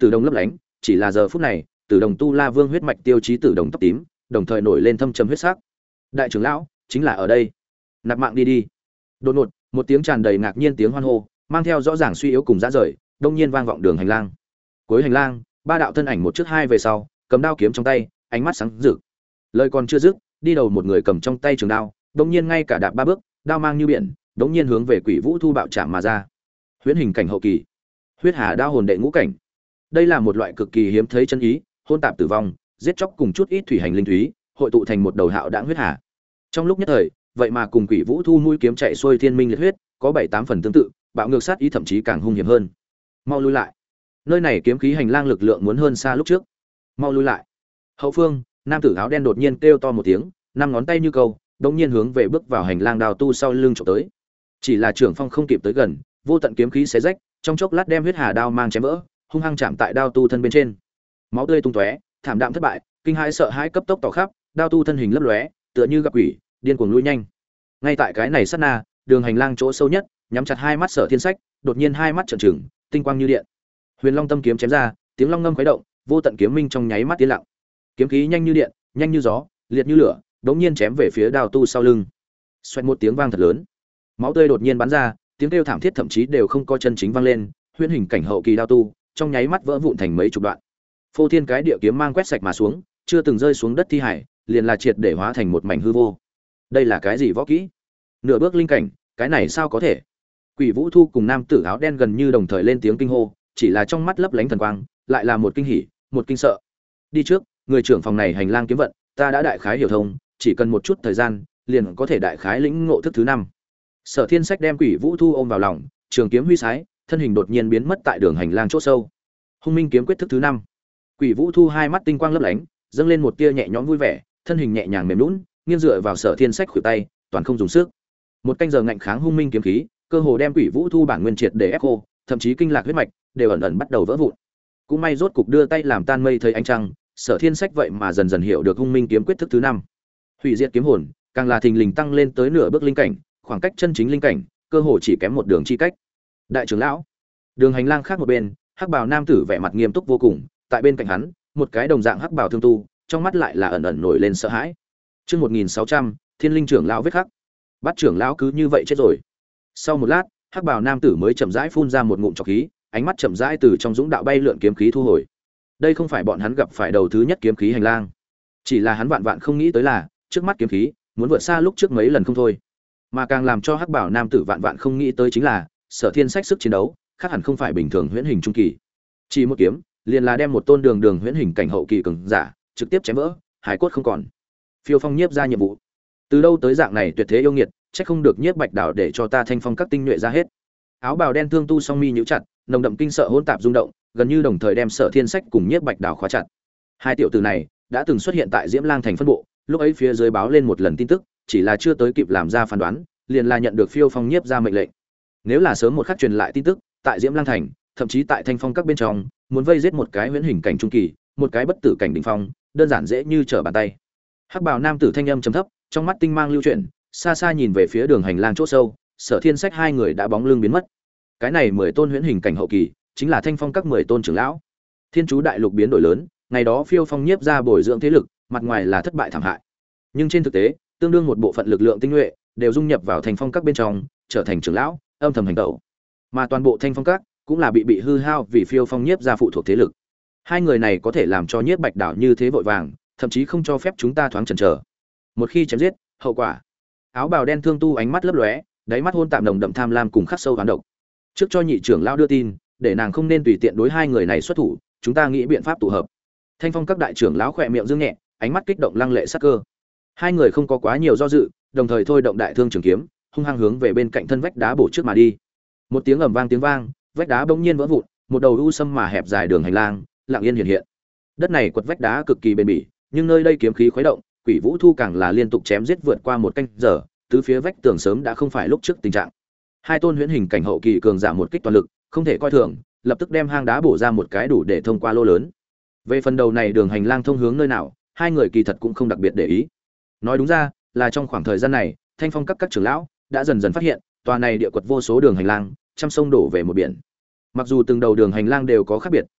tử đồng lấp lánh, chỉ là giờ phút này, tử đồng tu la vương huyết mạch tiêu chí tử đồng tóc tím, đồng thời nổi lên thâm trầm huyết sắc. Đại trưởng lão, chính là ở đây. Nạp mạng đi đi. Đột ngột, một tiếng tràn đầy ngạc nhiên tiếng hoan hô, mang theo rõ ràng suy yếu cùng dã rời, đông nhiên vang vọng đường hành lang. Cuối hành lang, ba đạo thân ảnh một trước hai về sau, cầm đao kiếm trong tay, ánh mắt sáng rực. Lời còn chưa dứt, đi đầu một người cầm trong tay trường đao, đông nhiên ngay cả đạp ba bước, đao mang như biển, đống nhiên hướng về Quỷ Vũ Thu bạo chạm mà ra. Huyễn hình cảnh hậu kỳ, huyết hà đao hồn đệ ngũ cảnh. Đây là một loại cực kỳ hiếm thấy chân ý, hôn tạp tử vong, giết chóc cùng chút ít thủy hành linh thúy, hội tụ thành một đầu hạo đãng huyết hà. Trong lúc nhất thời, vậy mà cùng Quỷ Vũ Thu mũi kiếm chạy xuôi thiên minh liệt huyết, có 7-8 phần tương tự, bạo ngược sát ý thậm chí càng hung hiểm hơn. Mau lui lại. Nơi này kiếm khí hành lang lực lượng muốn hơn xa lúc trước. Mau lui lại. Hậu phương, nam tử áo đen đột nhiên kêu to một tiếng, năm ngón tay như câu, đột nhiên hướng về bước vào hành lang đào tu sau lưng chụp tới. Chỉ là trưởng phong không kịp tới gần, vô tận kiếm khí xé rách, trong chốc lát đem huyết hà đao mang chém vỡ, hung hăng chạm tại đao tu thân bên trên. Máu tươi tung tóe, thảm đạm thất bại, kinh hãi sợ hãi cấp tốc tỏ khắp, đao tu thân hình lấp lóe, tựa như gặp quỷ, điên cuồng lui nhanh. Ngay tại cái này sát na, đường hành lang chỗ sâu nhất, nhắm chặt hai mắt Sở Thiên Sách, đột nhiên hai mắt trợn trừng, tinh quang như điện. Huyền Long tâm kiếm chém ra, tiếng long ngâm khuấy động, vô tận kiếm minh trong nháy mắt tiến lặng. Kiếm khí nhanh như điện, nhanh như gió, liệt như lửa, đống nhiên chém về phía đao tu sau lưng. Xoẹt một tiếng vang thật lớn, máu tươi đột nhiên bắn ra, tiếng kêu thảm thiết thậm chí đều không có chân chính vang lên, huyễn hình cảnh hậu kỳ đao tu, trong nháy mắt vỡ vụn thành mấy chục đoạn. Phô thiên cái địa kiếm mang quét sạch mà xuống, chưa từng rơi xuống đất thi hải, liền là triệt để hóa thành một mảnh hư vô. Đây là cái gì võ kỹ? Nửa bước linh cảnh, cái này sao có thể? Quỷ Vũ Thu cùng nam tử áo đen gần như đồng thời lên tiếng kinh hô, chỉ là trong mắt lấp lánh thần quang, lại là một kinh hỉ, một kinh sợ. Đi trước, người trưởng phòng này hành lang kiếm vận, ta đã đại khái hiểu thông, chỉ cần một chút thời gian, liền có thể đại khái lĩnh ngộ thức thứ 5. Sở Thiên Sách đem Quỷ Vũ Thu ôm vào lòng, trường kiếm huy sái, thân hình đột nhiên biến mất tại đường hành lang chỗ sâu. Hung Minh kiếm quyết thức thứ 5. Quỷ Vũ Thu hai mắt tinh quang lấp lánh, dâng lên một tia nhẹ nhõm vui vẻ, thân hình nhẹ nhàng mềm nhũn, nghiêng dựa vào Sở Thiên Sách khuỷu tay, toàn không dùng sức. Một canh giờ ngạnh kháng Hung Minh kiếm khí, cơ hồ đem Quỷ Vũ Thu bản nguyên triệt để ép khô, thậm chí kinh lạc huyết mạch đều ẩn ẩn bắt đầu vỡ vụn. Cũng may rốt cục đưa tay làm tan mây thấy ánh trăng, Sở Thiên Sách vậy mà dần dần hiểu được Hung Minh kiếm quyết thức thứ 5. Hủy diệt kiếm hồn, càng là thình lình tăng lên tới nửa bước linh cảnh, khoảng cách chân chính linh cảnh, cơ hồ chỉ kém một đường chi cách. Đại trưởng lão, đường hành lang khác một bên, hắc bào nam tử vẻ mặt nghiêm túc vô cùng, tại bên cạnh hắn, một cái đồng dạng hắc bào thương tu, trong mắt lại là ẩn ẩn nổi lên sợ hãi. Chương 1600, Thiên Linh trưởng lão vết khắc. Bắt trưởng lão cứ như vậy chết rồi. Sau một lát, hắc bào nam tử mới chậm rãi phun ra một ngụm trọc khí, ánh mắt chậm rãi từ trong dũng đạo bay lượn kiếm khí thu hồi. Đây không phải bọn hắn gặp phải đầu thứ nhất kiếm khí hành lang, chỉ là hắn vạn vạn không nghĩ tới là, trước mắt kiếm khí muốn vượt xa lúc trước mấy lần không thôi. Mà càng làm cho hắc bảo nam tử vạn vạn không nghĩ tới chính là, Sở Thiên Sách sức chiến đấu khác hẳn không phải bình thường huyễn hình trung kỳ. Chỉ một kiếm, liền là đem một tôn đường huyễn hình cảnh hậu kỳ cường giả trực tiếp chém vỡ, hải cốt không còn. Phiêu Phong nhiếp ra nhiệm vụ. Từ đâu tới dạng này tuyệt thế yêu nghiệt, chắc không được nhiếp bạch đảo để cho ta thanh phong các tinh nhuệ ra hết. Áo bào đen thương tu song mi nhíu chặt, nồng đậm kinh sợ hỗn tạp rung động, gần như đồng thời đem Sở Thiên Sách cùng nhiếp bạch đảo khóa chặt. Hai tiểu tử này đã từng xuất hiện tại Diễm Lang thành phân bộ, lúc ấy phía dưới báo lên một lần tin tức, chỉ là chưa tới kịp làm ra phán đoán, liền là nhận được Phiêu Phong nhiếp ra mệnh lệnh. Nếu là sớm một khắc truyền lại tin tức, tại Diễm Lang thành, thậm chí tại Thanh Phong các bên trong, muốn vây giết một cái huyễn hình cảnh trung kỳ, một cái bất tử cảnh đỉnh phong, đơn giản dễ như trở bàn tay. Hắc bào nam tử thanh âm trầm thấp, trong mắt tinh mang lưu chuyển, xa xa nhìn về phía đường hành lang chỗ sâu, Sở Thiên Sách hai người đã bóng lưng biến mất. Cái này 10 tôn huyễn hình cảnh hậu kỳ, chính là Thanh Phong các 10 tôn trưởng lão. Thiên Chú đại lục biến đổi lớn, ngày đó Phiêu Phong nhiếp ra bồi dưỡng thế lực, mặt ngoài là thất bại thảm hại, nhưng trên thực tế, tương đương một bộ phận lực lượng tinh nhuệ đều dung nhập vào Thanh Phong các bên trong, trở thành trưởng lão, âm thầm hành động. Mà toàn bộ Thanh Phong các cũng là bị hư hao vì Phiêu Phong nhiếp ra phụ thuộc thế lực. Hai người này có thể làm cho Nhiếp Bạch đảo như thế vội vàng, thậm chí không cho phép chúng ta thoáng chần chờ. Một khi chém giết, hậu quả. Áo bào đen thương tu ánh mắt lấp lóe, đáy mắt hôn tạm nồng đậm tham lam cùng khắc sâu oán độc. Trước cho nhị trưởng lão đưa tin, để nàng không nên tùy tiện đối hai người này xuất thủ, chúng ta nghĩ biện pháp tụ hợp. Thanh Phong các đại trưởng lão khẽ miệng dương nhẹ, ánh mắt kích động lăng lệ sắc cơ. Hai người không có quá nhiều do dự, đồng thời thôi động đại thương trường kiếm, hung hăng hướng về bên cạnh thân vách đá bổ trước mà đi. Một tiếng ầm vang tiếng vang, vách đá bỗng nhiên vỡ vụn, một đầu u sâm mà hẹp dài đường hành lang, lặng yên hiện hiện. Đất này quật vách đá cực kỳ bền bỉ, nhưng nơi đây kiếm khí khuấy động, Quỷ Vũ Thu càng là liên tục chém giết vượt qua một canh giờ, tứ phía vách tường sớm đã không phải lúc trước tình trạng. Hai tôn huyễn hình cảnh hậu kỳ cường giả một kích toàn lực, không thể coi thường, lập tức đem hang đá bổ ra một cái đủ để thông qua lô lớn. Về phần đầu này đường hành lang thông hướng nơi nào, hai người kỳ thật cũng không đặc biệt để ý. Nói đúng ra, là trong khoảng thời gian này, Thanh Phong các trưởng lão đã dần dần phát hiện, tòa này địa quật vô số đường hành lang, trăm sông đổ về một biển. Mặc dù từng đầu đường hành lang đều có khác biệt,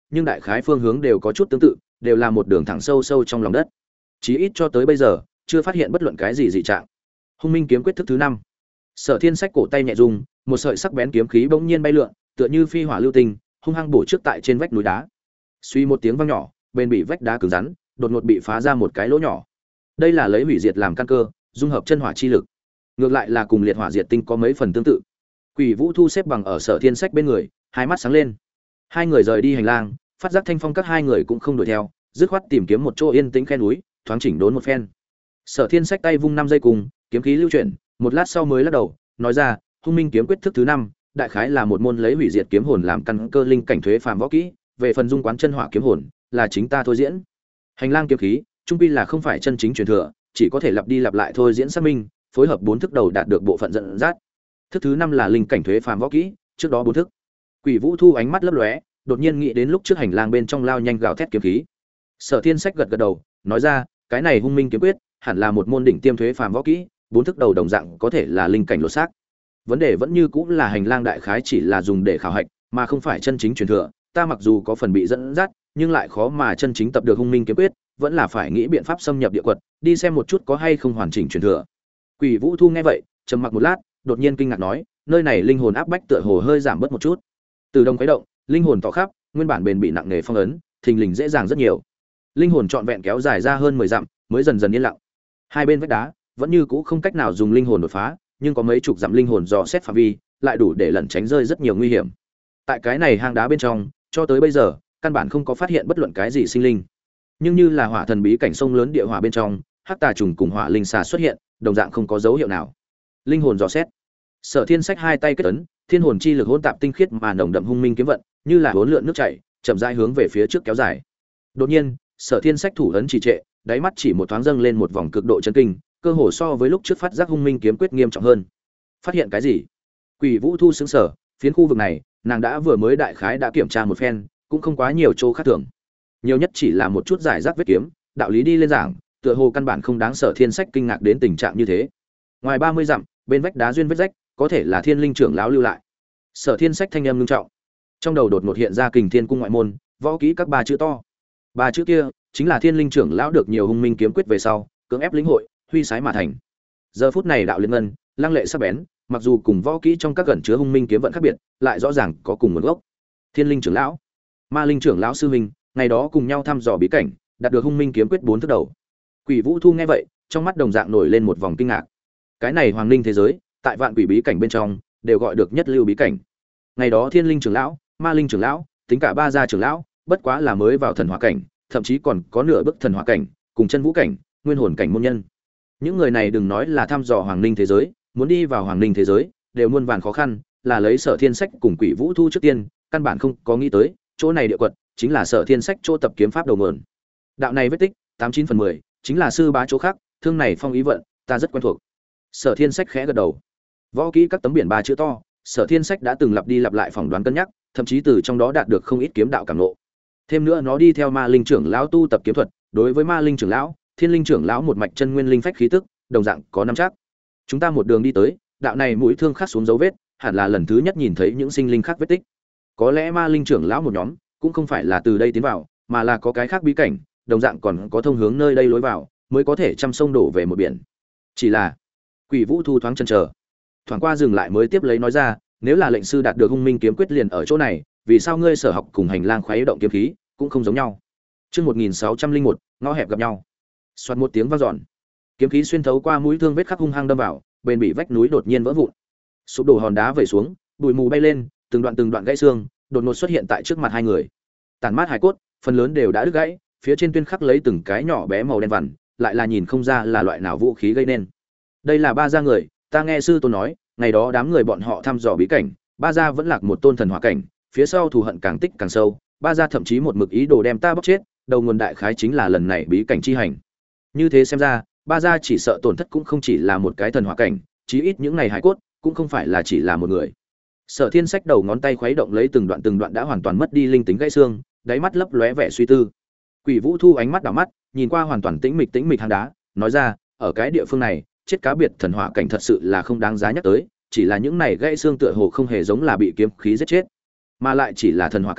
nhưng đại khái phương hướng đều có chút tương tự, đều là một đường thẳng sâu sâu trong lòng đất. Chí ít cho tới bây giờ, chưa phát hiện bất luận cái gì dị trạng. Hung Minh kiếm quyết thức thứ 5. Sở Thiên Sách cổ tay nhẹ rung, một sợi sắc bén kiếm khí bỗng nhiên bay lượn, tựa như phi hỏa lưu tinh, hung hăng bổ trước tại trên vách núi đá. Suy một tiếng vang nhỏ, bên bị vách đá cứng rắn, đột ngột bị phá ra một cái lỗ nhỏ. Đây là lấy hủy diệt làm căn cơ, dung hợp chân hỏa chi lực. Ngược lại là cùng liệt hỏa diệt tinh có mấy phần tương tự. Quỷ Vũ thu xếp bằng ở Sở Thiên Sách bên người, hai mắt sáng lên. Hai người rời đi hành lang, phát giác thanh phong các hai người cũng không đuổi theo, dứt khoát tìm kiếm một chỗ yên tĩnh khe núi, thoáng chỉnh đốn một phen. Sở Thiên Sách tay vung 5 giây cùng, kiếm khí lưu chuyển, một lát sau mới lắc đầu, nói ra, Hung Minh kiếm quyết thức thứ 5, đại khái là một môn lấy hủy diệt kiếm hồn làm căn cơ linh cảnh thuế phàm võ kỹ, về phần dung quán chân hỏa kiếm hồn, là chính ta thôi diễn. Hành lang kiếm khí, trung quy là không phải chân chính truyền thừa, chỉ có thể lặp đi lặp lại thôi diễn xác minh, phối hợp 4 thức đầu đạt được bộ phận dẫn dắt. Thức thứ 5 là linh cảnh thuế phàm võ kỹ, trước đó 4 thức. Quỷ Vũ thu ánh mắt lấp lóe, đột nhiên nghĩ đến lúc trước hành lang bên trong lao nhanh gào thét kiếm khí. Sở Thiên Sách gật gật đầu, nói ra, cái này Hung Minh kiếm quyết, hẳn là một môn đỉnh tiêm thuế phàm võ kỹ, 4 thức đầu đồng dạng có thể là linh cảnh lột xác. Vấn đề vẫn như cũng là hành lang đại khái chỉ là dùng để khảo hạch, mà không phải chân chính truyền thừa. Ta mặc dù có phần bị dẫn dắt, nhưng lại khó mà chân chính tập được Hung Minh kiếm quyết, vẫn là phải nghĩ biện pháp xâm nhập địa quật, đi xem một chút có hay không hoàn chỉnh truyền thừa. Quỷ Vũ thu nghe vậy, trầm mặc một lát, đột nhiên kinh ngạc nói, nơi này linh hồn áp bách tựa hồ hơi giảm bớt một chút. Từ đông khuấy động, linh hồn tỏ khắp, nguyên bản bền bị nặng nề phong ấn, thình lình dễ dàng rất nhiều. Linh hồn trọn vẹn kéo dài ra hơn 10 dặm, mới dần dần yên lặng. Hai bên vách đá vẫn như cũ không cách nào dùng linh hồn đột phá, nhưng có mấy chục dặm linh hồn dò xét phạm vi, lại đủ để lẩn tránh rơi rất nhiều nguy hiểm. Tại cái này hang đá bên trong, cho tới bây giờ, căn bản không có phát hiện bất luận cái gì sinh linh. Nhưng như là hỏa thần bí cảnh sông lớn địa hỏa bên trong, hắc tà trùng cùng hỏa linh xà xuất hiện, đồng dạng không có dấu hiệu nào. Linh hồn dò xét. Sở Thiên Sách hai tay kết ấn, thiên hồn chi lực hỗn tạp tinh khiết mà nồng đậm hung minh kiếm vận, như là hỗn lượn nước chảy, chậm rãi hướng về phía trước kéo dài. Đột nhiên, Sở Thiên Sách thủ ấn trì trệ, đáy mắt chỉ một thoáng dâng lên một vòng cực độ chấn kinh, cơ hồ so với lúc trước phát giác hung minh kiếm quyết nghiêm trọng hơn. Phát hiện cái gì? Quỷ Vũ thu sững sờ, phiến khu vực này, nàng đã vừa mới đại khái đã kiểm tra một phen, cũng không quá nhiều chỗ khác thường. Nhiều nhất chỉ là một chút giải rác vết kiếm, đạo lý đi lên giảng, tựa hồ căn bản không đáng Sở Thiên Sách kinh ngạc đến tình trạng như thế. Ngoài 30 dặm, bên vách đá duyên vết rách, có thể là Thiên Linh trưởng lão lưu lại. Sở Thiên Sách thanh âm nghiêm trọng. Trong đầu đột ngột hiện ra Kình Thiên cung ngoại môn, võ kỹ các ba chữ to. Ba chữ kia chính là Thiên Linh trưởng lão được nhiều hung minh kiếm quyết về sau, cưỡng ép lĩnh hội, huy sái mà thành. Giờ phút này đạo liên ngân, lăng lệ sắc bén, mặc dù cùng võ kỹ trong các gần chứa hung minh kiếm vận khác biệt, lại rõ ràng có cùng nguồn gốc. Thiên Linh trưởng lão, Ma Linh trưởng lão sư huynh, ngày đó cùng nhau thăm dò bí cảnh, đạt được hung minh kiếm quyết 4 thức đầu. Quỷ Vũ thu nghe vậy, trong mắt đồng dạng nổi lên một vòng kinh ngạc. Cái này hoàng linh thế giới, tại vạn quỷ bí cảnh bên trong, đều gọi được nhất lưu bí cảnh. Ngày đó Thiên Linh trưởng lão, Ma Linh trưởng lão, tính cả ba gia trưởng lão, bất quá là mới vào thần hỏa cảnh, thậm chí còn có nửa bước thần hỏa cảnh, cùng chân vũ cảnh, nguyên hồn cảnh môn nhân. Những người này đừng nói là thăm dò hoàng linh thế giới, muốn đi vào hoàng linh thế giới, đều muôn vàn khó khăn, là lấy Sở Thiên Sách cùng Quỷ Vũ thu trước tiên, căn bản không có nghĩ tới, chỗ này địa quật chính là Sở Thiên Sách chỗ tập kiếm pháp đầu nguồn. Đạo này vết tích, 89/10, chính là sư bá chỗ khác, thương này phong ý vận, ta rất quen thuộc. Sở Thiên Sách khẽ gật đầu. Võ kỹ các tấm biển ba chữ to, Sở Thiên Sách đã từng lặp đi lặp lại phỏng đoán cân nhắc, thậm chí từ trong đó đạt được không ít kiếm đạo cảm ngộ. Thêm nữa nó đi theo Ma Linh trưởng lão tu tập kiếm thuật, đối với Ma Linh trưởng lão, Thiên Linh trưởng lão một mạch chân nguyên linh phách khí tức, đồng dạng có nắm chắc. Chúng ta một đường đi tới, đạo này mũi thương khắc xuống dấu vết, hẳn là lần thứ nhất nhìn thấy những sinh linh khác vết tích. Có lẽ Ma Linh trưởng lão một nhóm cũng không phải là từ đây tiến vào, mà là có cái khác bí cảnh, đồng dạng còn có thông hướng nơi đây lối vào, mới có thể trăm sông đổ về một biển. Chỉ là Quỷ Vũ thu thoáng chần chờ, thoáng qua dừng lại mới tiếp lấy nói ra, nếu là lệnh sư đạt được hung minh kiếm quyết liền ở chỗ này, vì sao ngươi sở học cùng hành lang khuấy động kiếm khí cũng không giống nhau? Chương 1601, ngõ hẹp gặp nhau. Soạt một tiếng vang dọn, kiếm khí xuyên thấu qua mũi thương vết khắc hung hăng đâm vào, bên bị vách núi đột nhiên vỡ vụn. Sụp đổ hòn đá vẩy xuống, bụi mù bay lên, từng đoạn gãy xương, đột ngột xuất hiện tại trước mặt hai người. Tàn mát hài cốt, phần lớn đều đã đứt gãy, phía trên tuyên khắc lấy từng cái nhỏ bé màu đen vằn, lại là nhìn không ra là loại nào vũ khí gây nên. Đây là ba gia người, ta nghe sư tôn nói, ngày đó đám người bọn họ thăm dò bí cảnh, ba gia vẫn lạc một tôn thần hỏa cảnh, phía sau thù hận càng tích càng sâu, ba gia thậm chí một mực ý đồ đem ta bóc chết, đầu nguồn đại khái chính là lần này bí cảnh chi hành. Như thế xem ra, ba gia chỉ sợ tổn thất cũng không chỉ là một cái thần hỏa cảnh, chí ít những ngày hải cốt cũng không phải là chỉ là một người. Sở Thiên Sách đầu ngón tay khuấy động lấy từng đoạn đã hoàn toàn mất đi linh tính gãy xương, đáy mắt lấp lóe vẻ suy tư. Quỷ Vũ thu ánh mắt đảo mắt, nhìn qua hoàn toàn tĩnh mịch hang đá, nói ra, ở cái địa phương này, chết cá biệt thần hỏa cảnh thật sự là không đáng giá nhắc tới, chỉ là những này gãy xương tựa hồ không hề giống là bị kiếm khí giết chết, mà lại chỉ là thần hỏa cảnh,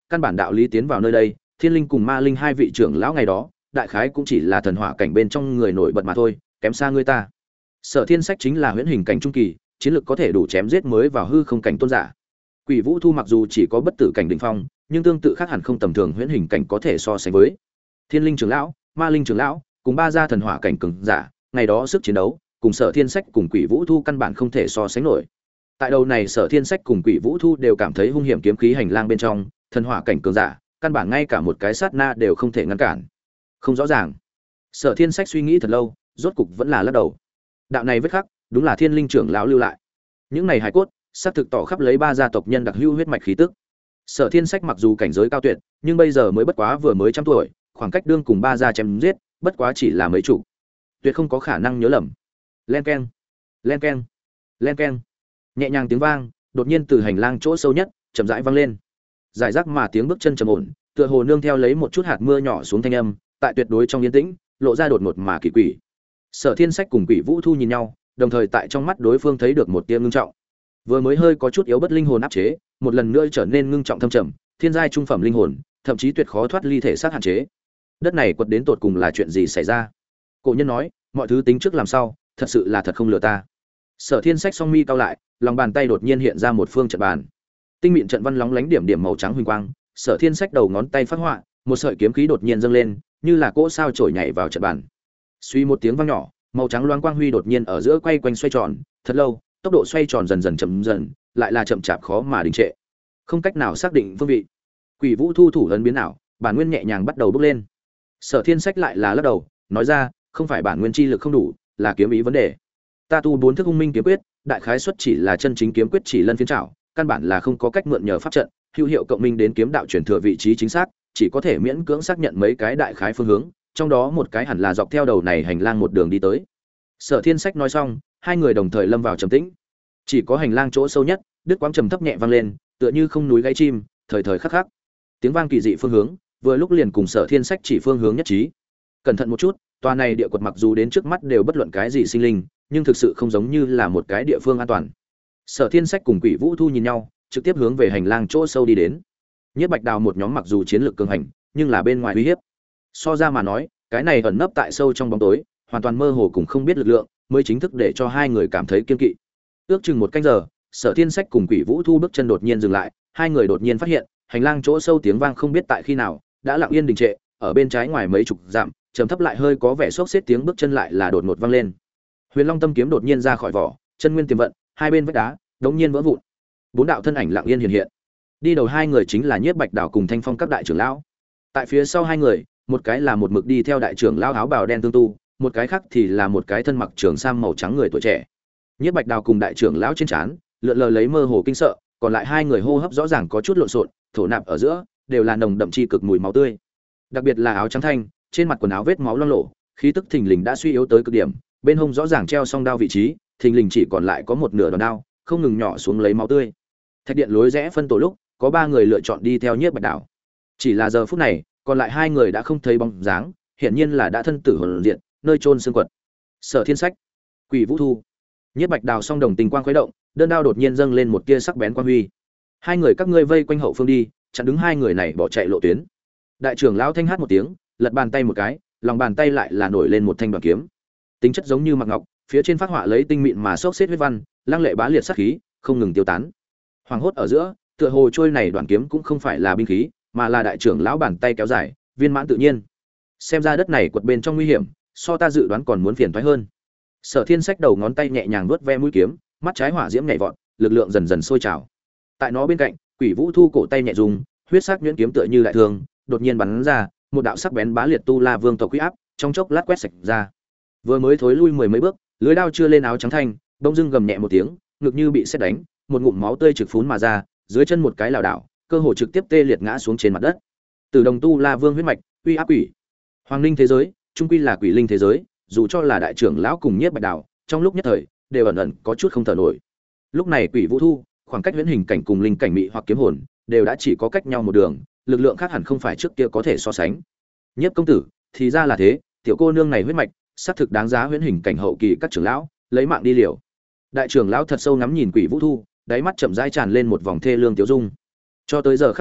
căn bản đạo lý tiến vào nơi đây, thiên linh cùng ma linh hai vị trưởng lão ngày đó đại khái cũng chỉ là thần hỏa cảnh bên trong người nổi bật mà thôi, kém xa người ta. Sở Thiên Sách chính là huyễn hình cảnh trung kỳ, chiến lực có thể đủ chém giết mới vào hư không cảnh tôn giả. Quỷ Vũ Thu mặc dù chỉ có bất tử cảnh đỉnh phong, nhưng tương tự khác hẳn không tầm thường huyễn hình cảnh có thể so sánh với. Thiên Linh trưởng lão, Ma Linh trưởng lão, cùng ba gia thần hỏa cảnh cường giả, ngày đó sức chiến đấu, cùng Sở Thiên Sách cùng Quỷ Vũ Thu căn bản không thể so sánh nổi. Tại đầu này Sở Thiên Sách cùng Quỷ Vũ Thu đều cảm thấy hung hiểm kiếm khí hành lang bên trong, thần hỏa cảnh cường giả, căn bản ngay cả một cái sát na đều không thể ngăn cản. Không rõ ràng. Sở Thiên Sách suy nghĩ thật lâu, rốt cục vẫn là lắc đầu. Đạo này vết khắc, đúng là Thiên Linh trưởng lão lưu lại. Những này hài cốt, xác thực tỏ khắp lấy ba gia tộc nhân đặc hữu huyết mạch khí tức. Sở Thiên Sách mặc dù cảnh giới cao tuyệt, nhưng bây giờ mới bất quá vừa mới trăm tuổi, khoảng cách đương cùng ba gia chém giết, bất quá chỉ là mấy chục. Tuyệt không có khả năng nhớ lầm. Len keng, len keng, len keng. Nhẹ nhàng tiếng vang, đột nhiên từ hành lang chỗ sâu nhất, chậm rãi vang lên. Giải rác mà tiếng bước chân trầm ổn, tựa hồ nương theo lấy một chút hạt mưa nhỏ xuống thanh âm, tại tuyệt đối trong yên tĩnh, lộ ra đột ngột mà kỳ quỷ. Sở Thiên Sách cùng Quỷ Vũ Thu nhìn nhau, đồng thời tại trong mắt đối phương thấy được một tia ngưng trọng. Vừa mới hơi có chút yếu bất linh hồn áp chế, một lần nữa trở nên ngưng trọng thâm trầm, thiên giai trung phẩm linh hồn, thậm chí tuyệt khó thoát ly thể xác hạn chế. Đất này quật đến tột cùng là chuyện gì xảy ra? Cổ nhân nói, mọi thứ tính trước làm sao, thật sự là thật không lừa ta. Sở Thiên Sách song mi cau lại, lòng bàn tay đột nhiên hiện ra một phương trận bàn. Tinh mịn trận văn lóng lánh điểm điểm màu trắng huỳnh quang, Sở Thiên Sách đầu ngón tay phát họa, một sợi kiếm khí đột nhiên dâng lên, như là cỗ sao chổi nhảy vào trận bàn. Suy một tiếng vang nhỏ, màu trắng loáng quang huy đột nhiên ở giữa quay quanh xoay tròn, thật lâu, tốc độ xoay tròn dần dần chậm dần, lại là chậm chạp khó mà đình trệ. Không cách nào xác định phương vị. Quỷ Vũ Thu thủ ấn biến ảo, bản nguyên nhẹ nhàng bắt đầu bốc lên. Sở Thiên Sách lại là lắc đầu, nói ra, không phải bản nguyên chi lực không đủ, là kiếm ý vấn đề. Ta tu bốn thức hung minh kiếm quyết, đại khái xuất chỉ là chân chính kiếm quyết chỉ lân phiến trảo, căn bản là không có cách mượn nhờ pháp trận, hữu hiệu cộng minh đến kiếm đạo truyền thừa vị trí chính xác, chỉ có thể miễn cưỡng xác nhận mấy cái đại khái phương hướng, trong đó một cái hẳn là dọc theo đầu này hành lang một đường đi tới. Sở Thiên Sách nói xong, hai người đồng thời lâm vào trầm tĩnh. Chỉ có hành lang chỗ sâu nhất, đứt quãng trầm thấp nhẹ vang lên, tựa như không núi gáy chim, thời thời khắc khắc. Tiếng vang kỳ dị phương hướng, vừa lúc liền cùng Sở Thiên Sách chỉ phương hướng nhất trí. Cẩn thận một chút, tòa này địa quật mặc dù đến trước mắt đều bất luận cái gì sinh linh, nhưng thực sự không giống như là một cái địa phương an toàn. Sở Thiên Sách cùng Quỷ Vũ Thu nhìn nhau, trực tiếp hướng về hành lang chỗ sâu đi đến. Nhất Bạch Đào một nhóm mặc dù chiến lược cường hành, nhưng là bên ngoài uy hiếp. So ra mà nói, cái này ẩn nấp tại sâu trong bóng tối, hoàn toàn mơ hồ cùng không biết lực lượng, mới chính thức để cho hai người cảm thấy kiên kỵ. Ước chừng một canh giờ, Sở Thiên Sách cùng Quỷ Vũ Thu bước chân đột nhiên dừng lại, hai người đột nhiên phát hiện, hành lang chỗ sâu tiếng vang không biết tại khi nào đã lặng yên đình trệ, ở bên trái ngoài mấy chục dặm, trầm thấp lại hơi có vẻ xốc xếp tiếng bước chân lại là đột ngột vang lên. Huyền Long Tâm kiếm đột nhiên ra khỏi vỏ, chân nguyên tiềm vận, hai bên vách đá đột nhiên vỡ vụn. Bốn đạo thân ảnh lặng yên hiện hiện. Đi đầu hai người chính là Nhiếp Bạch Đào cùng Thanh Phong các đại trưởng lão. Tại phía sau hai người, một cái là một mực đi theo đại trưởng lão áo bào đen tương tu, một cái khác thì là một cái thân mặc trường sam màu trắng người tuổi trẻ. Nhiếp Bạch Đào cùng đại trưởng lão trên trán lượn lờ lấy mơ hồ kinh sợ, còn lại hai người hô hấp rõ ràng có chút lộn xộn, thổ nạp ở giữa đều là nồng đậm chi cực mùi máu tươi. Đặc biệt là áo trắng thanh, trên mặt quần áo vết máu loang lổ, khí tức thình lình đã suy yếu tới cực điểm, bên hông rõ ràng treo song đao vị trí, thình lình chỉ còn lại có một nửa đòn đao, không ngừng nhỏ xuống lấy máu tươi. Thạch điện lối rẽ phân tổ lúc, có ba người lựa chọn đi theo Nhiếp Bạch Đào. Chỉ là giờ phút này, còn lại hai người đã không thấy bóng dáng, hiển nhiên là đã thân tử hồn diệt, nơi chôn xương quật. Sở Thiên Sách, Quỷ Vũ Thu, Nhiếp Bạch Đào song đồng tình quang khuấy động, đơn đao đột nhiên dâng lên một tia sắc bén quang huy. Hai người các ngươi vây quanh hậu phương đi, chặn đứng hai người này bỏ chạy lộ tuyến. Đại trưởng lão thanh hát một tiếng, lật bàn tay một cái, lòng bàn tay lại là nổi lên một thanh đoàn kiếm. Tính chất giống như mặc ngọc, phía trên phát họa lấy tinh mịn mà xốc xếp huyết văn, lăng lệ bá liệt sát khí, không ngừng tiêu tán. Hoàng hốt ở giữa, tựa hồ trôi này đoàn kiếm cũng không phải là binh khí, mà là đại trưởng lão bàn tay kéo dài, viên mãn tự nhiên. Xem ra đất này quật bên trong nguy hiểm, so ta dự đoán còn muốn phiền toái hơn. Sở Thiên Sách đầu ngón tay nhẹ nhàng vuốt ve mũi kiếm, mắt trái hỏa diễm nhảy vọt, lực lượng dần dần sôi trào. Tại nó bên cạnh, Quỷ Vũ Thu cổ tay nhẹ rung, huyết sắc nhuyễn kiếm tựa như đại thương, đột nhiên bắn ra, một đạo sắc bén bá liệt tu la vương tộc uy áp, trong chốc lát quét sạch ra. Vừa mới thối lui mười mấy bước, lưới đao chưa lên áo trắng thanh, bỗng dưng gầm nhẹ một tiếng, ngực như bị sét đánh, một ngụm máu tươi trực phún mà ra, dưới chân một cái lảo đảo, cơ hồ trực tiếp tê liệt ngã xuống trên mặt đất. Từ đồng tu la vương huyết mạch, uy áp quỷ. Hoàng linh thế giới, trung quy là quỷ linh thế giới, dù cho là đại trưởng lão cùng Nhiếp Bạch Đào, trong lúc nhất thời đều ẩn ẩn có chút không thở nổi. Lúc này Quỷ Vũ Thu, khoảng cách huyễn hình cảnh cùng linh cảnh mị hoặc kiếm hồn, đều đã chỉ có cách nhau một đường, lực lượng khác hẳn không phải trước kia có thể so sánh. Nhiếp công tử, thì ra là thế, tiểu cô nương này huyết mạch, xác thực đáng giá huyễn hình cảnh hậu kỳ các trưởng lão lấy mạng đi liều. Đại trưởng lão thật sâu ngắm nhìn Quỷ Vũ Thu, đáy mắt chậm rãi tràn lên một vòng thê lương tiêu dung. Cho tới giờ khắc này,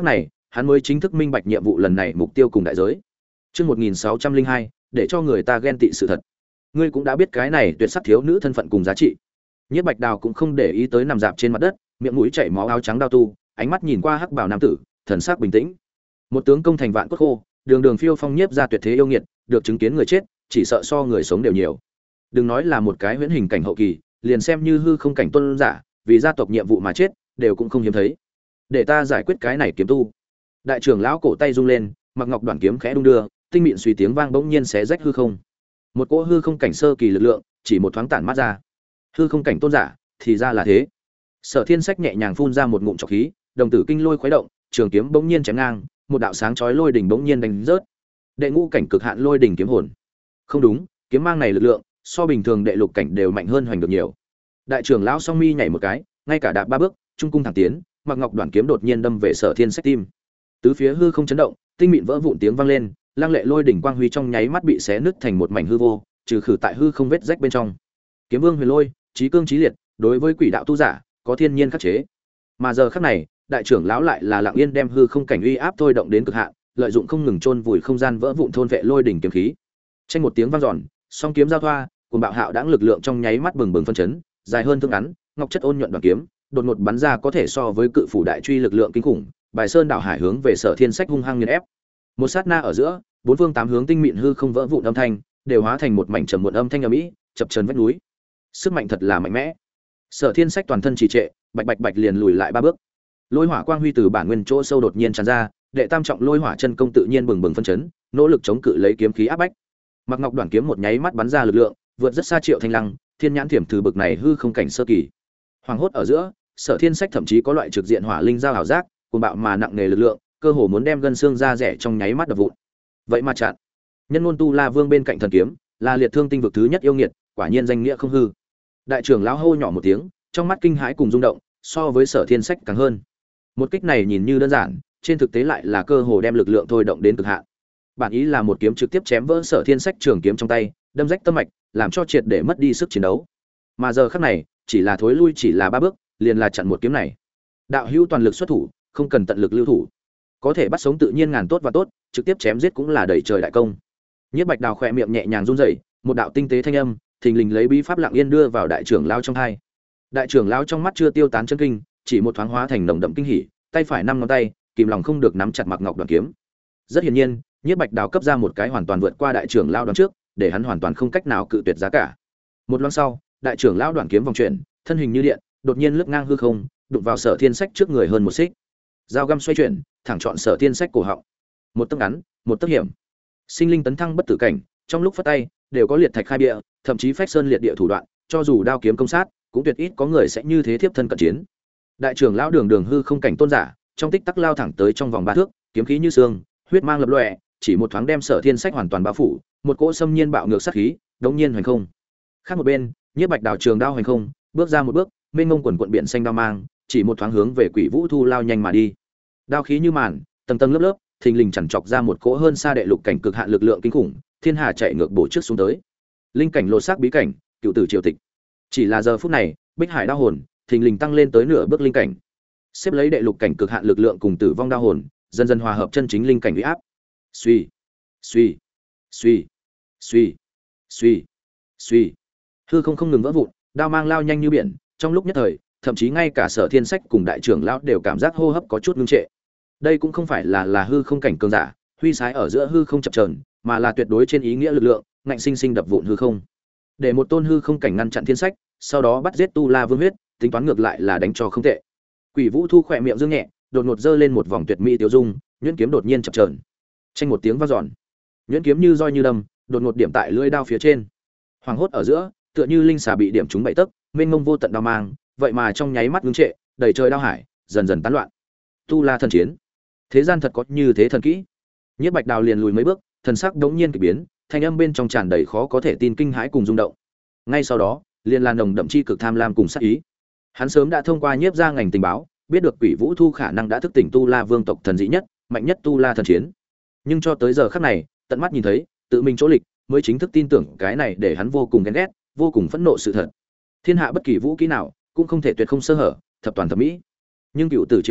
hắn mới chính thức minh bạch nhiệm vụ lần này mục tiêu cùng đại giới. Chương 1602, để cho người ta ghen tị sự thật. Ngươi cũng đã biết cái này tuyệt sắc thiếu nữ thân phận cùng giá trị. Nhiếp Bạch Đào cũng không để ý tới nằm dạp trên mặt đất, miệng mũi chảy máu áo trắng đao tu, ánh mắt nhìn qua hắc bào nam tử, thần sắc bình tĩnh. Một tướng công thành vạn cốt khô, đường đường phiêu phong nhiếp ra tuyệt thế yêu nghiệt, được chứng kiến người chết, chỉ sợ so người sống đều nhiều. Đừng nói là một cái huyễn hình cảnh hậu kỳ, liền xem như hư không cảnh tuân giả, vì gia tộc nhiệm vụ mà chết, đều cũng không hiếm thấy. Để ta giải quyết cái này kiếm tu. Đại trưởng lão cổ tay rung lên, mặc ngọc đoạn kiếm khẽ đung đưa, tinh mịn suy tiếng vang bỗng nhiên xé rách hư không. Một cỗ hư không cảnh sơ kỳ lực lượng, chỉ một thoáng tản mát ra. Hư không cảnh tôn giả, thì ra là thế. Sở Thiên Sách nhẹ nhàng phun ra một ngụm trọc khí, đồng tử kinh lôi khuấy động, trường kiếm bỗng nhiên chém ngang, một đạo sáng chói lôi đỉnh bỗng nhiên đánh rớt. Đệ ngũ cảnh cực hạn lôi đỉnh kiếm hồn. Không đúng, kiếm mang này lực lượng, so bình thường đệ lục cảnh đều mạnh hơn hoành được nhiều. Đại trưởng lão song mi nhảy một cái, ngay cả đạp ba bước, trung cung thẳng tiến, mặc ngọc đoạn kiếm đột nhiên đâm về Sở Thiên Sách tim. Tứ phía hư không chấn động, tinh mịn vỡ vụn tiếng vang lên, lăng lệ lôi đỉnh quang huy trong nháy mắt bị xé nứt thành một mảnh hư vô, trừ khử tại hư không vết rách bên trong. Kiếm Vương Huyền Lôi, chí cương chí liệt, đối với quỷ đạo tu giả, có thiên nhiên khắc chế. Mà giờ khắc này, đại trưởng lão lại là lặng yên đem hư không cảnh uy áp thôi động đến cực hạn, lợi dụng không ngừng chôn vùi không gian vỡ vụn thôn vệ lôi đỉnh kiếm khí. Tranh một tiếng vang dọn, song kiếm giao thoa, cùng bạo hạo đãng lực lượng trong nháy mắt bừng bừng phân chấn, dài hơn thương ngắn, ngọc chất ôn nhuận đoạn kiếm, đột ngột bắn ra có thể so với cự phủ đại truy lực lượng kinh khủng, bài sơn đảo hải hướng về Sở Thiên Sách hung hăng nghiền ép. Một sát na ở giữa, bốn phương tám hướng tinh mịn hư không vỡ vụn âm thanh, đều hóa thành một mảnh trầm muộn âm thanh ầm ĩ, chập chờn vách núi. Sức mạnh thật là mạnh mẽ. Sở Thiên Sách toàn thân trì trệ, bạch bạch bạch liền lùi lại ba bước. Lôi hỏa quang huy từ bản nguyên chỗ sâu đột nhiên tràn ra, đệ tam trọng lôi hỏa chân công tự nhiên bừng bừng phân chấn, nỗ lực chống cự lấy kiếm khí áp bách. Mặc Ngọc đoạn kiếm một nháy mắt bắn ra lực lượng, vượt rất xa Triệu Thanh Lăng, thiên nhãn thiểm thử bực này hư không cảnh sơ kỳ. Hoàng hốt ở giữa, Sở Thiên Sách thậm chí có loại trực diện hỏa linh giao ảo giác, cuồng bạo mà nặng nề lực lượng, cơ hồ muốn đem gân xương da rẻ trong nháy mắt đập vụn. Vậy mà chặn. Nhân ngôn tu La Vương bên cạnh thần kiếm, là liệt thương tinh vực thứ nhất yêu nghiệt, quả nhiên danh nghĩa không hư. Đại trưởng lão hô nhỏ một tiếng, trong mắt kinh hãi cùng rung động, so với Sở Thiên Sách càng hơn. Một kích này nhìn như đơn giản, trên thực tế lại là cơ hồ đem lực lượng thôi động đến cực hạn. Bản ý là một kiếm trực tiếp chém vỡ Sở Thiên Sách trường kiếm trong tay, đâm rách tâm mạch, làm cho triệt để mất đi sức chiến đấu. Mà giờ khắc này, chỉ là thối lui chỉ là ba bước, liền là chặn một kiếm này. Đạo hữu toàn lực xuất thủ, không cần tận lực lưu thủ. Có thể bắt sống tự nhiên ngàn tốt và tốt, trực tiếp chém giết cũng là đẩy trời đại công. Nhiếp Bạch Đào khẽ miệng nhẹ nhàng run rẩy, một đạo tinh tế thanh âm, thình lình lấy bí pháp lặng yên đưa vào đại trưởng lão trong tai. Đại trưởng lão trong mắt chưa tiêu tán chân kinh, chỉ một thoáng hóa thành nồng đậm kinh hỉ, tay phải năm ngón tay, kìm lòng không được nắm chặt Mặc Ngọc đoạn kiếm. Rất hiển nhiên, Nhiếp Bạch Đào cấp ra một cái hoàn toàn vượt qua đại trưởng lão đoạn trước, để hắn hoàn toàn không cách nào cự tuyệt giá cả. Một loáng sau, đại trưởng lão đoạn kiếm vòng chuyển, thân hình như điện, đột nhiên lướt ngang hư không, đụng vào Sở Thiên Sách trước người hơn một xích. Dao găm xoay chuyển, thẳng chọn Sở Thiên Sách cổ họng. Một tấc ngắn, một tấc hiểm. Sinh linh tấn thăng bất tử cảnh, trong lúc phất tay, đều có liệt thạch khai bia, thậm chí phách sơn liệt địa thủ đoạn, cho dù đao kiếm công sát, cũng tuyệt ít có người sẽ như thế tiếp thân cận chiến. Đại trưởng lão đường đường hư không cảnh tôn giả, trong tích tắc lao thẳng tới trong vòng ba thước, kiếm khí như xương, huyết mang lập lòe, chỉ một thoáng đem Sở Thiên Sách hoàn toàn bao phủ, một cỗ xâm nhiên bạo ngược sát khí, đống nhiên hoành không. Khác một bên, Nhiếp Bạch Đào trường đao hoành không, bước ra một bước, mênh mông quần quần biển xanh đao mang, chỉ một thoáng hướng về Quỷ Vũ Thu lao nhanh mà đi. Đao khí như màn, tầng tầng lớp lớp, thình lình chằn chọc ra một cỗ hơn xa đệ lục cảnh cực hạn lực lượng kinh khủng, thiên hà chạy ngược bổ trước xuống tới. Linh cảnh lột xác bí cảnh, cựu tử triều tịch. Chỉ là giờ phút này, Bích Hải đao hồn thình lình tăng lên tới nửa bước linh cảnh. Xếp lấy đệ lục cảnh cực hạn lực lượng cùng tử vong đao hồn, dần dần hòa hợp chân chính linh cảnh uy áp. Suy, suy, suy, suy, suy, suy. Hư không ngừng vỡ vụn, đao mang lao nhanh như biển, trong lúc nhất thời, thậm chí ngay cả Sở Thiên Sách cùng đại trưởng lão đều cảm giác hô hấp có chút ngưng trệ. Đây cũng không phải là hư không cảnh cường giả, huy sái ở giữa hư không chập chờn, mà là tuyệt đối trên ý nghĩa lực lượng, ngạnh sinh sinh đập vụn hư không. Để một tôn hư không cảnh ngăn chặn Thiên Sách, sau đó bắt giết Tu La Vương huyết, tính toán ngược lại là đánh cho không tệ. Quỷ Vũ Thu khỏe miệng dương nhẹ, đột ngột giơ lên một vòng tuyệt mỹ tiêu dung, nhuyễn kiếm đột nhiên chập chờn. Tranh một tiếng vang dọn. Nhuyễn kiếm như roi như đâm, đột ngột điểm tại lưỡi đao phía trên. Hoàng hốt ở giữa, tựa như linh xà bị điểm trúng bảy tấc, mênh mông vô tận đao mang, vậy mà trong nháy mắt ngưng trệ, đầy trời đao hải, dần dần tán loạn. Tu La thần chiến, thế gian thật có như thế thần kỹ. Nhiếp Bạch Đào liền lùi mấy bước, thần sắc đống nhiên kỳ biến, thanh âm bên trong tràn đầy khó có thể tin kinh hãi cùng rung động. Ngay sau đó, liền là nồng đậm chi cực tham lam cùng sát ý. Hắn sớm đã thông qua nhiếp gia ngành tình báo, biết được Quỷ Vũ Thu khả năng đã thức tỉnh Tu La Vương tộc thần dị nhất, mạnh nhất Tu La thần chiến. Nhưng cho tới giờ khắc này, tận mắt nhìn thấy, tự mình chỗ lịch, mới chính thức tin tưởng cái này để hắn vô cùng ghen ghét, vô cùng phẫn nộ sự thật. Thiên hạ bất kỳ vũ kỹ nào, cũng không thể tuyệt không sơ hở, thập toàn thập mỹ. Nhưng cựu tử triều tịch,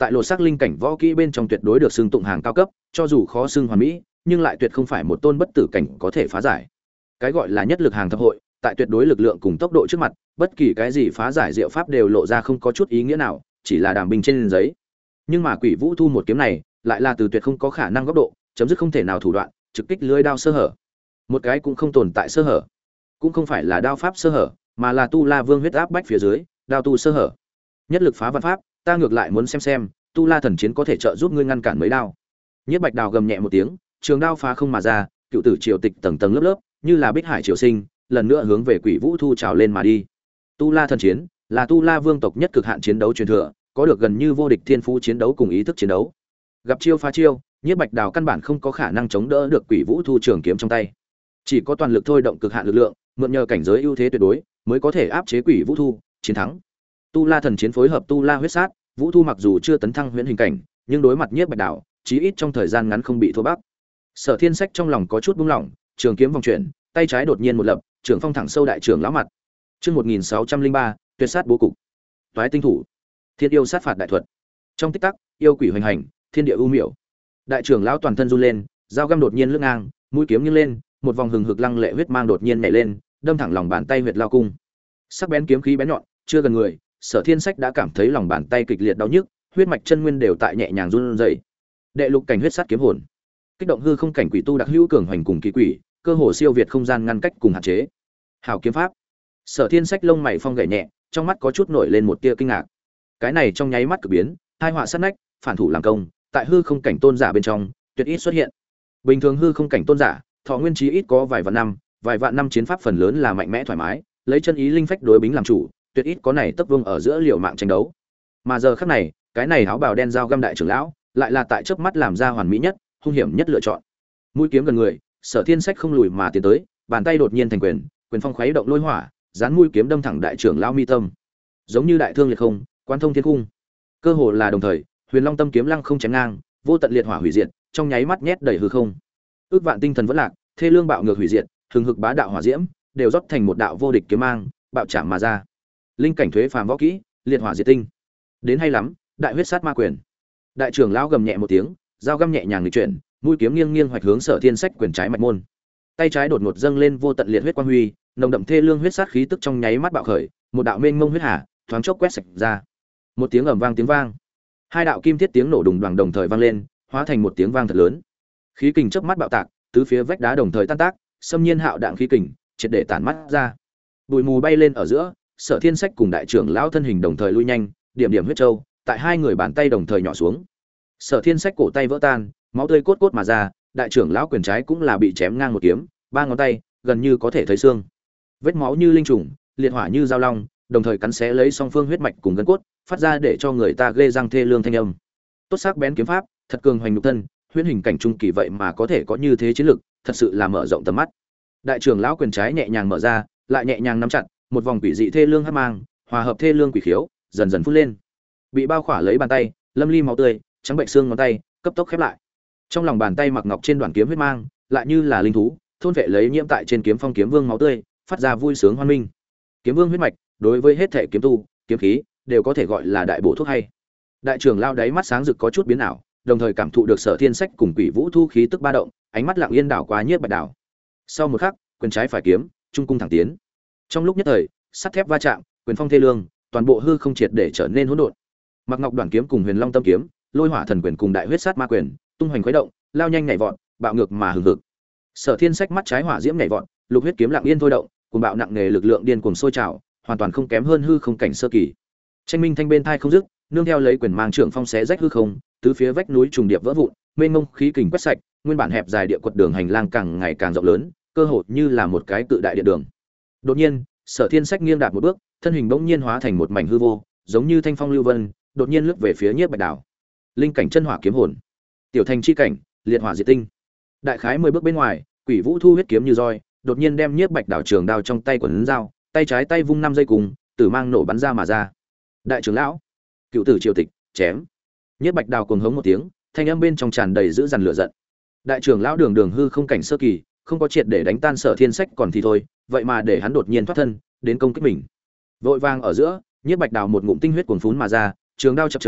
tại lột xác linh cảnh võ kỹ bên trong tuyệt đối được xưng tụng hàng cao cấp, cho dù khó xưng hoàn mỹ, nhưng lại tuyệt không phải một tôn bất tử cảnh có thể phá giải. Cái gọi là nhất lực hàng thập hội, tại tuyệt đối lực lượng cùng tốc độ trước mặt, bất kỳ cái gì phá giải diệu pháp đều lộ ra không có chút ý nghĩa nào, chỉ là đàm binh trên giấy. Nhưng mà Quỷ Vũ Thu một kiếm này, lại là từ tuyệt không có khả năng góc độ, chấm dứt không thể nào thủ đoạn, trực kích lưỡi đao sơ hở. Một cái cũng không tồn tại sơ hở, cũng không phải là đao pháp sơ hở, mà là Tu La Vương huyết áp bách phía dưới, đao tu sơ hở. Nhất lực phá văn pháp, ta ngược lại muốn xem Tu La thần chiến có thể trợ giúp ngươi ngăn cản mấy đao. Nhiếp Bạch Đào gầm nhẹ một tiếng, trường đao phá không mà ra, cựu tử triều tịch tầng tầng lớp lớp, như là bích hải triều sinh, lần nữa hướng về Quỷ Vũ Thu trào lên mà đi. Tu La thần chiến là Tu La Vương tộc nhất cực hạn chiến đấu truyền thừa, có được gần như vô địch thiên phú chiến đấu cùng ý thức chiến đấu. Gặp chiêu phá chiêu, Nhiếp Bạch Đào căn bản không có khả năng chống đỡ được Quỷ Vũ Thu trường kiếm trong tay. Chỉ có toàn lực thôi động cực hạn lực lượng, mượn nhờ cảnh giới ưu thế tuyệt đối, mới có thể áp chế Quỷ Vũ Thu, chiến thắng. Tu La thần chiến phối hợp Tu La huyết sát, Vũ Thu mặc dù chưa tấn thăng huyễn hình cảnh, nhưng đối mặt Nhiếp Bạch Đào, chí ít trong thời gian ngắn không bị thua bắc. Sở Thiên Sách trong lòng có chút buông lỏng, trường kiếm vòng chuyển, tay trái đột nhiên một lập, trường phong thẳng sâu đại trưởng lão mặt. Chương 1603, tuyệt sát bố cục. Toái tinh thủ. Thiên yêu sát phạt đại thuật. Trong tích tắc, yêu quỷ hoành hành, thiên địa u miểu. Đại trưởng lão toàn thân run lên, dao găm đột nhiên lướt ngang, mũi kiếm nghiêng lên, một vòng hừng hực lăng lệ huyết mang đột nhiên nhảy lên, đâm thẳng lòng bàn tay huyệt lao cung. Sắc bén kiếm khí bén nhọn, chưa gần người, Sở Thiên Sách đã cảm thấy lòng bàn tay kịch liệt đau nhức, huyết mạch chân nguyên đều tại nhẹ nhàng run rẩy. Đệ lục cảnh huyết sát kiếm hồn. Kích động hư không cảnh quỷ tu đặc hữu cường hoành cùng kỳ quỷ, cơ hồ siêu việt không gian ngăn cách cùng hạn chế. Hảo kiếm pháp. Sở Thiên Sách lông mày phong gảy nhẹ, trong mắt có chút nổi lên một tia kinh ngạc. Cái này trong nháy mắt cực biến, hai họa sát nách, phản thủ làm công, tại hư không cảnh tôn giả bên trong, tuyệt ít xuất hiện. Bình thường hư không cảnh tôn giả, thọ nguyên chí ít có vài vạn năm chiến pháp phần lớn là mạnh mẽ thoải mái, lấy chân ý linh phách đối bính làm chủ, tuyệt ít có này tấp vương ở giữa liều mạng tranh đấu. Mà giờ khắc này, cái này áo bào đen dao găm đại trưởng lão, lại là tại chớp mắt làm ra hoàn mỹ nhất, hung hiểm nhất lựa chọn. Mũi kiếm gần người, Sở Thiên Sách không lùi mà tiến tới, bàn tay đột nhiên thành quyền, quyền phong khuấy động lôi hỏa, dán mũi kiếm đâm thẳng đại trưởng lão mi tâm. Giống như đại thương liệt không, quan thông thiên cung. Cơ hồ là đồng thời, Huyền Long tâm kiếm lăng không chém ngang, vô tận liệt hỏa hủy diệt, trong nháy mắt nhét đầy hư không. Ước vạn tinh thần vẫn lạc, thê lương bạo ngược hủy diệt, hừng hực bá đạo hỏa diễm, đều rót thành một đạo vô địch kiếm mang, bạo chạm mà ra. Linh cảnh thuế phàm võ kỹ, liệt hỏa diệt tinh. Đến hay lắm, đại huyết sát ma quyền. Đại trưởng lão gầm nhẹ một tiếng, dao găm nhẹ nhàng nghịch chuyển, mũi kiếm nghiêng nghiêng hoạch hướng Sở Thiên Sách quyền trái mạch môn. Tay trái đột ngột dâng lên vô tận liệt huyết quang huy, nồng đậm thê lương huyết sát khí tức trong nháy mắt bạo khởi, một đạo mênh mông huyết hà, thoáng chốc quét sạch ra. Một tiếng ầm vang tiếng vang, hai đạo kim thiết tiếng nổ đùng đoàng đồng thời vang lên, hóa thành một tiếng vang thật lớn. Khí kình chớp mắt bạo tạc, tứ phía vách đá đồng thời tan tác, xâm nhiên hạo đạn khí kình, triệt để tản mắt ra. Bụi mù bay lên ở giữa, Sở Thiên Sách cùng đại trưởng lão thân hình đồng thời lui nhanh, điểm điểm huyết châu, tại hai người bàn tay đồng thời nhỏ xuống. Sở Thiên Sách cổ tay vỡ tan, máu tươi cốt cốt mà ra, đại trưởng lão quyền trái cũng là bị chém ngang một kiếm, ba ngón tay gần như có thể thấy xương. Vết máu như linh trùng, liệt hỏa như dao long, đồng thời cắn xé lấy song phương huyết mạch cùng gân cốt, phát ra để cho người ta ghê răng thê lương thanh âm. Tốt sắc bén kiếm pháp, thật cường hoành nhục thân, huyễn hình cảnh trung kỳ vậy mà có thể có như thế chiến lực, thật sự là mở rộng tầm mắt. Đại trưởng lão quyền trái nhẹ nhàng mở ra, lại nhẹ nhàng nắm chặt, một vòng quỷ dị thê lương hắc mang, hòa hợp thê lương quỷ khiếu, dần dần phun lên. Bị bao khỏa lấy bàn tay, lâm ly máu tươi, trắng bệnh xương ngón tay, cấp tốc khép lại. Trong lòng bàn tay mặc ngọc trên đoạn kiếm huyết mang, lại như là linh thú, thôn vệ lấy nhiễm tại trên kiếm phong kiếm vương máu tươi, phát ra vui sướng hoan minh. Kiếm vương huyết mạch, đối với hết thể kiếm tu, kiếm khí, đều có thể gọi là đại bổ thuốc hay. Đại trưởng lao đáy mắt sáng rực có chút biến ảo, đồng thời cảm thụ được Sở Thiên Sách cùng Quỷ Vũ Thu khí tức ba động, ánh mắt lặng yên đảo qua Nhiếp Bạch Đào. Sau một khắc, quyền trái phải kiếm, trung cung thẳng tiến. Trong lúc nhất thời, sắt thép va chạm, quyền phong thê lương, toàn bộ hư không triệt để trở nên hỗn độn. Mặc Ngọc Đoạn kiếm cùng Huyền Long Tâm kiếm, Lôi Hỏa Thần quyền cùng Đại Huyết Sát Ma quyền, tung hoành khuấy động, lao nhanh nhảy vọt, bạo ngược mà hừng hực. Sở Thiên Sách mắt trái hỏa diễm nhảy vọt, lục huyết kiếm lặng yên thôi động, cùng bạo nặng nề lực lượng điên cuồng sôi trào, hoàn toàn không kém hơn hư không cảnh sơ kỳ. Tranh minh thanh bên thai không dứt, nương theo lấy quyền mang trưởng phong xé rách hư không, tứ phía vách núi trùng điệp vỡ vụn, mênh mông khí kình quét sạch, nguyên bản hẹp dài địa quật đường hành lang càng ngày càng rộng lớn, cơ hồ như là một cái cự đại điện đường. Đột nhiên, Sở Thiên Sách nghiêng đạp một bước, thân hình bỗng nhiên hóa thành một mảnh hư vô, giống như thanh phong lưu vân, đột nhiên lướt về phía Nhiếp Bạch Đào. Linh cảnh chân hỏa kiếm hồn, tiểu thành chi cảnh, liệt hỏa diệt tinh. Đại khái 10 bước bên ngoài, Quỷ Vũ Thu huyết kiếm như roi, đột nhiên đem Nhiếp Bạch Đào trường đao trong tay quấn dao, tay trái tay vung 5 giây cùng, tử mang nổ bắn ra mà ra. Đại trưởng lão, cựu tử triều tịch, chém. Nhiếp Bạch Đào cuồng hống một tiếng, thanh âm bên trong tràn đầy dữ dằn lửa giận. Đại trưởng lão đường đường hư không cảnh sơ kỳ, không có triệt để đánh tan Sở Thiên Sách còn thì thôi, vậy mà để hắn đột nhiên thoát thân, đến công kích mình. Vội vàng ở giữa, Nhiếp Bạch Đào một ngụm tinh huyết cuồn phún mà ra, trường đao chập chờn,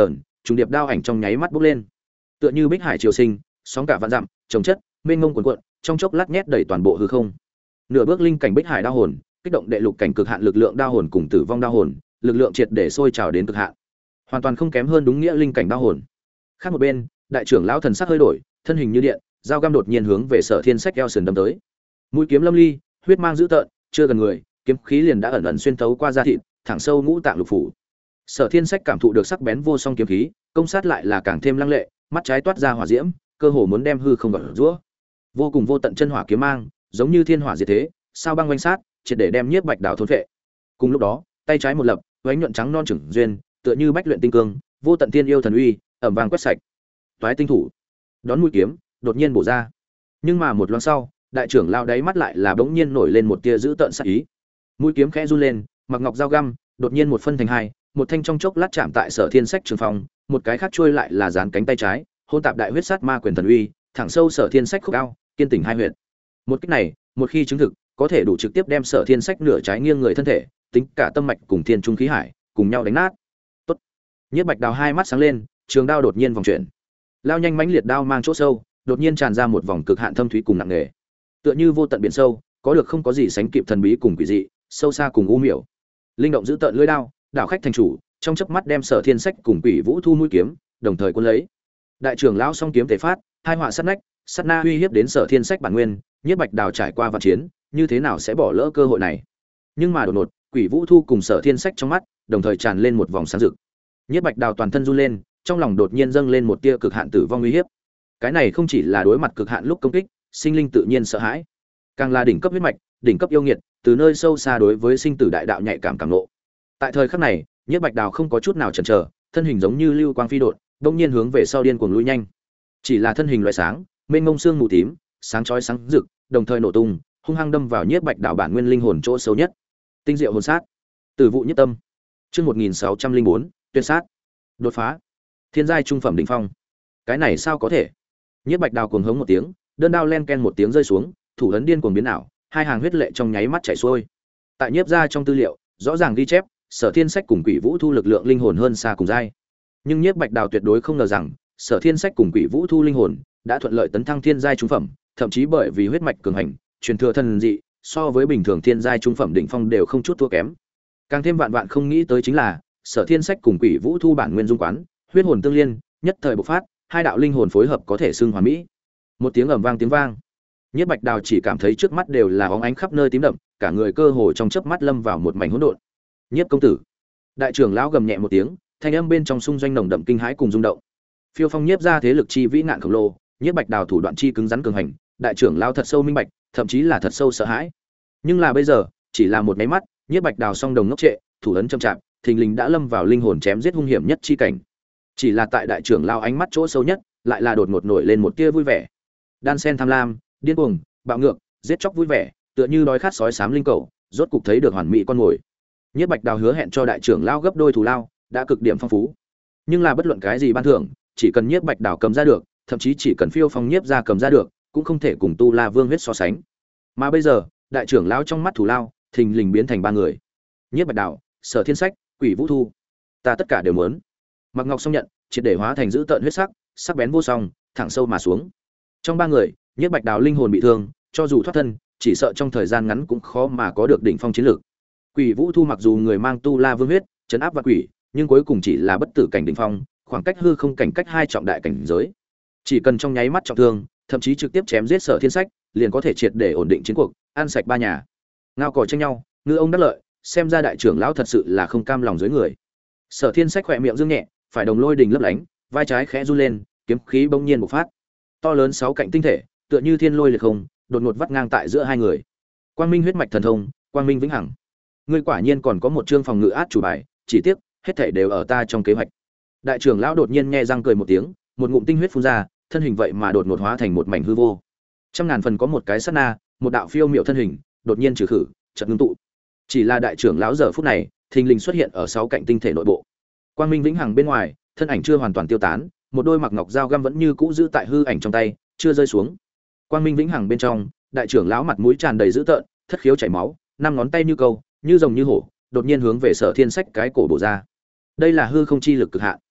trùng điệp đao ảnh trong nháy mắt bốc lên, tựa như bích hải triều sinh, sóng cả vạn dặm, trồng chất, mênh mông cuồn cuộn, trong chốc lát nhét đầy toàn bộ hư không. Nửa bước linh cảnh bích hải đao hồn, kích động đệ lục cảnh cực hạn lực lượng đao hồn cùng tử vong đao hồn, lực lượng triệt để sôi trào đến cực hạn, hoàn toàn không kém hơn đúng nghĩa linh cảnh đao hồn. Khác một bên, đại trưởng lão thần sắc hơi đổi, thân hình như điện, dao găm đột nhiên hướng về Sở Thiên Sách eo sườn đâm tới. Mũi kiếm lâm ly, huyết mang dữ tợn, chưa gần người, kiếm khí liền đã ẩn ẩn xuyên thấu qua da thịt, thẳng sâu ngũ tạng lục phủ. Sở Thiên Sách cảm thụ được sắc bén vô song kiếm khí, công sát lại là càng thêm lăng lệ, mắt trái toát ra hỏa diễm, cơ hồ muốn đem hư không gọt rũa. Vô cùng vô tận chân hỏa kiếm mang, giống như thiên hỏa diệt thế, sao băng quanh sát, triệt để đem Nhiếp Bạch Đào thôn phệ. Cùng lúc đó, tay trái một lập, vánh nhuận trắng non trưởng duyên, tựa như bách luyện tinh cương, vô tận thiên yêu thần uy, ầm vang quét sạch. Toái tinh thủ, đón mũi kiếm, đột nhiên bổ ra. Nhưng mà một loáng sau, đại trưởng lao đáy mắt lại là bỗng nhiên nổi lên một tia dữ tợn sát ý. Mũi kiếm khẽ run lên, mặc ngọc dao găm, đột nhiên một phân thành hai, một thanh trong chốc lát chạm tại Sở Thiên Sách trường phòng, một cái khác trôi lại là dán cánh tay trái, hôn tạp đại huyết sát ma quyền thần uy, thẳng sâu Sở Thiên Sách khúc ao, kiên tỉnh hai huyệt. Một kích này, một khi chứng thực, có thể đủ trực tiếp đem Sở Thiên Sách nửa trái nghiêng người thân thể, tính cả tâm mạch cùng thiên trung khí hải, cùng nhau đánh nát. Tốt. Nhiếp Bạch Đào hai mắt sáng lên, trường đao đột nhiên vòng chuyển. Lao nhanh mãnh liệt đao mang chỗ sâu, đột nhiên tràn ra một vòng cực hạn thâm thúy cùng nặng nề. Tựa như vô tận biển sâu, có được không có gì sánh kịp thần bí cùng quỷ dị, sâu xa cùng u miểu. Linh động giữ tợn lưỡi đao, đảo khách thành chủ, trong chớp mắt đem Sở Thiên Sách cùng Quỷ Vũ Thu mũi kiếm, đồng thời cuốn lấy. Đại trưởng lão song kiếm thể phát, hai họa sát nách, sát na uy hiếp đến Sở Thiên Sách bản nguyên, Nhiếp Bạch Đào trải qua vạn chiến, như thế nào sẽ bỏ lỡ cơ hội này. Nhưng mà đột ngột, Quỷ Vũ Thu cùng Sở Thiên Sách trong mắt, đồng thời tràn lên một vòng sáng rực. Nhiếp Bạch Đào toàn thân run lên, trong lòng đột nhiên dâng lên một tia cực hạn tử vong uy hiếp. Cái này không chỉ là đối mặt cực hạn lúc công kích, sinh linh tự nhiên sợ hãi, càng là đỉnh cấp huyết mạch, đỉnh cấp yêu nghiệt, từ nơi sâu xa đối với sinh tử đại đạo nhạy cảm cảm nộ. Tại thời khắc này, Nhiếp Bạch Đào không có chút nào chần chờ, thân hình giống như lưu quang phi độn, đột nhiên hướng về sau điên cuồng lùi nhanh. Chỉ là thân hình loại sáng, mênh mông xương mù tím, sáng chói sáng rực, đồng thời nổ tung, hung hăng đâm vào Nhiếp Bạch Đào bản nguyên linh hồn chỗ sâu nhất. Tinh diệu hồn sát, tử vụ nhất tâm. Chương 1604, tuyệt sát. Đột phá. Thiên giai trung phẩm đỉnh phong. Cái này sao có thể? Nhiếp Bạch Đào cuồng hống một tiếng, đơn đao len ken một tiếng rơi xuống, thủ ấn điên cuồng biến ảo, hai hàng huyết lệ trong nháy mắt chảy xuôi. Tại Nhiếp gia trong tư liệu, rõ ràng ghi chép, Sở Thiên Sách cùng Quỷ Vũ Thu lực lượng linh hồn hơn xa cùng giai. Nhưng Nhiếp Bạch Đào tuyệt đối không ngờ rằng, Sở Thiên Sách cùng Quỷ Vũ Thu linh hồn đã thuận lợi tấn thăng thiên giai trung phẩm, thậm chí bởi vì huyết mạch cường hành, truyền thừa thần dị, so với bình thường thiên giai trung phẩm đỉnh phong đều không chút thua kém. Càng thêm vạn vạn không nghĩ tới chính là, Sở Thiên Sách cùng Quỷ Vũ Thu bản nguyên dung quán, huyết hồn tương liên, nhất thời bộc phát, hai đạo linh hồn phối hợp có thể xưng hoàn mỹ. Một tiếng ầm vang tiếng vang, Nhiếp Bạch Đào chỉ cảm thấy trước mắt đều là óng ánh khắp nơi tím đậm, cả người cơ hồ trong chớp mắt lâm vào một mảnh hỗn độn. Nhiếp công tử! Đại trưởng lão gầm nhẹ một tiếng, thanh âm bên trong xung doanh nồng đậm kinh hãi cùng rung động. Phiêu Phong Nhiếp ra thế lực chi vĩ ngạn khổng lồ, Nhiếp Bạch Đào thủ đoạn chi cứng rắn cường hành, đại trưởng lão thật sâu minh bạch, thậm chí là thật sâu sợ hãi. Nhưng là bây giờ, chỉ là một cái mắt, Nhiếp Bạch Đào song đồng ngốc trệ, thủ ấn chậm chạp, thình lình đã lâm vào linh hồn chém giết hung hiểm nhất chi cảnh. Chỉ là tại đại trưởng lão ánh mắt chỗ sâu nhất, lại là đột ngột nổi lên một tia vui vẻ. Đan sen tham lam, điên cuồng, bạo ngược, giết chóc vui vẻ, tựa như đói khát sói xám linh cầu, rốt cục thấy được hoàn mỹ con mồi. Nhiếp Bạch Đào hứa hẹn cho đại trưởng lão gấp đôi thù lao, đã cực điểm phong phú. Nhưng là bất luận cái gì ban thưởng, chỉ cần Nhiếp Bạch Đào cầm ra được, thậm chí chỉ cần Phiêu Phong Nhiếp ra cầm ra được, cũng không thể cùng Tu La Vương huyết so sánh. Mà bây giờ, đại trưởng lão trong mắt thù lao, thình lình biến thành ba người. Nhiếp Bạch Đào, Sở Thiên Sách, Quỷ Vũ Thu. Ta tất cả đều muốn. Mặc Ngọc song nhận, triệt để hóa thành dữ tợn huyết sắc, sắc bén vô song, thẳng sâu mà xuống. Trong ba người, Nhiếp Bạch Đào linh hồn bị thương, cho dù thoát thân, chỉ sợ trong thời gian ngắn cũng khó mà có được đỉnh phong chiến lược. Quỷ Vũ Thu mặc dù người mang Tu La Vương huyết, trấn áp vạn quỷ, nhưng cuối cùng chỉ là bất tử cảnh đỉnh phong, khoảng cách hư không cảnh cách hai trọng đại cảnh giới. Chỉ cần trong nháy mắt trọng thương, thậm chí trực tiếp chém giết Sở Thiên Sách, liền có thể triệt để ổn định chiến cuộc, ăn sạch ba nhà. Ngao cò tranh nhau, ngư ông đắc lợi, xem ra đại trưởng lão thật sự là không cam lòng dưới người. Sở Thiên Sách khỏe miệng dương nhẹ, phải đồng lôi đình lấp lánh, vai trái khẽ run lên, kiếm khí bỗng nhiên bộc phát. To lớn sáu cạnh tinh thể, tựa như thiên lôi liệt không, đột ngột vắt ngang tại giữa hai người. Quang Minh huyết mạch thần thông, Quang Minh vĩnh hằng. Ngươi quả nhiên còn có một chương phòng ngự át chủ bài, chỉ tiếc, hết thảy đều ở ta trong kế hoạch. Đại trưởng lão đột nhiên nghe răng cười một tiếng, một ngụm tinh huyết phun ra, thân hình vậy mà đột ngột hóa thành một mảnh hư vô. Trăm ngàn phần có một cái sát na, một đạo phiêu miệu thân hình, đột nhiên trừ khử, chợt ngưng tụ. Chỉ là đại trưởng lão giờ phút này, thình lình xuất hiện ở sáu cạnh tinh thể nội bộ. Quang Minh vĩnh hằng bên ngoài, thân ảnh chưa hoàn toàn tiêu tán, một đôi mặc ngọc dao găm vẫn như cũ giữ tại hư ảnh trong tay, chưa rơi xuống. Quang Minh vĩnh hằng bên trong, đại trưởng lão mặt mũi tràn đầy dữ tợn, thất khiếu chảy máu, năm ngón tay như câu, như rồng như hổ, đột nhiên hướng về Sở Thiên Sách cái cổ bổ ra. Đây là hư không chi lực cực hạn.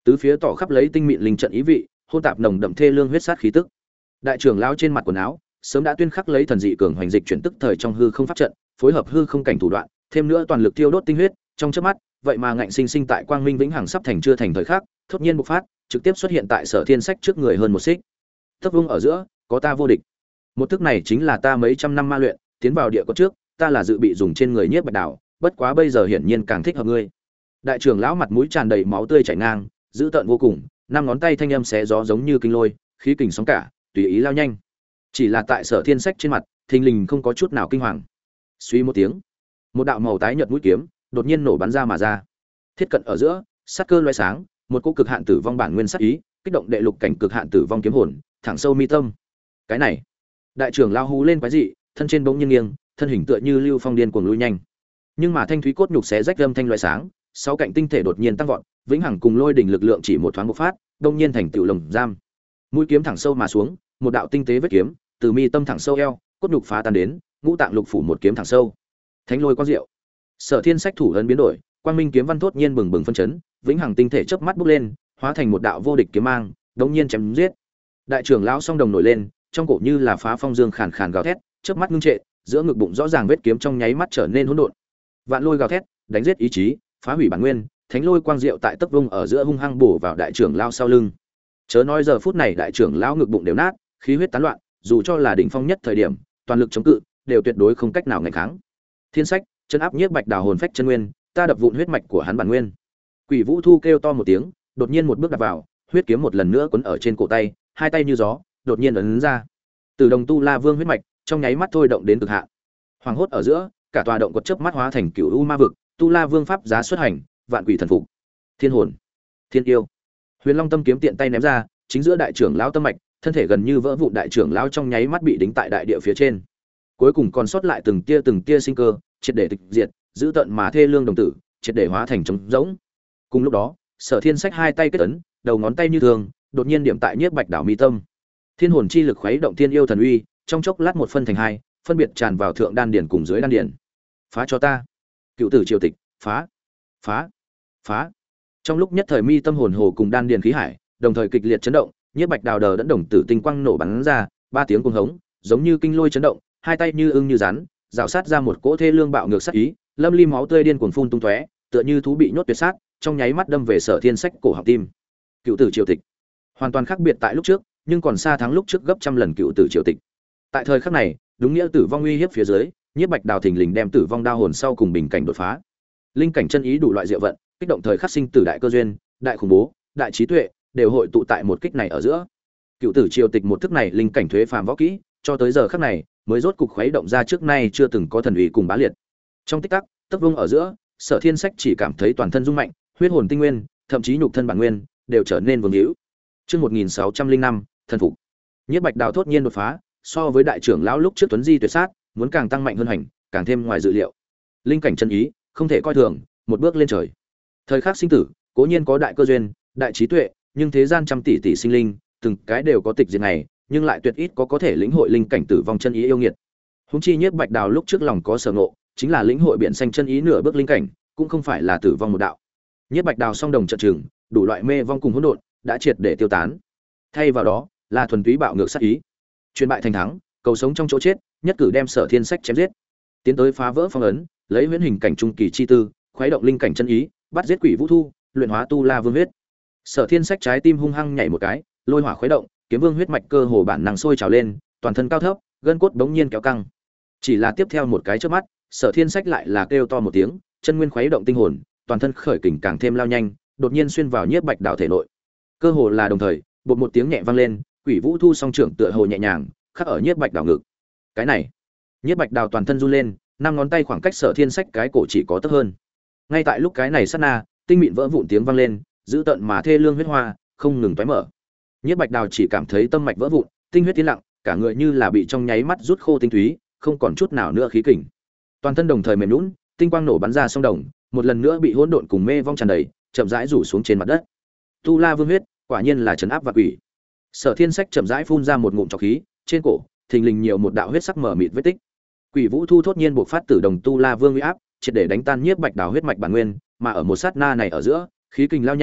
tứ phía tỏ khắp lấy tinh mịn linh trận ý vị, hôn tạp nồng đậm thê lương huyết sát khí tức. Đại trưởng lão trên mặt quần áo sớm đã tuyên khắc lấy thần dị cường hoành dịch chuyển tức thời trong hư không pháp trận, phối hợp hư không cảnh thủ đoạn, thêm nữa toàn lực tiêu đốt tinh huyết, trong chớp mắt, vậy mà ngạnh sinh sinh tại quang minh vĩnh hằng sắp thành chưa thành thời khắc, thốt nhiên bộc phát, trực tiếp xuất hiện tại Sở Thiên Sách trước người hơn một xích. Tấp vung ở giữa, có ta vô địch. Một thức này chính là ta mấy trăm năm ma luyện, tiến vào địa cốt trước, ta là dự bị dùng trên người Nhiếp Bạch Đào, bất quá bây giờ hiển nhiên càng thích hợp ngươi. Đại trưởng lão mặt mũi tràn đầy máu tươi chảy ngang, dữ tợn vô cùng, năm ngón tay thanh âm xé gió giống như kinh lôi, khí kình sóng cả, tùy ý lao nhanh. Chỉ là tại Sở Thiên Sách trên mặt, thình lình không có chút nào kinh hoàng. Suy một tiếng, một đạo màu tái nhợt mũi kiếm đột nhiên nổ bắn ra mà ra. Thiết cận ở giữa, sát cơ loé sáng, một cỗ cực hạn tử vong bản nguyên sát ý, kích động đệ lục cảnh cực hạn tử vong kiếm hồn, thẳng sâu mi tâm. Cái này, đại trưởng lao hú lên quái dị, thân trên bỗng nhiên nghiêng, thân hình tựa như lưu phong điên cuồng lui nhanh. Nhưng mà thanh thúy cốt nhục xé rách âm thanh loé sáng, sáu cạnh tinh thể đột nhiên tăng vọt, vĩnh hằng cùng lôi đỉnh lực lượng chỉ một thoáng bộc phát, đông nhiên thành tựu lồng giam. Mũi kiếm thẳng sâu mà xuống, một đạo tinh tế vết kiếm, từ mi tâm thẳng sâu eo, cốt nhục phá tan đến, ngũ tạng lục phủ một kiếm thẳng sâu. Thánh lôi quang diệu. Sở Thiên Sách thủ ấn biến đổi, quang minh kiếm văn thốt nhiên bừng bừng phân chấn, vĩnh hằng tinh thể chớp mắt bốc lên, hóa thành một đạo vô địch kiếm mang, đống nhiên chém giết. Đại trưởng lão song đồng nổi lên, trong cổ như là phá phong dương khàn khàn gào thét, chớp mắt ngưng trệ, giữa ngực bụng rõ ràng vết kiếm trong nháy mắt trở nên hỗn độn. Vạn lôi gào thét, đánh giết ý chí, phá hủy bản nguyên, thánh lôi quang diệu tại tấc vung ở giữa hung hăng bổ vào đại trưởng lão sau lưng. Chớ nói giờ phút này đại trưởng lão ngực bụng đều nát, khí huyết tán loạn, dù cho là đỉnh phong nhất thời điểm, toàn lực chống cự, đều tuyệt đối không cách nào ngăn kháng. Thiên Sách, chân áp Nhiếp Bạch Đào hồn phách chân nguyên, ta đập vụn huyết mạch của hắn bản nguyên. Quỷ Vũ Thu kêu to một tiếng, đột nhiên một bước đạp vào, huyết kiếm một lần nữa quấn ở trên cổ tay, hai tay như gió, đột nhiên ấn ra. Từ đồng tu La Vương huyết mạch, trong nháy mắt thôi động đến cực hạn. Hoàng hốt ở giữa, cả tòa động quật chớp mắt hóa thành cửu u ma vực, tu La Vương pháp giá xuất hành, vạn quỷ thần phục. Thiên hồn, Thiên yêu. Huyền Long tâm kiếm tiện tay ném ra, chính giữa đại trưởng lão tâm mạch, thân thể gần như vỡ vụn đại trưởng lão trong nháy mắt bị đính tại đại địa phía trên. Cuối cùng còn sót lại từng tia sinh cơ, triệt để tịch diệt, giữ tận mà thê lương đồng tử, triệt để hóa thành trống rỗng. Cùng lúc đó, Sở Thiên Sách hai tay kết ấn, đầu ngón tay như thường, đột nhiên điểm tại Nhiếp Bạch Đảo mi tâm. Thiên hồn chi lực khuấy động thiên yêu thần uy, trong chốc lát một phân thành hai, phân biệt tràn vào thượng đan điền cùng dưới đan điền. Phá cho ta! Cựu tử triều tịch, phá! Phá! Phá! Trong lúc nhất thời mi tâm hồn hồ cùng đan điền khí hải, đồng thời kịch liệt chấn động, Nhiếp Bạch Đào đờ đẫn đồng tử tinh quang nổ bắn ra, ba tiếng cuồng hống, giống như kinh lôi chấn động, hai tay như ưng như rắn, rào sát ra một cỗ thê lương bạo ngược sát ý, lâm ly máu tươi điên cuồng phun tung tóe, tựa như thú bị nhốt tuyệt sát, trong nháy mắt đâm về Sở Thiên Sách cổ họng tim. Cựu tử triều tịch, hoàn toàn khác biệt tại lúc trước, nhưng còn xa thắng lúc trước gấp trăm lần cựu tử triều tịch. Tại thời khắc này, đúng nghĩa tử vong uy hiếp phía dưới, Nhiếp Bạch Đào thình lình đem tử vong đao hồn sau cùng bình cảnh đột phá. Linh cảnh chân ý đủ loại diệu vận, kích động thời khắc sinh tử đại cơ duyên, đại khủng bố, đại trí tuệ, đều hội tụ tại một kích này ở giữa. Cựu tử triều tịch một thức này linh cảnh thuế phàm võ kỹ, cho tới giờ khắc này, mới rốt cục khuấy động ra trước nay chưa từng có thần uy cùng bá liệt. Trong tích tắc, tấc vung ở giữa, Sở Thiên Sách chỉ cảm thấy toàn thân rung mạnh, huyết hồn tinh nguyên, thậm chí nhục thân bản nguyên đều trở nên vương hữu. Chương 1605, thần phục. Nhiếp Bạch Đào thốt nhiên đột phá, so với đại trưởng lão lúc trước tuấn di tuyệt sát, muốn càng tăng mạnh hơn hành, càng thêm ngoài dự liệu. Linh cảnh chân ý, không thể coi thường, một bước lên trời. Thời khắc sinh tử, cố nhiên có đại cơ duyên, đại trí tuệ, nhưng thế gian trăm tỷ tỷ sinh linh, từng cái đều có tịch diệt này, nhưng lại tuyệt ít có thể lĩnh hội linh cảnh tử vong chân ý yêu nghiệt. Húng chi Nhiếp Bạch Đào lúc trước lòng có sở ngộ, chính là lĩnh hội biển xanh chân ý nửa bước linh cảnh, cũng không phải là tử vong một đạo. Nhiếp Bạch Đào song đồng trận trường, đủ loại mê vong cùng hỗn độn đã triệt để tiêu tán. Thay vào đó, là thuần túy bạo ngược sát ý. Chuyên bại thành thắng, cầu sống trong chỗ chết, nhất cử đem Sở Thiên Sách chém giết. Tiến tới phá vỡ phong ấn, lấy huyễn hình cảnh trung kỳ chi tư, khuấy động linh cảnh chân ý, bắt giết Quỷ Vũ Thu, luyện hóa tu La Vương huyết. Sở Thiên Sách trái tim hung hăng nhảy một cái, lôi hỏa khuấy động, kiếm vương huyết mạch cơ hồ bản năng sôi trào lên, toàn thân cao thấp, gân cốt bỗng nhiên kéo căng. Chỉ là tiếp theo một cái chớp mắt, Sở Thiên Sách lại là kêu to một tiếng, chân nguyên khuấy động tinh hồn, toàn thân khởi kình càng thêm lao nhanh, đột nhiên xuyên vào Nhiếp Bạch Đào thể nội. Cơ hồ là đồng thời, bột một tiếng nhẹ vang lên, Quỷ Vũ Thu song trưởng tựa hồ nhẹ nhàng, khắc ở Nhiếp Bạch Đào ngực. Cái này, Nhiếp Bạch Đào toàn thân run lên, năm ngón tay khoảng cách Sở Thiên Sách cái cổ chỉ có tấc hơn. Ngay tại lúc cái này sát na, tinh mịn vỡ vụn tiếng vang lên, dữ tợn mà thê lương huyết hoa không ngừng tóe mở. Nhiếp Bạch Đào chỉ cảm thấy tâm mạch vỡ vụn, tinh huyết tiến lặng, cả người như là bị trong nháy mắt rút khô tinh túy, không còn chút nào nữa khí kình. Toàn thân đồng thời mềm nhũn, tinh quang nổ bắn ra song đồng, một lần nữa bị hỗn độn cùng mê vong tràn đầy, chậm rãi rủ xuống trên mặt đất. Tu La Vương huyết, quả nhiên là trấn áp vạn quỷ. Sở Thiên Sách chậm rãi phun ra một ngụm trọc khí, trên cổ thình lình nhiều một đạo huyết sắc mở mịt vết tích. Quỷ Vũ Thu thốt nhiên buộc phát tử đồng Tu La Vương uy áp, triệt để đánh tan Nhiếp Bạch Đào huyết mạch bản nguyên, mà ở một sát na này ở giữa, khí kình lao nhanh,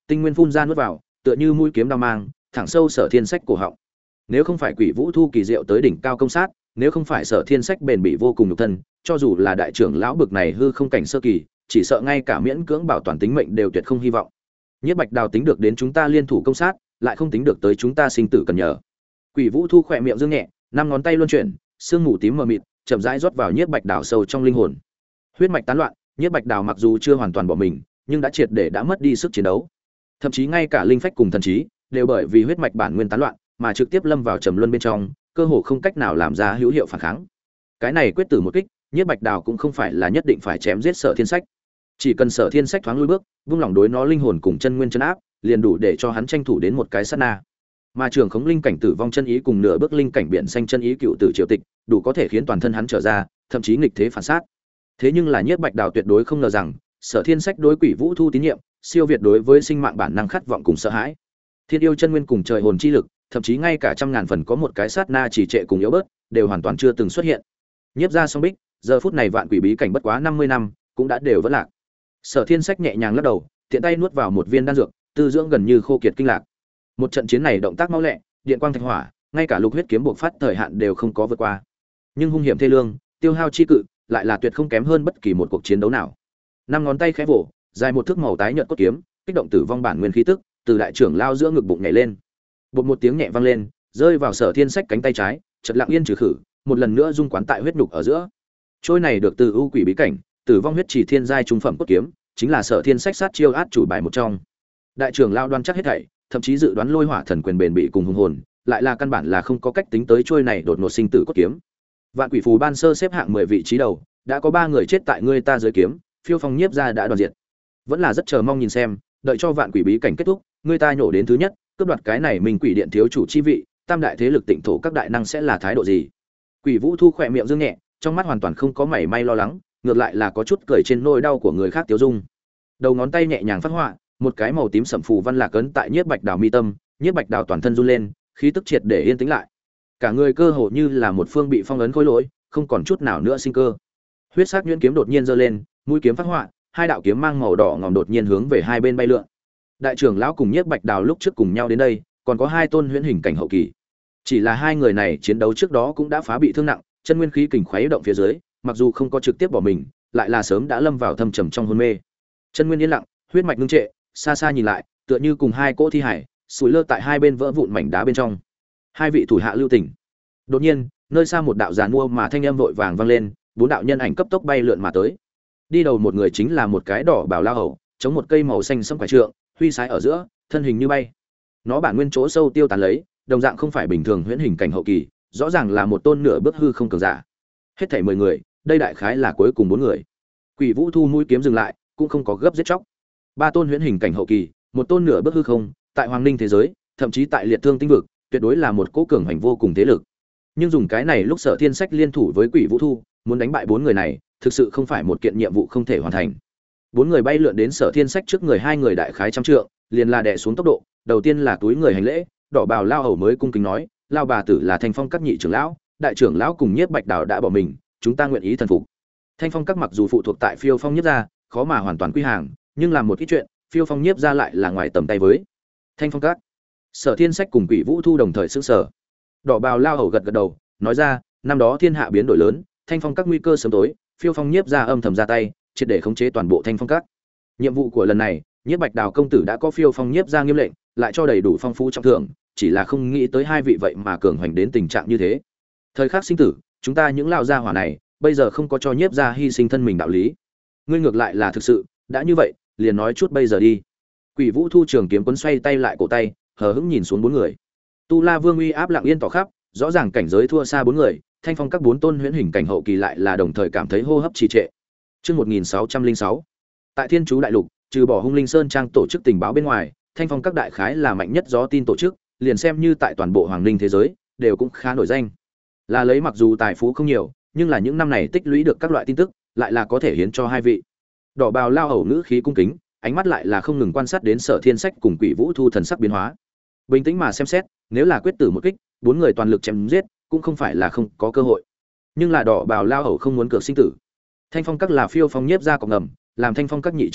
tinh nguyên phun ra nuốt vào, tựa như mũi kiếm đao mang, thẳng sâu Sở Thiên Sách cổ họng. Nếu không phải Quỷ Vũ Thu kỳ diệu tới đỉnh cao công sát, nếu không phải Sở Thiên Sách bền bỉ vô cùng nhục thân, cho dù là đại trưởng lão bực này hư không cảnh sơ kỳ, chỉ sợ ngay cả miễn cưỡng bảo toàn tính mệnh đều tuyệt không hy vọng. Nhiếp Bạch Đào tính được đến chúng ta liên thủ công sát, lại không tính được tới chúng ta sinh tử cần nhờ. Quỷ Vũ Thu khỏe miệng dương nhẹ, năm ngón tay luân chuyển, sương mù tím mờ mịt, chậm rãi rót vào Nhiếp Bạch Đào sâu trong linh hồn. Huyết mạch tán loạn, Nhiếp Bạch Đào mặc dù chưa hoàn toàn bỏ mình, nhưng đã triệt để đã mất đi sức chiến đấu. Thậm chí ngay cả linh phách cùng thần trí đều bởi vì huyết mạch bản nguyên tán loạn mà trực tiếp lâm vào trầm luân bên trong, cơ hồ không cách nào làm ra hữu hiệu phản kháng. Cái này quyết tử một kích, Nhiếp Bạch Đào cũng không phải là nhất định phải chém giết Sở Thiên Sách. Chỉ cần Sở Thiên Sách thoáng lùi bước, vung lòng đối nó linh hồn cùng chân nguyên chân áp, liền đủ để cho hắn tranh thủ đến một cái sát na. Mà trưởng khống linh cảnh tử vong chân ý cùng nửa bước linh cảnh biển xanh chân ý cựu tử triều tịch, đủ có thể khiến toàn thân hắn trở ra, thậm chí nghịch thế phản sát. Thế nhưng là Nhiếp Bạch Đào tuyệt đối không ngờ rằng, Sở Thiên Sách đối Quỷ Vũ Thu tín nhiệm, siêu việt đối với sinh mạng bản năng khát vọng cùng sợ hãi. Thiên yêu chân nguyên cùng trời hồn chi lực, thậm chí ngay cả trăm ngàn phần có một cái sát na chỉ trệ cùng yếu bớt, đều hoàn toàn chưa từng xuất hiện. Nhiếp ra song bích, giờ phút này vạn quỷ bí cảnh bất quá 50 năm, cũng đã đều vỡ lạc. Sở Thiên Sách nhẹ nhàng lắc đầu, tiện tay nuốt vào một viên đan dược, tư dưỡng gần như khô kiệt kinh lạc. Một trận chiến này động tác mau lẹ, điện quang thạch hỏa, ngay cả lục huyết kiếm buộc phát thời hạn đều không có vượt qua. Nhưng hung hiểm thê lương, tiêu hao chi cự, lại là tuyệt không kém hơn bất kỳ một cuộc chiến đấu nào. Năm ngón tay khẽ vỗ, dài một thước màu tái nhợt cốt kiếm, kích động tử vong bản nguyên khí tức, từ đại trưởng lao giữa ngực bụng nhảy lên. Bột một tiếng nhẹ vang lên, rơi vào Sở Thiên Sách cánh tay trái, chợt lặng yên trừ khử, một lần nữa dung quán tại huyết nhục ở giữa. Trôi này được từ ưu quỷ bí cảnh, tử vong huyết chỉ thiên giai trung phẩm cốt kiếm, chính là Sở Thiên Sách sát chiêu át chủ bài một trong. Đại trưởng lao đoán chắc hết thảy, thậm chí dự đoán lôi hỏa thần quyền bền bỉ cùng hùng hồn, lại là căn bản là không có cách tính tới trôi này đột ngột sinh tử cốt kiếm. Vạn quỷ phù ban sơ xếp hạng 10 vị trí đầu, đã có 3 người chết tại ngươi ta dưới kiếm, Phiêu Phong Nhiếp ra đã đoàn diệt. Vẫn là rất chờ mong nhìn xem, đợi cho vạn quỷ bí cảnh kết thúc, ngươi ta nhổ đến thứ nhất, cướp đoạt cái này mình quỷ điện thiếu chủ chi vị, tam đại thế lực tịnh thổ các đại năng sẽ là thái độ gì? Quỷ Vũ Thu khỏe miệng dương nhẹ, trong mắt hoàn toàn không có mảy may lo lắng, ngược lại là có chút cười trên nỗi đau của người khác tiêu dung. Đầu ngón tay nhẹ nhàng phát họa, một cái màu tím sẫm phù văn lạc ấn tại Nhiếp Bạch Đào mi tâm, Nhiếp Bạch Đào toàn thân run lên, khí tức triệt để yên tĩnh lại. Cả người cơ hồ như là một phương bị phong ấn khối lỗi, không còn chút nào nữa sinh cơ. Huyết sắc nhuyễn kiếm đột nhiên giơ lên, mũi kiếm phát họa, hai đạo kiếm mang màu đỏ ngòm đột nhiên hướng về hai bên bay lượn. Đại trưởng lão cùng Nhiếp Bạch Đào lúc trước cùng nhau đến đây, còn có hai tôn huyễn hình cảnh hậu kỳ. Chỉ là hai người này chiến đấu trước đó cũng đã phá bị thương nặng, chân nguyên khí kình khuấy động phía dưới, mặc dù không có trực tiếp bỏ mình, lại là sớm đã lâm vào thâm trầm trong hôn mê. Chân nguyên yên lặng, huyết mạch ngưng trệ, xa xa nhìn lại, tựa như cùng hai cỗ thi hải, sủi lơ tại hai bên vỡ vụn mảnh đá bên trong. Hai vị thủ hạ lưu tình. Đột nhiên, nơi xa một đạo giàn mua mà thanh âm vội vàng vang lên, bốn đạo nhân ảnh cấp tốc bay lượn mà tới. Đi đầu một người chính là một cái đỏ bảo la hầu, chống một cây màu xanh sẫm quải trượng, huy sái ở giữa, thân hình như bay. Nó bản nguyên chỗ sâu tiêu tán lấy, đồng dạng không phải bình thường huyễn hình cảnh hậu kỳ, rõ ràng là một tôn nửa bước hư không cường giả. Hết thảy 10 người, đây đại khái là cuối cùng 4 người. Quỷ Vũ Thu mũi kiếm dừng lại, cũng không có gấp giết chóc. Ba tôn huyễn hình cảnh hậu kỳ, một tôn nửa bước hư không, tại Hoàng Ninh thế giới, thậm chí tại Liệt Thương tinh vực, tuyệt đối là một cỗ cường hành vô cùng thế lực. Nhưng dùng cái này lúc Sở Thiên Sách liên thủ với Quỷ Vũ Thu, muốn đánh bại 4 người này, thực sự không phải một kiện nhiệm vụ không thể hoàn thành. 4 người bay lượn đến Sở Thiên Sách trước người hai người đại khái trăm trượng, liền là đè xuống tốc độ, đầu tiên là túi người hành lễ, đỏ bào lao hầu mới cung kính nói, lao bà tử là Thanh Phong các nhị trưởng lão, đại trưởng lão cùng Nhiếp Bạch Đào đã bỏ mình, chúng ta nguyện ý thần phục. Thanh Phong các mặc dù phụ thuộc tại Phiêu Phong Nhiếp gia, khó mà hoàn toàn quy hàng, nhưng làm một ít chuyện, Phiêu Phong Nhiếp gia lại là ngoài tầm tay với. Thanh Phong các. Sở Thiên Sách cùng Quỷ Vũ Thu đồng thời sững sờ. Đỏ bào lao hầu gật gật đầu, nói ra, năm đó thiên hạ biến đổi lớn, Thanh Phong các nguy cơ sớm tối, Phiêu Phong Nhiếp gia âm thầm ra tay, triệt để khống chế toàn bộ Thanh Phong các. Nhiệm vụ của lần này, Nhiếp Bạch Đào công tử đã có Phiêu Phong Nhiếp gia nghiêm lệnh, lại cho đầy đủ phong phú trọng thưởng, chỉ là không nghĩ tới hai vị vậy mà cường hoành đến tình trạng như thế. Thời khắc sinh tử, chúng ta những lão gia hỏa này, bây giờ không có cho Nhiếp gia hy sinh thân mình đạo lý. Ngươi ngược lại là thực sự, đã như vậy, liền nói chút bây giờ đi. Quỷ Vũ Thu trường kiếm quấn xoay tay lại cổ tay, hờ hững nhìn xuống 4 người. Tu La Vương uy áp lặng yên tỏ khắp, rõ ràng cảnh giới thua xa 4 người, Thanh Phong các 4 tôn huyễn hình cảnh hậu kỳ lại là đồng thời cảm thấy hô hấp trì trệ. Chương 1606. Tại Thiên Chú đại lục, trừ bỏ Hung Linh Sơn trang tổ chức tình báo bên ngoài, Thanh Phong các đại khái là mạnh nhất gió tin tổ chức, liền xem như tại toàn bộ Hoàng Ninh thế giới, đều cũng khá nổi danh. Là lấy mặc dù tài phú không nhiều, nhưng là những năm này tích lũy được các loại tin tức, lại là có thể hiến cho hai vị. Đỏ bào lao hầu ngữ khí cung kính, ánh mắt lại là không ngừng quan sát đến Sở Thiên Sách cùng Quỷ Vũ Thu thần sắc biến hóa. Bình tĩnh mà xem xét, nếu là quyết tử một kích, 4 người toàn lực chém giết, cũng không phải là không có cơ hội. Nhưng là đỏ bào lao hầu không muốn cược sinh tử. Thanh Phong các là Phiêu Phong Nhiếp gia cộng ngầm, làm Thanh Phong các nhị trưởng lão,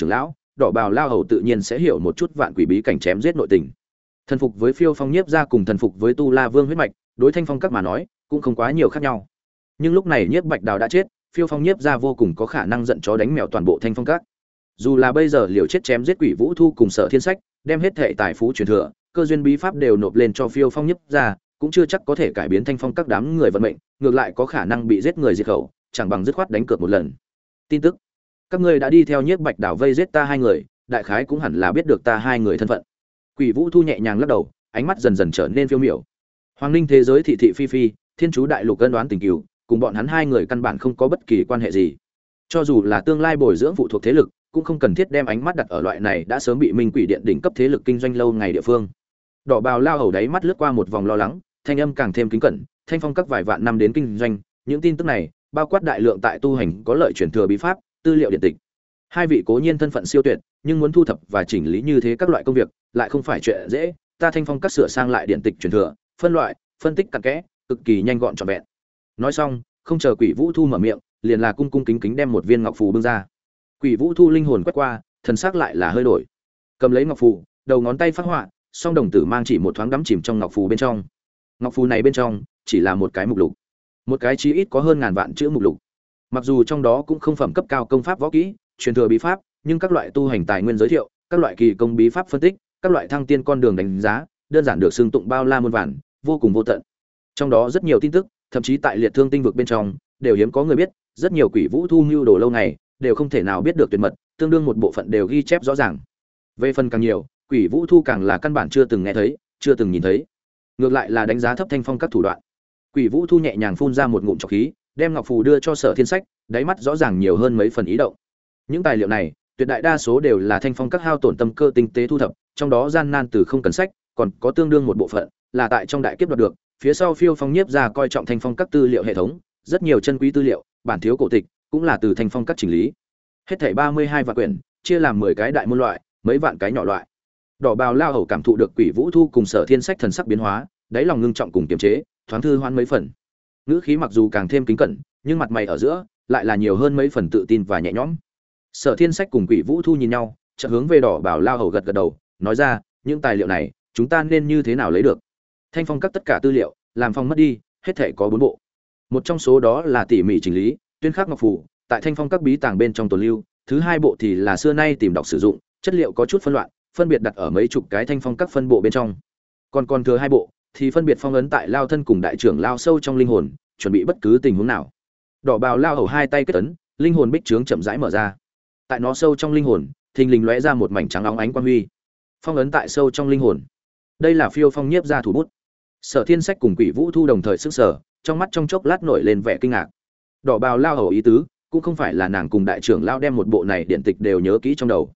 đỏ bào lao hầu tự nhiên sẽ hiểu một chút vạn quỷ bí cảnh chém giết nội tình. Thần phục với Phiêu Phong Nhiếp gia cùng thần phục với Tu La Vương huyết mạch, đối Thanh Phong các mà nói, cũng không quá nhiều khác nhau. Nhưng lúc này Nhiếp Bạch Đào đã chết, Phiêu Phong Nhiếp gia vô cùng có khả năng giận chó đánh mèo toàn bộ Thanh Phong các. Dù là bây giờ liều chết chém giết Quỷ Vũ Thu cùng Sở Thiên Sách, đem hết thệ tài phú truyền thừa, cơ duyên bí pháp đều nộp lên cho Phiêu Phong Nhiếp gia, cũng chưa chắc có thể cải biến Thanh Phong các đám người vận mệnh, ngược lại có khả năng bị giết người diệt khẩu, chẳng bằng dứt khoát đánh cược một lần. Tin tức: các ngươi đã đi theo Nhiếp Bạch Đào vây giết ta hai người, đại khái cũng hẳn là biết được ta hai người thân phận. Quỷ Vũ Thu nhẹ nhàng lắc đầu, ánh mắt dần dần trở nên phiêu miểu. Hoàng Ninh thế giới thị thị phi phi, Thiên Chú đại lục cân đoán tình cừu, cùng bọn hắn hai người căn bản không có bất kỳ quan hệ gì. Cho dù là tương lai bồi dưỡng phụ thuộc thế lực, cũng không cần thiết đem ánh mắt đặt ở loại này đã sớm bị Minh Quỷ Điện đỉnh cấp thế lực kinh doanh lâu ngày địa phương. Đỏ bào lao hầu đáy mắt lướt qua một vòng lo lắng, thanh âm càng thêm kính cẩn, Thanh Phong các vài vạn năm đến kinh doanh, những tin tức này bao quát đại lượng tại tu hành có lợi truyền thừa bí pháp, tư liệu điện tịch. Hai vị cố nhiên thân phận siêu tuyệt, nhưng muốn thu thập và chỉnh lý như thế các loại công việc, lại không phải chuyện dễ, ta Thanh Phong các sửa sang lại điện tịch truyền thừa, phân loại, phân tích cặn kẽ, cực kỳ nhanh gọn trọn vẹn. Nói xong, không chờ Quỷ Vũ Thu mở miệng, liền là cung cung kính kính đem một viên ngọc phù bưng ra. Quỷ Vũ Thu linh hồn quét qua, thần sắc lại là hơi đổi. Cầm lấy ngọc phù, đầu ngón tay phát họa, song đồng tử mang chỉ một thoáng đắm chìm trong ngọc phù bên trong. Ngọc phù này bên trong chỉ là một cái mục lục, một cái chí ít có hơn ngàn vạn chữ mục lục. Mặc dù trong đó cũng không phẩm cấp cao công pháp võ kỹ, truyền thừa bí pháp, nhưng các loại tu hành tài nguyên giới thiệu, các loại kỳ công bí pháp phân tích, các loại thăng tiên con đường đánh giá, đơn giản được xưng tụng bao la muôn vàn, vô cùng vô tận. Trong đó rất nhiều tin tức, thậm chí tại liệt thương tinh vực bên trong, đều hiếm có người biết, rất nhiều Quỷ Vũ Thu mưu đồ lâu ngày, đều không thể nào biết được tuyệt mật, tương đương một bộ phận đều ghi chép rõ ràng. Về phần càng nhiều, Quỷ Vũ Thu càng là căn bản chưa từng nghe thấy, chưa từng nhìn thấy. Ngược lại là đánh giá thấp Thanh Phong các thủ đoạn. Quỷ Vũ Thu nhẹ nhàng phun ra một ngụm trọc khí, đem ngọc phù đưa cho Sở Thiên Sách, đáy mắt rõ ràng nhiều hơn mấy phần ý động. Những tài liệu này, tuyệt đại đa số đều là Thanh Phong các hao tổn tâm cơ tinh tế thu thập, trong đó gian nan từ không cần sách, còn có tương đương một bộ phận là tại trong đại kiếp đoạt được, phía sau Phiêu Phong Nhiếp gia coi trọng Thanh Phong các tư liệu hệ thống, rất nhiều chân quý tư liệu, bản thiếu cổ tịch, cũng là từ Thanh Phong các chỉnh lý. Hết thảy 32 vạn quyển, chia làm 10 cái đại môn loại, mấy vạn cái nhỏ loại. Đỏ bào lao hầu cảm thụ được Quỷ Vũ Thu cùng Sở Thiên Sách thần sắc biến hóa, đáy lòng ngưng trọng cùng kiềm chế, thoáng thư hoan mấy phần. Ngữ khí mặc dù càng thêm kính cẩn, nhưng mặt mày ở giữa lại là nhiều hơn mấy phần tự tin và nhẹ nhõm. Sở Thiên Sách cùng Quỷ Vũ Thu nhìn nhau, chợt hướng về đỏ bào lao hầu gật gật đầu, nói ra, những tài liệu này, chúng ta nên như thế nào lấy được? Thanh Phong các tất cả tư liệu, làm phong mất đi, hết thảy có 4 bộ. Một trong số đó là tỉ mỉ chỉnh lý, tuyên khắc ngọc phù, tại Thanh Phong các bí tàng bên trong tồn lưu, thứ 2 bộ thì là xưa nay tìm đọc sử dụng, chất liệu có chút phân loạn, phân biệt đặt ở mấy chục cái Thanh Phong các phân bộ bên trong. Còn thừa 2 bộ thì phân biệt phong ấn tại lao thân cùng đại trưởng lao sâu trong linh hồn, chuẩn bị bất cứ tình huống nào. Đỏ bào lao hầu hai tay kết ấn, linh hồn bích trướng chậm rãi mở ra. Tại nó sâu trong linh hồn, thình lình lóe ra một mảnh trắng óng ánh quang huy. Phong ấn tại sâu trong linh hồn. Đây là Phiêu Phong Nhiếp gia thủ bút. Sở Thiên Sách cùng Quỷ Vũ Thu đồng thời sức sở, trong mắt trong chốc lát nổi lên vẻ kinh ngạc. Đỏ bào lao hầu ý tứ, cũng không phải là nàng cùng đại trưởng lao đem một bộ này điện tịch đều nhớ kỹ trong đầu.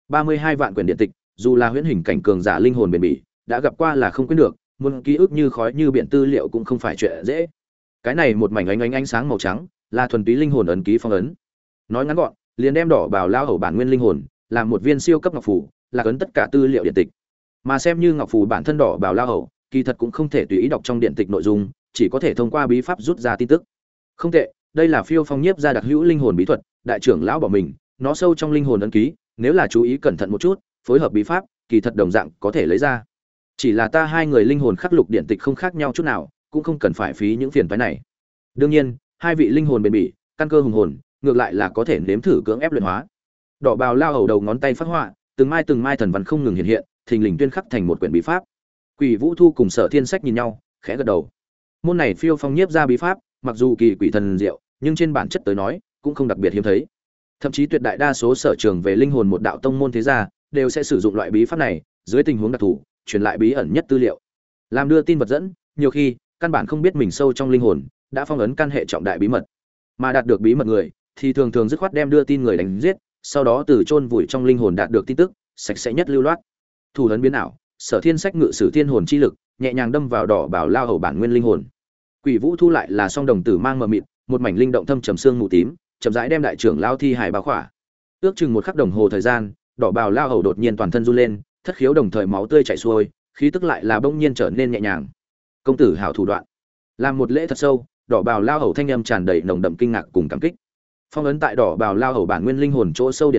32 vạn quyển điện tịch, dù là huyễn hình cảnh cường giả linh hồn bền bỉ, đã gặp qua là không quên được, muốn ký ức như khói như biển tư liệu cũng không phải chuyện dễ. Cái này một mảnh ánh sáng màu trắng, là thuần túy linh hồn ấn ký phong ấn. Nói ngắn gọn, liền đem đỏ bào lao hầu bản nguyên linh hồn, làm một viên siêu cấp ngọc phù, là ấn tất cả tư liệu điện tịch. Mà xem như ngọc phù bản thân đỏ bào lao hầu, kỳ thật cũng không thể tùy ý đọc trong điện tịch nội dung, chỉ có thể thông qua bí pháp rút ra tin tức. Không tệ, đây là Phiêu Phong Nhiếp gia đặc hữu linh hồn bí thuật, đại trưởng lão bỏ mình, nó sâu trong linh hồn ấn ký, nếu là chú ý cẩn thận một chút, phối hợp bí pháp, kỳ thật đồng dạng có thể lấy ra. Chỉ là ta hai người linh hồn khắc lục điện tịch không khác nhau chút nào, cũng không cần phải phí những phiền toái này. Đương nhiên, hai vị linh hồn bền bỉ, căn cơ hùng hồn, ngược lại là có thể nếm thử cưỡng ép luyện hóa. Đỏ bào lao hầu đầu ngón tay phát họa, từng mai thần văn không ngừng hiện hiện, thình lình tuyên khắc thành một quyển bí pháp. Quỷ Vũ Thu cùng Sở Thiên Sách nhìn nhau, khẽ gật đầu. Môn này Phiêu Phong Nhiếp gia bí pháp, mặc dù kỳ quỷ thần diệu, nhưng trên bản chất tới nói, cũng không đặc biệt hiếm thấy. Thậm chí tuyệt đại đa số sở trường về linh hồn một đạo tông môn thế gia, đều sẽ sử dụng loại bí pháp này, dưới tình huống đặc thù, truyền lại bí ẩn nhất tư liệu. Làm đưa tin vật dẫn, nhiều khi, căn bản không biết mình sâu trong linh hồn đã phong ấn căn hệ trọng đại bí mật. Mà đạt được bí mật người, thì thường thường dứt khoát đem đưa tin người đánh giết, sau đó từ chôn vùi trong linh hồn đạt được tin tức, sạch sẽ nhất lưu loát. Thủ ấn biến ảo, Sở Thiên Sách ngự sử thiên hồn chi lực, nhẹ nhàng đâm vào đỏ bảo lao hầu bản nguyên linh hồn. Quỷ Vũ Thu lại là song đồng tử mang mờ mịt, một mảnh linh động thâm trầm xương mù tím, chậm rãi đem đại trưởng lao thi hải bao khỏa. Ước chừng một khắc đồng hồ thời gian, đỏ bào lao hầu đột nhiên toàn thân run lên, thất khiếu đồng thời máu tươi chảy xuôi, khí tức lại là bỗng nhiên trở nên nhẹ nhàng. Công tử hảo thủ đoạn. Làm một lễ thật sâu, đỏ bào lao hầu thanh âm tràn đầy nồng đậm kinh ngạc cùng cảm kích. Phong ấn tại đỏ bào lao hầu bản nguyên linh hồn chỗ sâu điện tịch,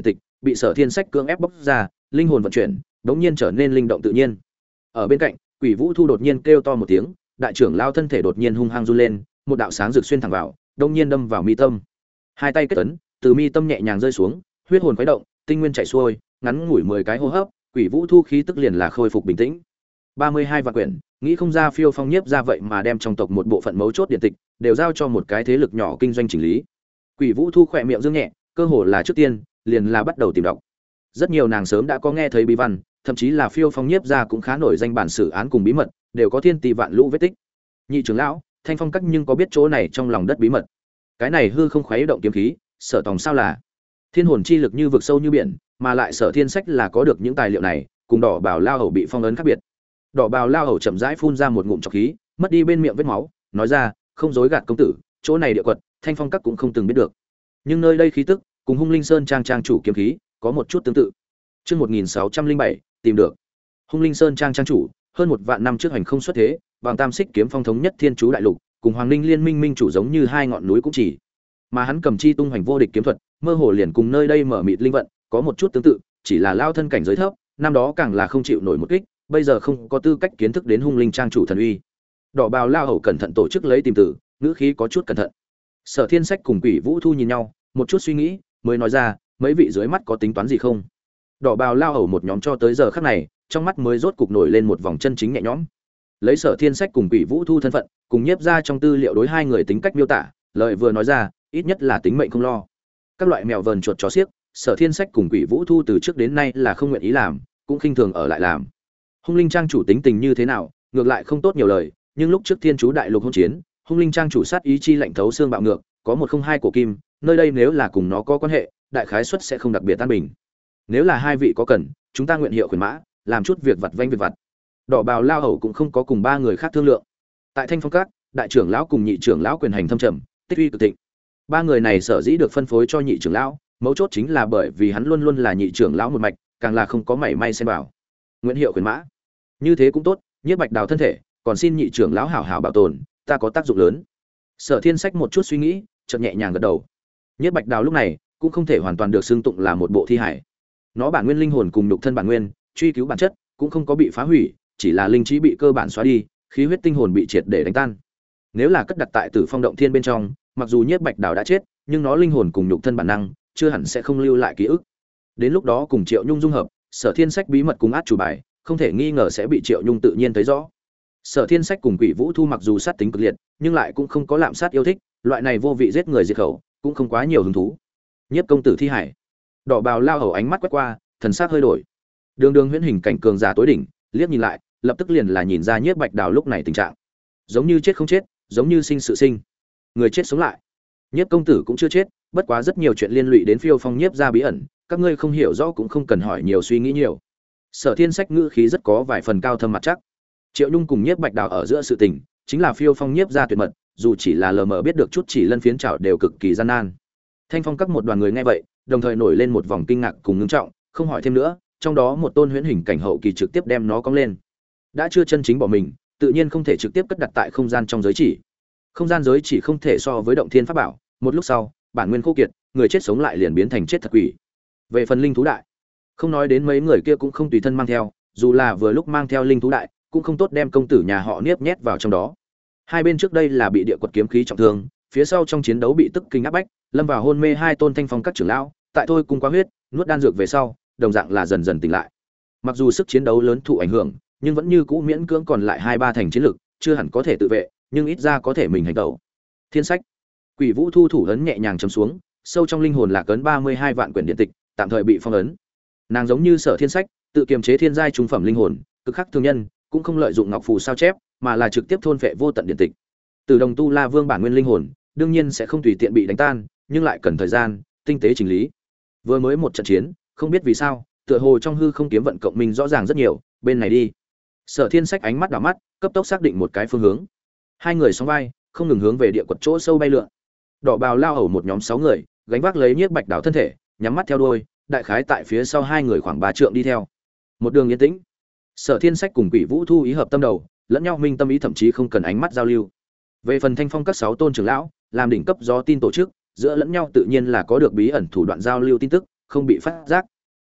bị Sở Thiên Sách cưỡng ép bóc ra, linh hồn vận chuyển, đống nhiên trở nên linh động tự nhiên. Ở bên cạnh, Quỷ Vũ Thu đột nhiên kêu to một tiếng, đại trưởng lao thân thể đột nhiên hung hăng run lên, một đạo sáng rực xuyên thẳng vào, đống nhiên đâm vào mi tâm. Hai tay kết ấn, từ mi tâm nhẹ nhàng rơi xuống, huyết hồn khuấy động, tinh nguyên chảy xuôi, ngắn ngủi 10 cái hô hấp, Quỷ Vũ Thu khí tức liền là khôi phục bình tĩnh. 32 vạn quyển, nghĩ không ra Phiêu Phong Nhiếp ra vậy mà đem trong tộc một bộ phận mấu chốt điện tịch đều giao cho một cái thế lực nhỏ kinh doanh chỉnh lý. Quỷ Vũ Thu khỏe miệng dương nhẹ, cơ hồ là trước tiên liền là bắt đầu tìm đọc. Rất nhiều nàng sớm đã có nghe thấy bí văn, thậm chí là Phiêu Phong Nhiếp ra cũng khá nổi danh bản sử án cùng bí mật, đều có thiên tỷ vạn lũ vết tích. Nhị trưởng lão, Thanh Phong Các nhưng có biết chỗ này trong lòng đất bí mật? Cái này hư không khuấy động kiếm khí, Sở Tòng sao là? Thiên hồn chi lực như vực sâu như biển, mà lại Sở Thiên Sách là có được những tài liệu này, cùng Đỏ Bào Lao Hầu bị phong ấn khác biệt. Đỏ Bào Lao Hầu chậm rãi phun ra một ngụm trọc khí, mất đi bên miệng vết máu, nói ra, không dối gạt công tử, chỗ này địa quật, Thanh Phong Các cũng không từng biết được. Nhưng nơi đây khí tức, cùng Hung Linh Sơn trang trang chủ kiếm khí, có một chút tương tự. Chương 1607, tìm được. Hung Linh Sơn trang trang chủ, hơn một vạn năm trước hành không xuất thế, bằng Tam Xích kiếm phong thống nhất Thiên Chú đại lục, cùng Hoàng Ninh Liên minh minh chủ giống như hai ngọn núi cũng chỉ. Mà hắn cầm chi tung hoành vô địch kiếm thuật, mơ hồ liền cùng nơi đây mở mịt linh vận, có một chút tương tự, chỉ là lao thân cảnh giới thấp, năm đó càng là không chịu nổi một kích, bây giờ không có tư cách kiến thức đến Hung Linh trang chủ thần uy. Đỏ Bào Lao Hầu cẩn thận tổ chức lấy tìm tử, ngữ khí có chút cẩn thận. Sở Thiên Sách cùng Quỷ Vũ Thu nhìn nhau, một chút suy nghĩ, mới nói ra, mấy vị dưới mắt có tính toán gì không? Đỏ Bào Lao Hầu một nhóm cho tới giờ khắc này, trong mắt mới rốt cục nổi lên một vòng chân chính nhẹ nhõm. Lấy Sở Thiên Sách cùng Quỷ Vũ Thu thân phận, cùng nhiếp ra trong tư liệu đối hai người tính cách miêu tả, lời vừa nói ra, ít nhất là tính mệnh không lo. Các loại mèo vờn chuột chó xiếc, Sở Thiên Sách cùng Quỷ Vũ Thu từ trước đến nay là không nguyện ý làm, cũng khinh thường ở lại làm. Hung Linh trang chủ tính tình như thế nào, ngược lại không tốt nhiều lời, nhưng lúc trước Thiên Chú đại lục hỗn chiến, Hung Linh trang chủ sát ý chi lạnh thấu xương bạo ngược, có một không hai của kim, nơi đây nếu là cùng nó có quan hệ, đại khái suất sẽ không đặc biệt tan bình. Nếu là hai vị có cần, chúng ta nguyện hiệu khuyến mã, làm chút việc vặt vãnh việc vặt. Đỏ Bào Lao Hầu cũng không có cùng ba người khác thương lượng. Tại Thanh Phong Các, đại trưởng lão cùng nhị trưởng lão quyền hành thâm trầm, tích uy cực thịnh. Ba người này sở dĩ được phân phối cho nhị trưởng lão, mấu chốt chính là bởi vì hắn luôn luôn là nhị trưởng lão một mạch, càng là không có mảy may xen vào. Nguyện hiệu khuyến mã. Như thế cũng tốt, Nhiếp Bạch Đào thân thể, còn xin nhị trưởng lão hảo hảo bảo tồn, ta có tác dụng lớn. Sở Thiên Sách một chút suy nghĩ, chợt nhẹ nhàng gật đầu. Nhiếp Bạch Đào lúc này cũng không thể hoàn toàn được xưng tụng là một bộ thi hải. Nó bản nguyên linh hồn cùng nhục thân bản nguyên, truy cứu bản chất, cũng không có bị phá hủy, chỉ là linh trí bị cơ bản xóa đi, khí huyết tinh hồn bị triệt để đánh tan. Nếu là cất đặt tại Tử Phong động thiên bên trong, mặc dù Nhiếp Bạch Đào đã chết, nhưng nó linh hồn cùng nhục thân bản năng, chưa hẳn sẽ không lưu lại ký ức. Đến lúc đó cùng Triệu Nhung dung hợp, Sở Thiên Sách bí mật cùng át chủ bài, không thể nghi ngờ sẽ bị Triệu Nhung tự nhiên thấy rõ. Sở Thiên Sách cùng Quỷ Vũ Thu mặc dù sát tính cực liệt, nhưng lại cũng không có lạm sát yêu thích, loại này vô vị giết người diệt khẩu, cũng không quá nhiều hứng thú. Nhiếp công tử thi hải. Đỏ Bào Lao Hầu ánh mắt quét qua, thần sắc hơi đổi. Đường Đường huyễn hình cảnh cường giả tối đỉnh, liếc nhìn lại, lập tức liền là nhìn ra Nhiếp Bạch Đào lúc này tình trạng. Giống như chết không chết, giống như sinh sự sinh. Người chết sống lại. Nhiếp công tử cũng chưa chết, bất quá rất nhiều chuyện liên lụy đến Phiêu Phong Nhiếp gia bí ẩn, các ngươi không hiểu rõ cũng không cần hỏi nhiều suy nghĩ nhiều. Sở Thiên Sách ngữ khí rất có vài phần cao thâm mặt chắc. Triệu Nhung cùng Nhiếp Bạch Đào ở giữa sự tình, chính là Phiêu Phong Nhiếp gia tuyệt mật, dù chỉ là lờ mờ biết được chút chỉ lân phiến trảo đều cực kỳ gian nan. Thanh Phong Các một đoàn người nghe vậy, đồng thời nổi lên một vòng kinh ngạc cùng ngưng trọng, không hỏi thêm nữa, trong đó một tôn huyễn hình cảnh hậu kỳ trực tiếp đem nó cong lên. Đã chưa chân chính bỏ mình, tự nhiên không thể trực tiếp cất đặt tại không gian trong giới chỉ. Không gian giới chỉ không thể so với động thiên pháp bảo, một lúc sau, bản nguyên khô kiệt, người chết sống lại liền biến thành chết thật quỷ. Về phần linh thú đại, không nói đến mấy người kia cũng không tùy thân mang theo, dù là vừa lúc mang theo linh thú đại, cũng không tốt đem công tử nhà họ Niếp nhét vào trong đó. Hai bên trước đây là bị địa quật kiếm khí trọng thương, phía sau trong chiến đấu bị tức kinh áp bách, lâm vào hôn mê hai tôn Thanh Phong Các trưởng lão, tại thôi cung quá huyết, nuốt đan dược về sau, đồng dạng là dần dần tỉnh lại. Mặc dù sức chiến đấu lớn thụ ảnh hưởng, nhưng vẫn như cũ miễn cưỡng còn lại hai ba thành chiến lực, chưa hẳn có thể tự vệ, nhưng ít ra có thể mình hành động. Thiên Sách, Quỷ Vũ Thu thủ ấn nhẹ nhàng chấm xuống, sâu trong linh hồn lạc ấn 32 vạn quyển điện tịch, tạm thời bị phong ấn. Nàng giống như Sở Thiên Sách, tự kiềm chế thiên giai trung phẩm linh hồn, cực khắc thương nhân, cũng không lợi dụng ngọc phù sao chép, mà là trực tiếp thôn phệ vô tận điện tịch. Từ Đồng Tu La Vương bản nguyên linh hồn, đương nhiên sẽ không tùy tiện bị đánh tan, nhưng lại cần thời gian, tinh tế chỉnh lý. Vừa mới một trận chiến, không biết vì sao, tựa hồ trong hư không kiếm vận cộng minh rõ ràng rất nhiều, bên này đi. Sở Thiên Sách ánh mắt đảo mắt, cấp tốc xác định một cái phương hướng. Hai người song vai, không ngừng hướng về địa quật chỗ sâu bay lượn. Đỏ Bào Lao Hầu một nhóm 6 người, gánh vác lấy Nhiếp Bạch Đào thân thể, nhắm mắt theo đuôi, đại khái tại phía sau hai người khoảng 3 trượng đi theo. Một đường yên tĩnh. Sở Thiên Sách cùng Quỷ Vũ Thu ý hợp tâm đầu, lẫn nhau minh tâm ý, thậm chí không cần ánh mắt giao lưu. Về phần Thanh Phong Các 6 tôn trưởng lão, làm đỉnh cấp gió tin tổ chức, giữa lẫn nhau tự nhiên là có được bí ẩn thủ đoạn giao lưu tin tức, không bị phát giác,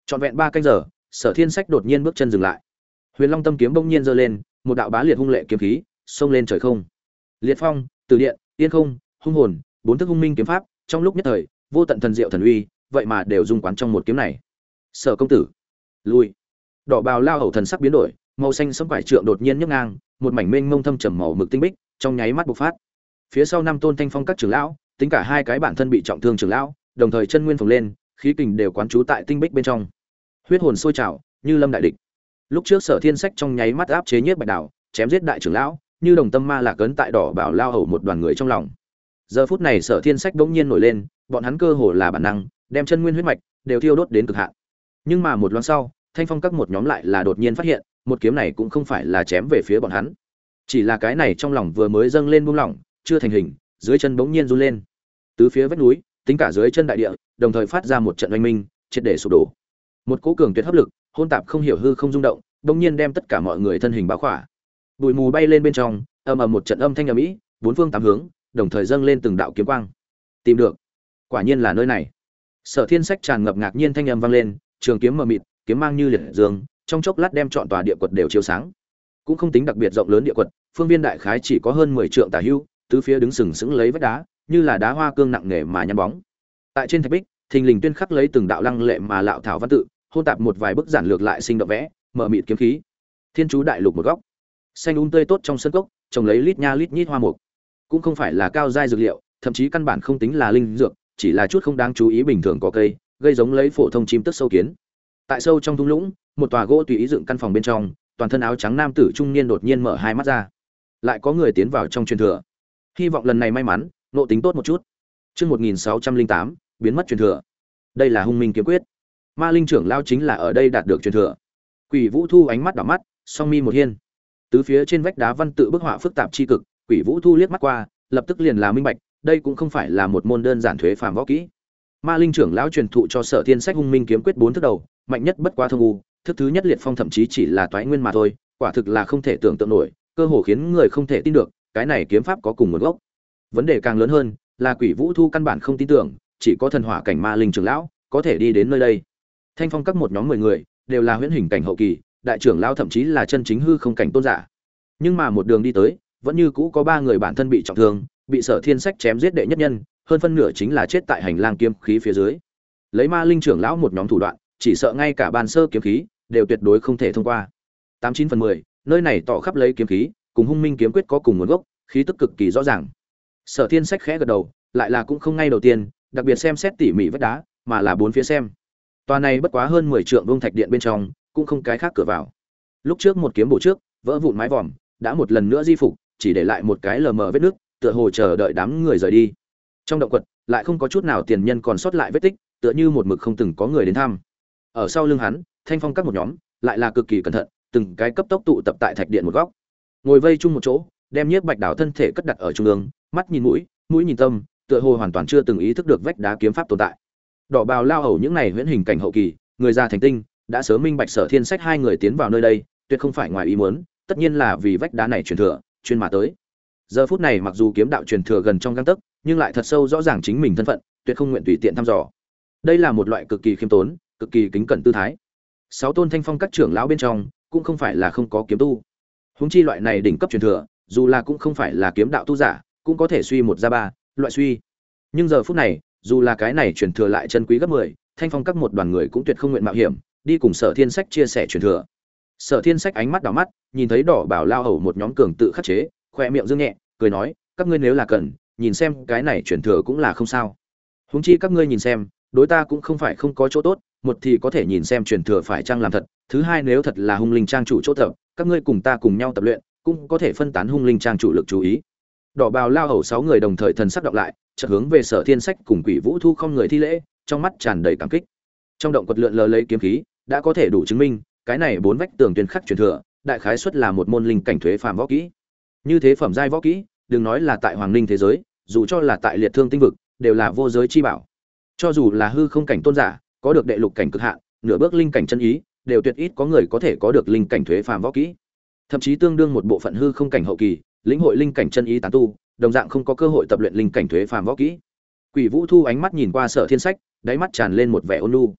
Trọn vẹn 3 canh giờ, Sở Thiên Sách đột nhiên bước chân dừng lại. Huyền Long Tâm kiếm bỗng nhiên giơ lên, một đạo bá liệt hung lệ kiếm khí xông lên trời không. Liệt phong, từ điện, tiên không, hung hồn, bốn thức hung minh kiếm pháp, trong lúc nhất thời, vô tận thần diệu thần uy, vậy mà đều dung quán trong một kiếm này. Sở công tử, lui. Đỏ bào lao hầu thần sắc biến đổi, màu xanh sẫm quải trượng đột nhiên nhấc ngang, một mảnh mênh mông thâm trầm màu mực tinh bích, trong nháy mắt bộc phát. Phía sau năm tôn thanh phong các trưởng lão, tính cả hai cái bản thân bị trọng thương trưởng lão, đồng thời chân nguyên phồng lên, khí kình đều quán trú tại tinh bích bên trong. Huyết hồn sôi trào, như lâm đại địch. Lúc trước Sở Thiên Sách trong nháy mắt áp chế Nhiếp Bạch Đào, chém giết đại trưởng lão, như đồng tâm ma lạc cấn tại đỏ bảo lao hầu một đoàn người trong lòng. Giờ phút này Sở Thiên Sách bỗng nhiên nổi lên, bọn hắn cơ hồ là bản năng, đem chân nguyên huyết mạch đều thiêu đốt đến cực hạn. Nhưng mà một loáng sau, thanh phong các một nhóm lại là đột nhiên phát hiện, một kiếm này cũng không phải là chém về phía bọn hắn, chỉ là cái này trong lòng vừa mới dâng lên buông lỏng, chưa thành hình, dưới chân bỗng nhiên run lên. Tứ phía vách núi, tính cả dưới chân đại địa, đồng thời phát ra một trận oanh minh, triệt để sụp đổ. Một cỗ cường tuyệt hấp lực, hôn tạp không hiểu hư không rung động, bỗng nhiên đem tất cả mọi người thân hình bao khỏa. Bụi mù bay lên bên trong, ầm ầm một trận âm thanh ầm ĩ, bốn phương tám hướng, đồng thời dâng lên từng đạo kiếm quang. Tìm được, quả nhiên là nơi này. Sở Thiên Sách tràn ngập ngạc nhiên thanh âm vang lên, trường kiếm mờ mịt, kiếm mang như liệt dương, trong chốc lát đem trọn tòa địa quật đều chiếu sáng. Cũng không tính đặc biệt rộng lớn địa quật, phương viên đại khái chỉ có hơn 10 trượng tả hữu, tứ phía đứng sừng sững lấy vách đá, như là đá hoa cương nặng nề mà nhăn bóng. Tại trên thạch bích, thình lình tuyên khắc lấy từng đạo lăng lệ mà lạo thảo văn tự, hôn tạp một vài bức giản lược lại sinh động vẽ, mở mịt kiếm khí. Thiên chú đại lục một góc, xanh tươi tốt trong sân cốc, trồng lấy lít nha lít nhít hoa mục. Cũng không phải là cao giai dược liệu, thậm chí căn bản không tính là linh dược, chỉ là chút không đáng chú ý bình thường có cây, gây giống lấy phổ thông chim tức sâu kiến. Tại sâu trong thung lũng, một tòa gỗ tùy ý dựng căn phòng bên trong, toàn thân áo trắng nam tử trung niên đột nhiên mở hai mắt ra. Lại có người tiến vào trong truyền thừa. Hy vọng lần này may mắn, nộ tính tốt một chút. Chương 1608, biến mất truyền thừa. Đây là Hung Minh kiếm quyết. Ma linh trưởng lao chính là ở đây đạt được truyền thừa. Quỷ Vũ Thu ánh mắt đảo mắt, song mi một hiên. Tứ phía trên vách đá văn tự bức họa phức tạp chi cực, Quỷ Vũ Thu liếc mắt qua, lập tức liền là minh bạch, đây cũng không phải là một môn đơn giản thuế phàm võ kỹ. Ma linh trưởng lão truyền thụ cho Sở Thiên Sách Hung Minh kiếm quyết 4 thức đầu, mạnh nhất bất quá thông u, thức thứ nhất liệt phong thậm chí chỉ là toái nguyên mà thôi, quả thực là không thể tưởng tượng nổi, cơ hồ khiến người không thể tin được, cái này kiếm pháp có cùng nguồn gốc. Vấn đề càng lớn hơn, là Quỷ Vũ Thu căn bản không tin tưởng, chỉ có thần hỏa cảnh ma linh trưởng lão có thể đi đến nơi đây. Thanh phong các một nhóm 10 người, đều là huyễn hình cảnh hậu kỳ, đại trưởng lão thậm chí là chân chính hư không cảnh tôn giả. Nhưng mà một đường đi tới, vẫn như cũ có 3 người bản thân bị trọng thương, bị Sở Thiên Sách chém giết đệ nhất nhân, hơn phân nửa chính là chết tại hành lang kiếm khí phía dưới. Lấy ma linh trưởng lão một nhóm thủ đoạn, chỉ sợ ngay cả ban sơ kiếm khí đều tuyệt đối không thể thông qua. 89/10, nơi này tỏ khắp lấy kiếm khí, cùng Hung Minh kiếm quyết có cùng nguồn gốc, khí tức cực kỳ rõ ràng. Sở Thiên Sách khẽ gật đầu, lại là cũng không ngay đầu tiên, đặc biệt xem xét tỉ mỉ vách đá, mà là bốn phía xem. Tòa này bất quá hơn 10 trượng vuông thạch điện bên trong, cũng không cái khác cửa vào. Lúc trước một kiếm bổ trước, vỡ vụn mái vòm, đã một lần nữa di phục, chỉ để lại một cái lờ mờ vết nước, tựa hồ chờ đợi đám người rời đi. Trong động quật, lại không có chút nào tiền nhân còn sót lại vết tích, tựa như một mực không từng có người đến thăm. Ở sau lưng hắn, thanh phong các một nhóm, lại là cực kỳ cẩn thận, từng cái cấp tốc tụ tập tại thạch điện một góc, ngồi vây chung một chỗ, đem Nhiếp Bạch Đào thân thể cất đặt ở trung ương, mắt nhìn mũi, mũi nhìn tâm, tựa hồ hoàn toàn chưa từng ý thức được vách đá kiếm pháp tồn tại. Đỏ bào lao hầu những này huyễn hình cảnh hậu kỳ, người già thành tinh, đã sớm minh bạch Sở Thiên Sách hai người tiến vào nơi đây, tuyệt không phải ngoài ý muốn, tất nhiên là vì vách đá này truyền thừa, chuyên mà tới. Giờ phút này mặc dù kiếm đạo truyền thừa gần trong gang tấc, nhưng lại thật sâu rõ ràng chính mình thân phận, tuyệt không nguyện tùy tiện thăm dò. Đây là một loại cực kỳ khiêm tốn, cực kỳ kính cẩn tư thái. 6 tôn thanh phong các trưởng lão bên trong, cũng không phải là không có kiếm tu. Huống chi loại này đỉnh cấp truyền thừa, dù là cũng không phải là kiếm đạo tu giả, cũng có thể suy một ra ba, loại suy. Nhưng giờ phút này, dù là cái này truyền thừa lại chân quý gấp 10, thanh phong các một đoàn người cũng tuyệt không nguyện mạo hiểm, đi cùng Sở Thiên Sách chia sẻ truyền thừa. Sở Thiên Sách ánh mắt đảo mắt, nhìn thấy đỏ bảo lao hầu một nhóm cường tự khắc chế, khóe miệng dương nhẹ, cười nói, các ngươi nếu là cần, nhìn xem cái này truyền thừa cũng là không sao. Huống chi các ngươi nhìn xem, đối ta cũng không phải không có chỗ tốt, một thì có thể nhìn xem truyền thừa phải chăng làm thật, thứ hai nếu thật là Hung Linh trang chủ chỗ tập, các ngươi cùng ta cùng nhau tập luyện, cũng có thể phân tán Hung Linh trang chủ lực chú ý. Đỏ bào lao hầu 6 người đồng thời thần sắc đọc lại, chợt hướng về Sở Thiên Sách cùng Quỷ Vũ Thu không người thi lễ, trong mắt tràn đầy cảm kích. Trong động quật lượn lờ lấy kiếm khí, đã có thể đủ chứng minh, cái này 4 vách tường tuyên khắc truyền thừa, đại khái suất là một môn linh cảnh thuế phàm võ kỹ. Như thế phẩm giai võ kỹ, đừng nói là tại Hoàng Linh thế giới, dù cho là tại Liệt Thương tinh vực, đều là vô giới chi bảo. Cho dù là hư không cảnh tôn giả, có được đệ lục cảnh cực hạn, nửa bước linh cảnh chân ý, đều tuyệt ít có người có thể có được linh cảnh thuế phàm võ kỹ. Thậm chí tương đương một bộ phận hư không cảnh hậu kỳ, lĩnh hội linh cảnh chân ý tán tu, đồng dạng không có cơ hội tập luyện linh cảnh thuế phàm võ kỹ. Quỷ Vũ Thu ánh mắt nhìn qua Sở Thiên Sách, đáy mắt tràn lên một vẻ ôn nhu.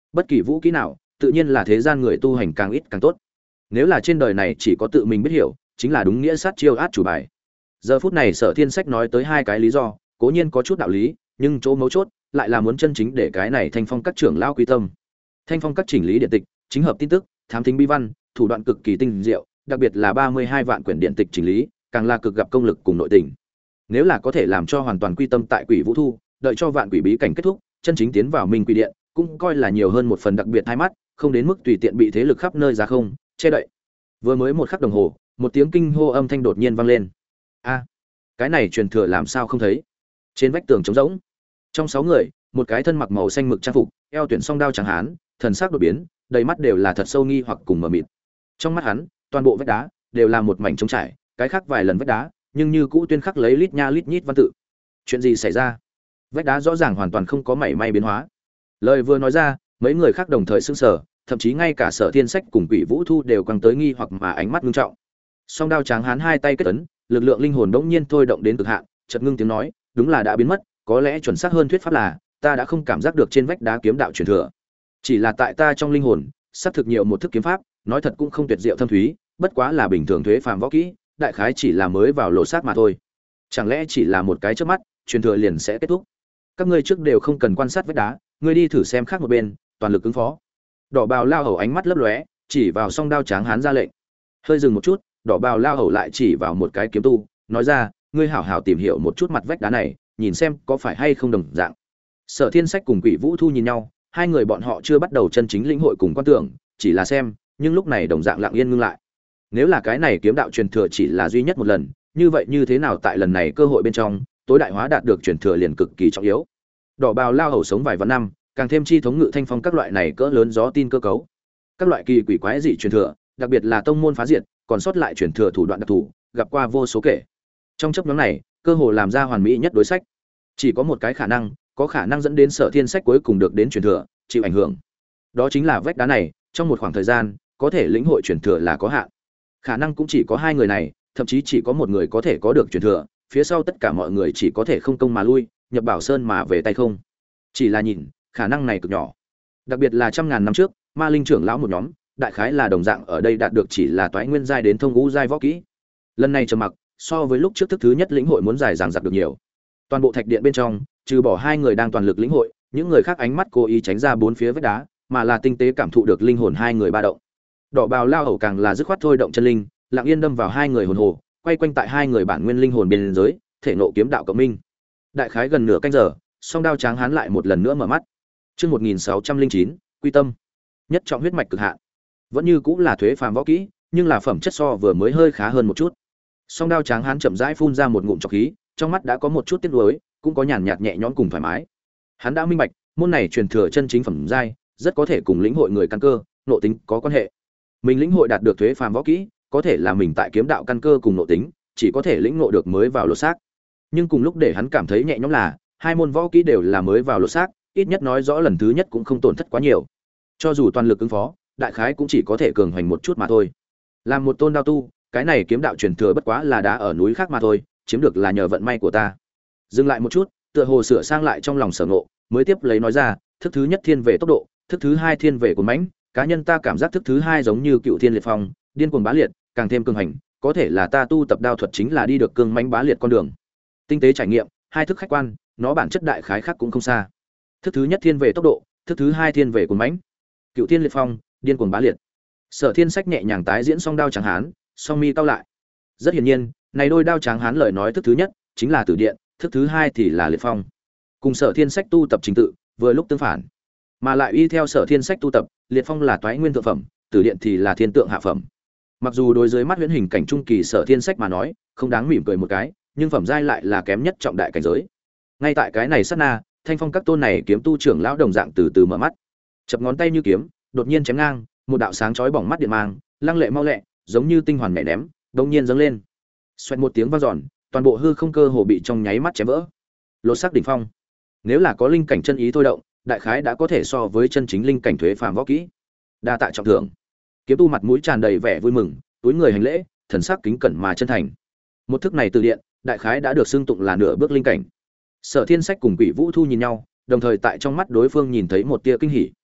Bất kỳ vũ kỹ nào, tự nhiên là thế gian người tu hành càng ít càng tốt. Nếu là trên đời này chỉ có tự mình biết hiểu, chính là đúng nghĩa sát chiêu át chủ bài. Giờ phút này Sở Thiên Sách nói tới hai cái lý do, cố nhiên có chút đạo lý, nhưng chỗ mấu chốt lại là muốn chân chính để cái này Thanh Phong các trưởng lão quý tâm. Thanh Phong các chỉnh lý điện tịch, chính hợp tin tức, thám thính bi văn, thủ đoạn cực kỳ tinh diệu, đặc biệt là 32 vạn quyển điện tịch chỉnh lý, càng là cực gặp công lực cùng nội tình. Nếu là có thể làm cho hoàn toàn quy tâm tại Quỷ Vũ Thu, đợi cho vạn quỷ bí cảnh kết thúc, chân chính tiến vào Minh Quỷ Điện, cũng coi là nhiều hơn một phần đặc biệt hai mắt, không đến mức tùy tiện bị thế lực khắp nơi giá không che đậy. Vừa mới một khắc đồng hồ, một tiếng kinh hô âm thanh đột nhiên vang lên. A, cái này truyền thừa làm sao không thấy? Trên vách tường trống rỗng. Trong 6 người, một cái thân mặc màu xanh mực trang phục, eo tuyển song đao trắng hán, thần sắc đột biến, đầy mắt đều là thật sâu nghi hoặc cùng mờ mịt. Trong mắt hắn, toàn bộ vách đá đều là một mảnh trống trải, cái khác vài lần vách đá, nhưng như cũ tuyên khắc lấy lít nha lít nhít văn tự. Chuyện gì xảy ra? Vách đá rõ ràng hoàn toàn không có mảy may biến hóa. Lời vừa nói ra, mấy người khác đồng thời sững sờ, thậm chí ngay cả Sở Thiên Sách cùng Quỷ Vũ Thu đều quăng tới nghi hoặc mà ánh mắt nghiêm trọng. Song đao tráng hán hai tay kết ấn, lực lượng linh hồn đống nhiên thôi động đến cực hạn, chợt ngưng tiếng nói, đúng là đã biến mất, có lẽ chuẩn xác hơn thuyết pháp là, ta đã không cảm giác được trên vách đá kiếm đạo truyền thừa. Chỉ là tại ta trong linh hồn, sắp thực nhiều một thức kiếm pháp, nói thật cũng không tuyệt diệu thâm thúy, bất quá là bình thường thuế phàm võ kỹ, đại khái chỉ là mới vào lộ sát mà thôi. Chẳng lẽ chỉ là một cái chớp mắt, truyền thừa liền sẽ kết thúc? Các ngươi trước đều không cần quan sát vách đá, ngươi đi thử xem khác một bên, toàn lực ứng phó. Đỏ bào lao hầu ánh mắt lấp lóe, chỉ vào song đao tráng hán ra lệnh. Hơi dừng một chút, đỏ bào lao hầu lại chỉ vào một cái kiếm tu, nói ra, ngươi hảo hảo tìm hiểu một chút mặt vách đá này, nhìn xem có phải hay không đồng dạng. Sở Thiên Sách cùng Quỷ Vũ Thu nhìn nhau, hai người bọn họ chưa bắt đầu chân chính lĩnh hội cùng quan tưởng, chỉ là xem, nhưng lúc này đồng dạng lặng yên ngưng lại. Nếu là cái này kiếm đạo truyền thừa chỉ là duy nhất một lần, như vậy như thế nào tại lần này cơ hội bên trong, tối đại hóa đạt được truyền thừa liền cực kỳ trọng yếu. Đỏ bào lao hầu sống vài vạn năm, càng thêm chi thống ngự thanh phong các loại này cỡ lớn gió tin cơ cấu. Các loại kỳ quỷ quái dị truyền thừa, đặc biệt là tông môn phá diệt, còn sót lại truyền thừa thủ đoạn đặc thù, gặp qua vô số kể. Trong chấp nhóm này, cơ hội làm ra hoàn mỹ nhất đối sách. Chỉ có một cái khả năng, có khả năng dẫn đến Sở Thiên Sách cuối cùng được đến truyền thừa, chịu ảnh hưởng. Đó chính là vách đá này, trong một khoảng thời gian, có thể lĩnh hội truyền thừa là có hạn. Khả năng cũng chỉ có hai người này, thậm chí chỉ có một người có thể có được truyền thừa, phía sau tất cả mọi người chỉ có thể không công mà lui, nhập bảo sơn mà về tay không. Chỉ là nhìn, khả năng này cực nhỏ. Đặc biệt là trăm ngàn năm trước, Ma Linh trưởng lão một nhóm, đại khái là đồng dạng ở đây đạt được chỉ là toái nguyên giai đến thông ngũ giai võ kỹ. Lần này trầm mặc, so với lúc trước thức thứ nhất lĩnh hội muốn dài dằng dặc được nhiều. Toàn bộ thạch điện bên trong, trừ bỏ hai người đang toàn lực lĩnh hội, những người khác ánh mắt cố ý tránh ra bốn phía vách đá, mà là tinh tế cảm thụ được linh hồn hai người ba động. Đỏ bào lao hầu càng là dứt khoát thôi động chân linh, lặng yên đâm vào hai người hồn hồ, quay quanh tại hai người bản nguyên linh hồn bên dưới, thể nộ kiếm đạo cộng minh. Đại khái gần nửa canh giờ, song đao tráng hán lại một lần nữa mở mắt. Chương 1609, quy tâm. Nhất trọng huyết mạch cực hạn. Vẫn như cũng là thuế phàm võ kỹ, nhưng là phẩm chất so vừa mới hơi khá hơn một chút. Song đao tráng hán chậm rãi phun ra một ngụm trọc khí, trong mắt đã có một chút tiếc nuối, cũng có nhàn nhạt nhẹ nhõm cùng thoải mái. Hắn đã minh bạch, môn này truyền thừa chân chính phẩm giai, rất có thể cùng lĩnh hội người căn cơ, nội tính có quan hệ. Mình lĩnh hội đạt được thuế phàm võ kỹ, có thể là mình tại kiếm đạo căn cơ cùng nội tính, chỉ có thể lĩnh ngộ được mới vào lột xác. Nhưng cùng lúc để hắn cảm thấy nhẹ nhõm là, hai môn võ kỹ đều là mới vào lột xác, ít nhất nói rõ lần thứ nhất cũng không tổn thất quá nhiều. Cho dù toàn lực ứng phó, đại khái cũng chỉ có thể cường hoành một chút mà thôi. Làm một tôn đao tu, cái này kiếm đạo truyền thừa bất quá là đá ở núi khác mà thôi, chiếm được là nhờ vận may của ta. Dừng lại một chút, tựa hồ sửa sang lại trong lòng sở ngộ, mới tiếp lấy nói ra, thức thứ nhất thiên về tốc độ, thức thứ hai thiên về cuồng mãnh, cá nhân ta cảm giác thức thứ hai giống như Cựu Thiên Liệt Phong, điên cuồng bá liệt, càng thêm cường hành, có thể là ta tu tập đao thuật chính là đi được cường mãnh bá liệt con đường. Tinh tế trải nghiệm, hai thức khách quan, nó bản chất đại khái khác cũng không xa. Thức thứ nhất thiên về tốc độ, thức thứ hai thiên về cuồng mãnh. Cựu Thiên Liệt Phong, điên cuồng bá liệt. Sở Thiên Sách nhẹ nhàng tái diễn song đao tráng hán, song mi cao lại. Rất hiển nhiên, này đôi đao tráng hán lời nói thức thứ nhất chính là Tử Điện, thức thứ hai thì là Liệt Phong. Cùng Sở Thiên Sách tu tập trình tự, vừa lúc tương phản. Mà lại y theo Sở Thiên Sách tu tập, Liệt Phong là toái nguyên thượng phẩm, Tử Điện thì là thiên tượng hạ phẩm. Mặc dù đối với mắt huyễn hình cảnh trung kỳ Sở Thiên Sách mà nói, không đáng mỉm cười một cái, nhưng phẩm giai lại là kém nhất trọng đại cảnh giới. Ngay tại cái này sát na, Thanh Phong các tôn này kiếm tu trưởng lão đồng dạng từ từ mở mắt, chập ngón tay như kiếm, đột nhiên chém ngang, một đạo sáng chói bỏng mắt điện mang, lăng lệ mau lẹ, giống như tinh hoàn nhảy ném, đột nhiên dâng lên. Xoẹt một tiếng vang dọn, toàn bộ hư không cơ hồ bị trong nháy mắt chém vỡ. Lột xác đỉnh phong. Nếu là có linh cảnh chân ý thôi động, đại khái đã có thể so với chân chính linh cảnh thuế phàm võ kỹ. Đa tạ trọng thưởng. Kiếm tu mặt mũi tràn đầy vẻ vui mừng, túi người hành lễ, thần sắc kính cẩn mà chân thành. Một thức này từ điện, đại khái đã được xưng tụng là nửa bước linh cảnh. Sở Thiên Sách cùng Quỷ Vũ Thu nhìn nhau, đồng thời tại trong mắt đối phương nhìn thấy một tia kinh hỉ.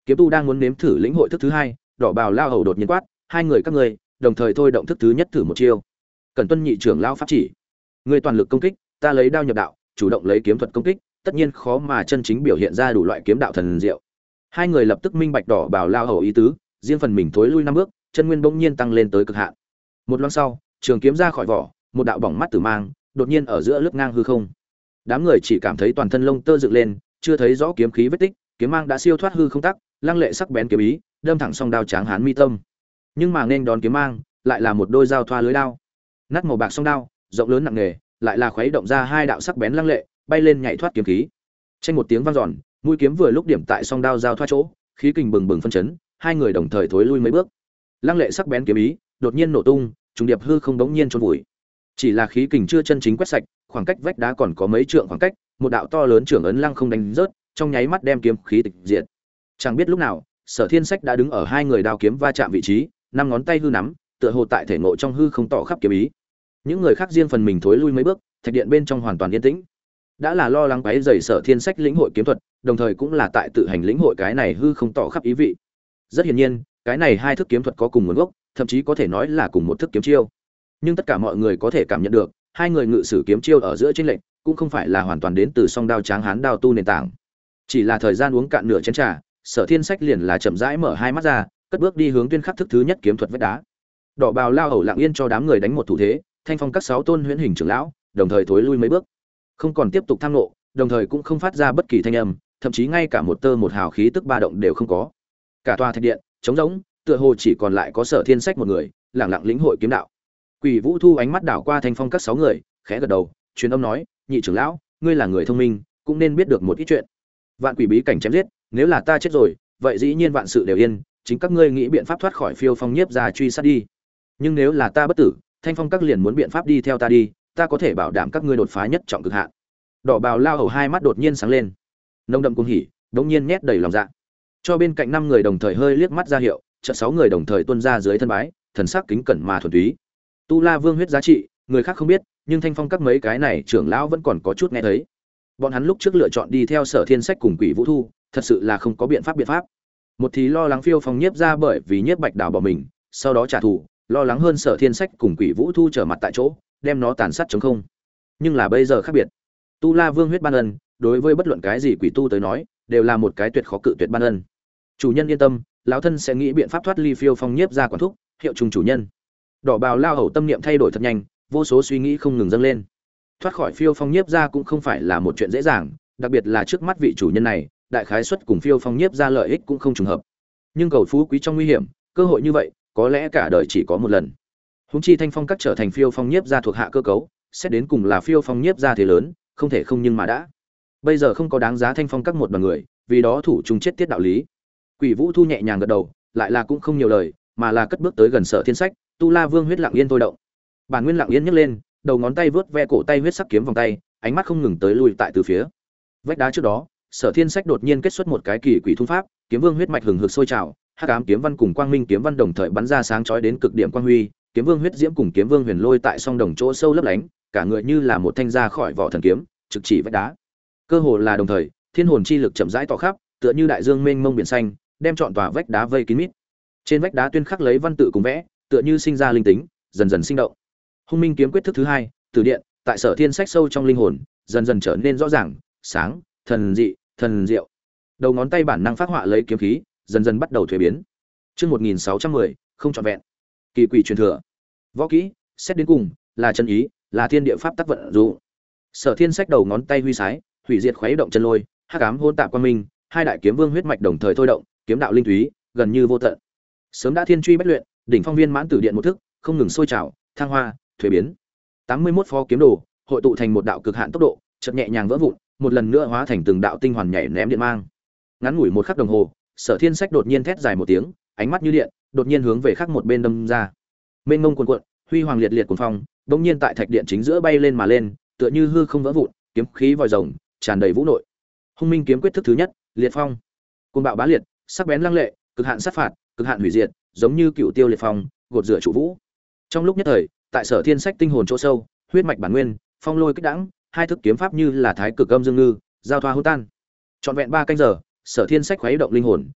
Kiếm tu đang muốn nếm thử lĩnh hội thức thứ hai, đỏ bào lao hầu đột nhiên quát, hai người các ngươi đồng thời thôi động thức thứ nhất thử một chiêu. Cần tuân nhị trưởng lao pháp chỉ. Ngươi toàn lực công kích, ta lấy đao nhập đạo, chủ động lấy kiếm thuật công kích, tất nhiên khó mà chân chính biểu hiện ra đủ loại kiếm đạo thần diệu. Hai người lập tức minh bạch đỏ bào lao hầu ý tứ, riêng phần mình thối lui 5 bước, chân nguyên bỗng nhiên tăng lên tới cực hạn. Một loáng sau, trường kiếm ra khỏi vỏ, một đạo bỏng mắt tử mang, đột nhiên ở giữa lướt ngang hư không. Đám người chỉ cảm thấy toàn thân lông tơ dựng lên, chưa thấy rõ kiếm khí vết tích, kiếm mang đã siêu thoát hư không tắc, lăng lệ sắc bén kiếm ý, đâm thẳng song đao tráng hán mi tâm. Nhưng mà nên đón kiếm mang, lại là một đôi dao thoa lưới đao. Nát màu bạc song đao, rộng lớn nặng nề, lại là khuấy động ra hai đạo sắc bén lăng lệ, bay lên nhảy thoát kiếm khí. Chênh một tiếng vang dọn, mũi kiếm vừa lúc điểm tại song đao giao thoa chỗ, khí kình bừng bừng phân chấn, hai người đồng thời thối lui mấy bước. Lăng lệ sắc bén kiếm ý, đột nhiên nổ tung, trùng điệp hư không đống nhiên chôn vùi. Chỉ là khí kình chưa chân chính quét sạch, khoảng cách vách đá còn có mấy trượng khoảng cách, một đạo to lớn trưởng ấn lăng không đánh rớt, trong nháy mắt đem kiếm khí tịch diệt. Chẳng biết lúc nào, Sở Thiên Sách đã đứng ở hai người đao kiếm va chạm vị trí, năm ngón tay hư nắm, tựa hồ tại thể ngộ trong hư không tỏ khắp kiếm ý. Những người khác riêng phần mình thối lui mấy bước, thạch điện bên trong hoàn toàn yên tĩnh. Đã là lo lắng quấy rầy Sở Thiên Sách lĩnh hội kiếm thuật, đồng thời cũng là tại tự hành lĩnh hội cái này hư không tỏ khắp ý vị. Rất hiển nhiên, cái này hai thức kiếm thuật có cùng nguồn gốc, thậm chí có thể nói là cùng một thức kiếm chiêu. Nhưng tất cả mọi người có thể cảm nhận được, hai người ngự sử kiếm chiêu ở giữa chênh lệch, cũng không phải là hoàn toàn đến từ song đao tráng hán đao tu nền tảng. Chỉ là thời gian uống cạn nửa chén trà, Sở Thiên Sách liền là chậm rãi mở hai mắt ra, cất bước đi hướng tuyên khắc thức thứ nhất kiếm thuật vách đá. Đỏ bào lao hầu lặng yên cho đám người đánh một thủ thế, thanh phong các 6 tôn huyễn hình trưởng lão, đồng thời thối lui mấy bước, không còn tiếp tục tham nộ, đồng thời cũng không phát ra bất kỳ thanh âm, thậm chí ngay cả một tơ một hào khí tức ba động đều không có. Cả tòa thạch điện trống rỗng, tựa hồ chỉ còn lại có Sở Thiên Sách một người, lặng lặng lĩnh hội kiếm đạo. Quỷ Vũ Thu ánh mắt đảo qua thanh phong các 6 người, khẽ gật đầu, truyền âm nói, nhị trưởng lão, ngươi là người thông minh, cũng nên biết được một ít chuyện. Vạn quỷ bí cảnh chém giết, nếu là ta chết rồi, vậy dĩ nhiên vạn sự đều yên, chính các ngươi nghĩ biện pháp thoát khỏi Phiêu Phong Nhiếp gia truy sát đi. Nhưng nếu là ta bất tử, thanh phong các liền muốn biện pháp đi theo ta đi, ta có thể bảo đảm các ngươi đột phá nhất trọng cực hạn. Đỏ bào lao hầu hai mắt đột nhiên sáng lên, nồng đậm cuồng hỉ, đống nhiên nhét đầy lòng dạ. Cho bên cạnh 5 người đồng thời hơi liếc mắt ra hiệu, chợt 6 người đồng thời tuôn ra dưới thân bái, thần sắc kính cẩn mà thuần túy. Tu La Vương huyết giá trị, người khác không biết, nhưng thanh phong các mấy cái này trưởng lão vẫn còn có chút nghe thấy. Bọn hắn lúc trước lựa chọn đi theo Sở Thiên Sách cùng Quỷ Vũ Thu, thật sự là không có biện pháp. Một thì lo lắng Phiêu Phong Nhiếp gia bởi vì Nhiếp Bạch Đào bỏ mình, sau đó trả thù, lo lắng hơn Sở Thiên Sách cùng Quỷ Vũ Thu trở mặt tại chỗ, đem nó tàn sát trống không. Nhưng là bây giờ khác biệt. Tu La Vương huyết ban ân, đối với bất luận cái gì quỷ tu tới nói, đều là một cái tuyệt khó cự tuyệt ban ân. Chủ nhân yên tâm, lão thân sẽ nghĩ biện pháp thoát ly Phiêu Phong Nhiếp gia quản thúc, hiệu trùng chủ nhân. Đỏ bào lao hầu tâm niệm thay đổi thật nhanh, vô số suy nghĩ không ngừng dâng lên. Thoát khỏi Phiêu Phong Nhiếp gia cũng không phải là một chuyện dễ dàng, đặc biệt là trước mắt vị chủ nhân này, đại khái suất cùng Phiêu Phong Nhiếp gia lợi ích cũng không trùng hợp. Nhưng cầu phú quý trong nguy hiểm, cơ hội như vậy, có lẽ cả đời chỉ có một lần. Húng chi thanh phong các trở thành Phiêu Phong Nhiếp gia thuộc hạ cơ cấu, xét đến cùng là Phiêu Phong Nhiếp gia thế lớn, không thể không nhưng mà đã. Bây giờ không có đáng giá thanh phong các một đoàn người, vì đó thủ chung chết tiết đạo lý. Quỷ Vũ Thu nhẹ nhàng gật đầu, lại là cũng không nhiều lời, mà là cất bước tới gần Sở Thiên Sách. Tu La Vương huyết lặng yên thôi động. Bản Nguyên lặng yên nhấc lên, đầu ngón tay vướt ve cổ tay huyết sắc kiếm vòng tay, ánh mắt không ngừng tới lui tại từ phía vách đá trước đó. Sở Thiên Sách đột nhiên kết xuất một cái kỳ quỷ thung pháp, kiếm vương huyết mạch hừng hực sôi trào, hắc ám kiếm văn cùng quang minh kiếm văn đồng thời bắn ra sáng chói đến cực điểm quang huy, kiếm vương huyết diễm cùng kiếm vương huyền lôi tại song đồng chỗ sâu lấp lánh, cả người như là một thanh ra khỏi vỏ thần kiếm, trực chỉ vách đá. Cơ hồ là đồng thời, thiên hồn chi lực chậm rãi tỏ khắp, tựa như đại dương mênh mông biển xanh, đem trọn tòa vách đá vây kín mít. Trên vách đá tuyên khắc lấy văn tự cùng vẽ, tựa như sinh ra linh tính, dần dần sinh động. Hung Minh kiếm quyết thức thứ 2, Tử Điện, tại Sở Thiên Sách sâu trong linh hồn, dần dần trở nên rõ ràng, sáng, thần dị, thần diệu. Đầu ngón tay bản năng phát họa lấy kiếm khí, dần dần bắt đầu thuế biến. Chương 1610, không trọn vẹn. Kỳ quỷ truyền thừa. Võ kỹ, xét đến cùng, là chân ý, là thiên địa pháp tắc vận dụng. Sở Thiên Sách đầu ngón tay huy sái, hủy diệt khuấy động chân lôi, hắc ám hỗn tạp quang minh, hai đại kiếm vương huyết mạch đồng thời thôi động, kiếm đạo linh túy, gần như vô tận. Sớm đã thiên truy bách luyện, đỉnh phong viên mãn Tử Điện một thức, không ngừng sôi trào, thăng hoa, thuế biến. 81 phó kiếm đồ, hội tụ thành một đạo cực hạn tốc độ, chợt nhẹ nhàng vỡ vụn, một lần nữa hóa thành từng đạo tinh hoàn nhảy ném điện mang. Ngắn ngủi một khắc đồng hồ, Sở Thiên Sách đột nhiên thét dài một tiếng, ánh mắt như điện, đột nhiên hướng về khác một bên đâm ra. Mênh mông cuồn cuộn, huy hoàng liệt liệt cuồng phong, bỗng nhiên tại thạch điện chính giữa bay lên mà lên, tựa như hư không vỡ vụn, kiếm khí vòi rồng, tràn đầy vũ nội. Hung Minh kiếm quyết thức thứ nhất, Liệt Phong. Cuồng bạo bá liệt, sắc bén lăng lệ, cực hạn sát phạt, cực hạn hủy diệt, giống như cựu tiêu liệt phong, gột rửa trụ vũ. Trong lúc nhất thời, tại Sở Thiên Sách tinh hồn chỗ sâu, huyết mạch bản nguyên, phong lôi kích đãng, hai thức kiếm pháp như là thái cực âm dương ngư, giao thoa hỗn tan. Trọn vẹn 3 canh giờ, Sở Thiên Sách khuấy động linh hồn,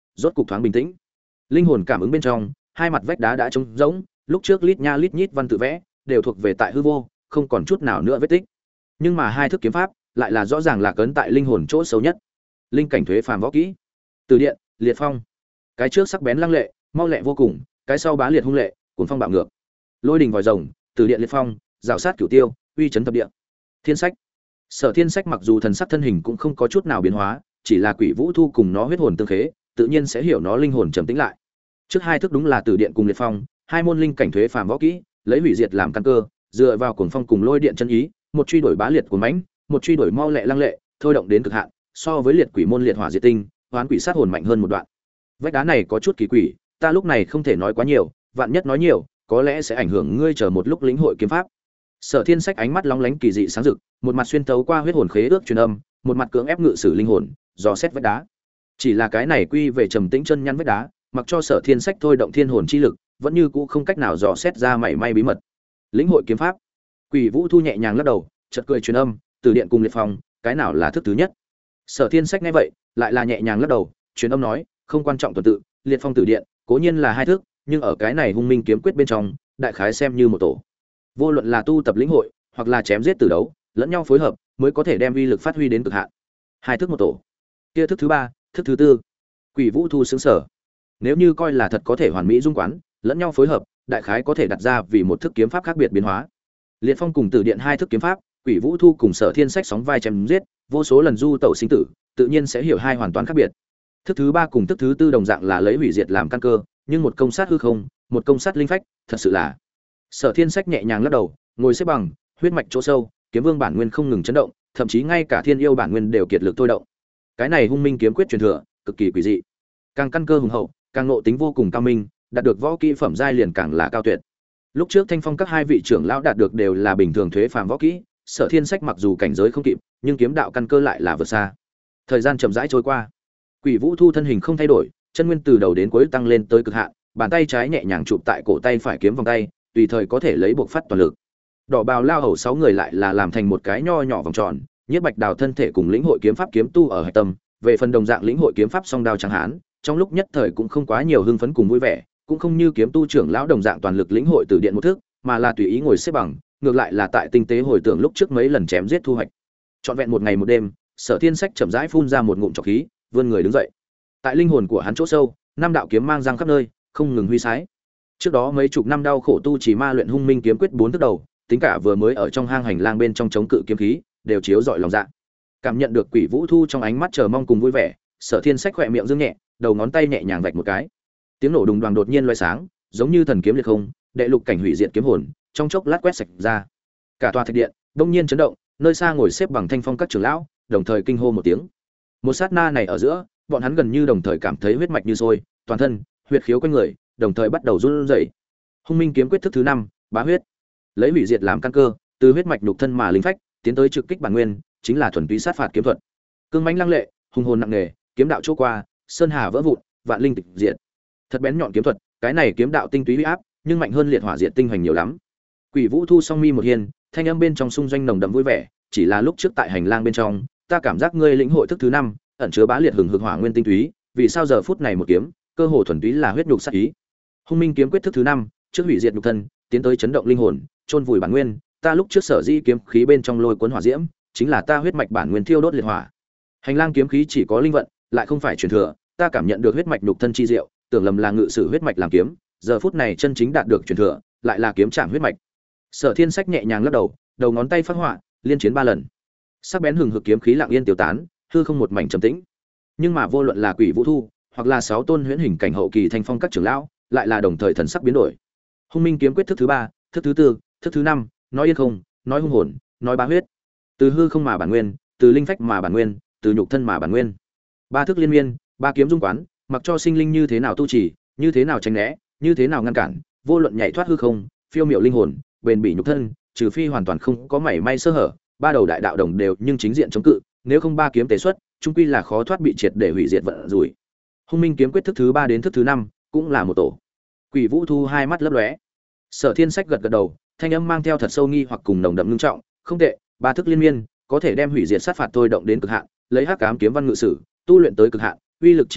rốt cục thoáng bình tĩnh. Linh hồn cảm ứng bên trong, hai mặt vách đá đã trống rỗng, lúc trước lít nha lít nhít văn tự vẽ đều thuộc về tại hư vô, không còn chút nào nữa vết tích. Nhưng mà hai thức kiếm pháp lại là rõ ràng là cấn tại linh hồn chỗ sâu nhất. Linh cảnh thuế phàm võ kỹ. Từ điện, liệt phong. Cái trước sắc bén lăng lệ, mau lẹ vô cùng, cái sau bá liệt hung lệ, cuốn phong bạo ngược. Lôi đình vòi rồng, từ điện liệt phong, rào sát cửu tiêu, uy chấn thập địa. Thiên sách. Sở Thiên sách mặc dù thần sắc thân hình cũng không có chút nào biến hóa, chỉ là Quỷ Vũ Thu cùng nó huyết hồn tương khế, tự nhiên sẽ hiểu nó linh hồn trầm tĩnh lại. Trước hai thức đúng là từ điện cùng liệt phong, hai môn linh cảnh thuế phàm võ kỹ, lấy hủy diệt làm căn cơ, dựa vào cuồng phong cùng lôi điện chân ý, một truy đuổi bá liệt của mãnh, một truy đuổi mau lẹ lăng lệ, thôi động đến cực hạn, so với liệt quỷ môn liệt hỏa diệt tinh, hoán quỷ sát hồn mạnh hơn một đoạn. Vách đá này có chút kỳ quỷ, ta lúc này không thể nói quá nhiều, vạn nhất nói nhiều, có lẽ sẽ ảnh hưởng ngươi chờ một lúc lĩnh hội kiếm pháp. Sở Thiên sách ánh mắt lóng lánh kỳ dị sáng rực, một mặt xuyên tấu qua huyết hồn khế ước truyền âm, một mặt cưỡng ép ngự sử linh hồn, dò xét vách đá. Chỉ là cái này quy về trầm tĩnh chân nhăn vách đá, mặc cho Sở Thiên sách thôi động thiên hồn chi lực, vẫn như cũ không cách nào dò xét ra mảy may bí mật. Lĩnh hội kiếm pháp. Quỷ Vũ Thu nhẹ nhàng lắc đầu, chợt cười truyền âm, từ điện cùng liệt phong, cái nào là thức thứ nhất? Sở Thiên sách nghe vậy, lại là nhẹ nhàng lắc đầu, truyền âm nói, không quan trọng tuần tự, liệt phong tử điện, cố nhiên là hai thức, nhưng ở cái này hung minh kiếm quyết bên trong, đại khái xem như một tổ. Vô luận là tu tập lĩnh hội, hoặc là chém giết tử đấu, lẫn nhau phối hợp, mới có thể đem uy lực phát huy đến cực hạn. Hai thức một tổ. Kia thức thứ ba, thức thứ tư. Quỷ Vũ Thu sững sở. Nếu như coi là thật có thể hoàn mỹ dung quán, lẫn nhau phối hợp, đại khái có thể đặt ra vì một thức kiếm pháp khác biệt biến hóa. Liệt phong cùng tử điện hai thức kiếm pháp, Quỷ Vũ Thu cùng Sở Thiên sách sóng vai chém giết, vô số lần du tẩu sinh tử, tự nhiên sẽ hiểu hai hoàn toàn khác biệt. Thức thứ ba cùng thức thứ tư đồng dạng là lấy hủy diệt làm căn cơ, nhưng một công sát hư không, một công sát linh phách, thật sự là. Sở Thiên sách nhẹ nhàng lắc đầu, ngồi xếp bằng, huyết mạch chỗ sâu, kiếm vương bản nguyên không ngừng chấn động, thậm chí ngay cả thiên yêu bản nguyên đều kiệt lực thôi động. Cái này hung minh kiếm quyết truyền thừa, cực kỳ quỷ dị. Càng căn cơ hùng hậu, càng ngộ tính vô cùng cao minh, đạt được võ kỹ phẩm giai liền càng là cao tuyệt. Lúc trước Thanh Phong các hai vị trưởng lão đạt được đều là bình thường thuế phàm võ kỹ, Sở Thiên sách mặc dù cảnh giới không kịp, nhưng kiếm đạo căn cơ lại là vượt xa. Thời gian chậm rãi trôi qua, Quỷ Vũ Thu thân hình không thay đổi, chân nguyên từ đầu đến cuối tăng lên tới cực hạn, bàn tay trái nhẹ nhàng chụp tại cổ tay phải kiếm vòng tay, tùy thời có thể lấy buộc phát toàn lực. Đỏ bào lao hầu sáu người lại là làm thành một cái nho nhỏ vòng tròn, Nhiếp Bạch Đào thân thể cùng lĩnh hội kiếm pháp kiếm tu ở hải tâm, về phần đồng dạng lĩnh hội kiếm pháp song đao trắng hán, trong lúc nhất thời cũng không quá nhiều hưng phấn cùng vui vẻ, cũng không như kiếm tu trưởng lão đồng dạng toàn lực lĩnh hội từ điện một thức, mà là tùy ý ngồi xếp bằng, ngược lại là tại tinh tế hồi tưởng lúc trước mấy lần chém giết thu hoạch. Trọn vẹn một ngày một đêm, Sở Thiên sách chậm rãi phun ra một ngụm trọc khí, vươn người đứng dậy. Tại linh hồn của hắn chỗ sâu, năm đạo kiếm mang răng khắp nơi, không ngừng huy sái. Trước đó mấy chục năm đau khổ tu chỉ ma luyện hung minh kiếm quyết bốn thức đầu, tính cả vừa mới ở trong hang hành lang bên trong chống cự kiếm khí, đều chiếu rọi lòng dạ. Cảm nhận được Quỷ Vũ Thu trong ánh mắt chờ mong cùng vui vẻ, Sở Thiên sách khẽ miệng dương nhẹ, đầu ngón tay nhẹ nhàng vạch một cái. Tiếng nổ đùng đoàng đột nhiên loé sáng, giống như thần kiếm liệt không, đệ lục cảnh hủy diệt kiếm hồn, trong chốc lát quét sạch ra. Cả tòa thạch điện đông nhiên chấn động, nơi xa ngồi xếp bằng Thanh Phong các trưởng lão, đồng thời kinh hô một tiếng. Một sát na này ở giữa, bọn hắn gần như đồng thời cảm thấy huyết mạch như sôi, toàn thân, huyết khiếu quanh người, đồng thời bắt đầu run rẩy. Hung minh kiếm quyết thức thứ 5, bá huyết. Lấy hủy diệt làm căn cơ, từ huyết mạch nhục thân mà linh phách, tiến tới trực kích bản nguyên, chính là thuần túy sát phạt kiếm thuật. Cương mãnh lăng lệ, hùng hồn nặng nề, kiếm đạo chỗ qua, sơn hà vỡ vụn, vạn linh tịch diệt. Thật bén nhọn kiếm thuật, cái này kiếm đạo tinh túy uy áp, nhưng mạnh hơn liệt hỏa diệt tinh hoành nhiều lắm. Quỷ Vũ Thu song mi một hiên, thanh âm bên trong xung doanh nồng đậm vui vẻ, chỉ là lúc trước tại hành lang bên trong, ta cảm giác ngươi lĩnh hội thức thứ 5, ẩn chứa bá liệt hừng hực hỏa nguyên tinh túy, vì sao giờ phút này một kiếm, cơ hồ thuần túy là huyết nhục sát ý. Hung minh kiếm quyết thức thứ 5, trước hủy diệt nhục thân, tiến tới chấn động linh hồn, chôn vùi bản nguyên, ta lúc trước sở di kiếm khí bên trong lôi cuốn hỏa diễm, chính là ta huyết mạch bản nguyên thiêu đốt liệt hỏa. Hành lang kiếm khí chỉ có linh vận, lại không phải truyền thừa, ta cảm nhận được huyết mạch nhục thân chi diệu, tưởng lầm là ngự sử huyết mạch làm kiếm, giờ phút này chân chính đạt được truyền thừa, lại là kiếm trảm huyết mạch. Sở Thiên sách nhẹ nhàng lắc đầu, đầu ngón tay phát họa, liên chiến 3 lần. Sắc bén hừng hực kiếm khí lặng yên tiêu tán, hư không một mảnh trầm tĩnh. Nhưng mà vô luận là Quỷ Vũ Thu, hoặc là 6 tôn huyễn hình cảnh hậu kỳ Thanh Phong các trưởng lão, lại là đồng thời thần sắc biến đổi. Hung minh kiếm quyết thức thứ 3, thức thứ 4, thức thứ 5, nói yên không, nói hung hồn, nói bá huyết. Từ hư không mà bản nguyên, từ linh phách mà bản nguyên, từ nhục thân mà bản nguyên. 3 thức liên miên, 3 kiếm dung quán, mặc cho sinh linh như thế nào tu trì, như thế nào tránh né, như thế nào ngăn cản, vô luận nhảy thoát hư không, phiêu miểu linh hồn, bền bỉ nhục thân, trừ phi hoàn toàn không có mảy may sơ hở, 3 đầu đại đạo đồng đều nhưng chính diện chống cự, nếu không 3 kiếm tế xuất, chung quy là khó thoát bị triệt để hủy diệt vận rủi. Hung minh kiếm quyết thức thứ 3 đến thức thứ 5, cũng là một tổ. Quỷ Vũ Thu hai mắt lấp lóe. Sở Thiên sách gật gật đầu, thanh âm mang theo thật sâu nghi hoặc cùng nồng đậm ngưng trọng, không tệ, 3 thức liên miên, có thể đem hủy diệt sát phạt tôi động đến cực hạn, lấy hắc ám kiếm văn ngự sử, tu luyện tới cực hạn, uy lực chi thịnh,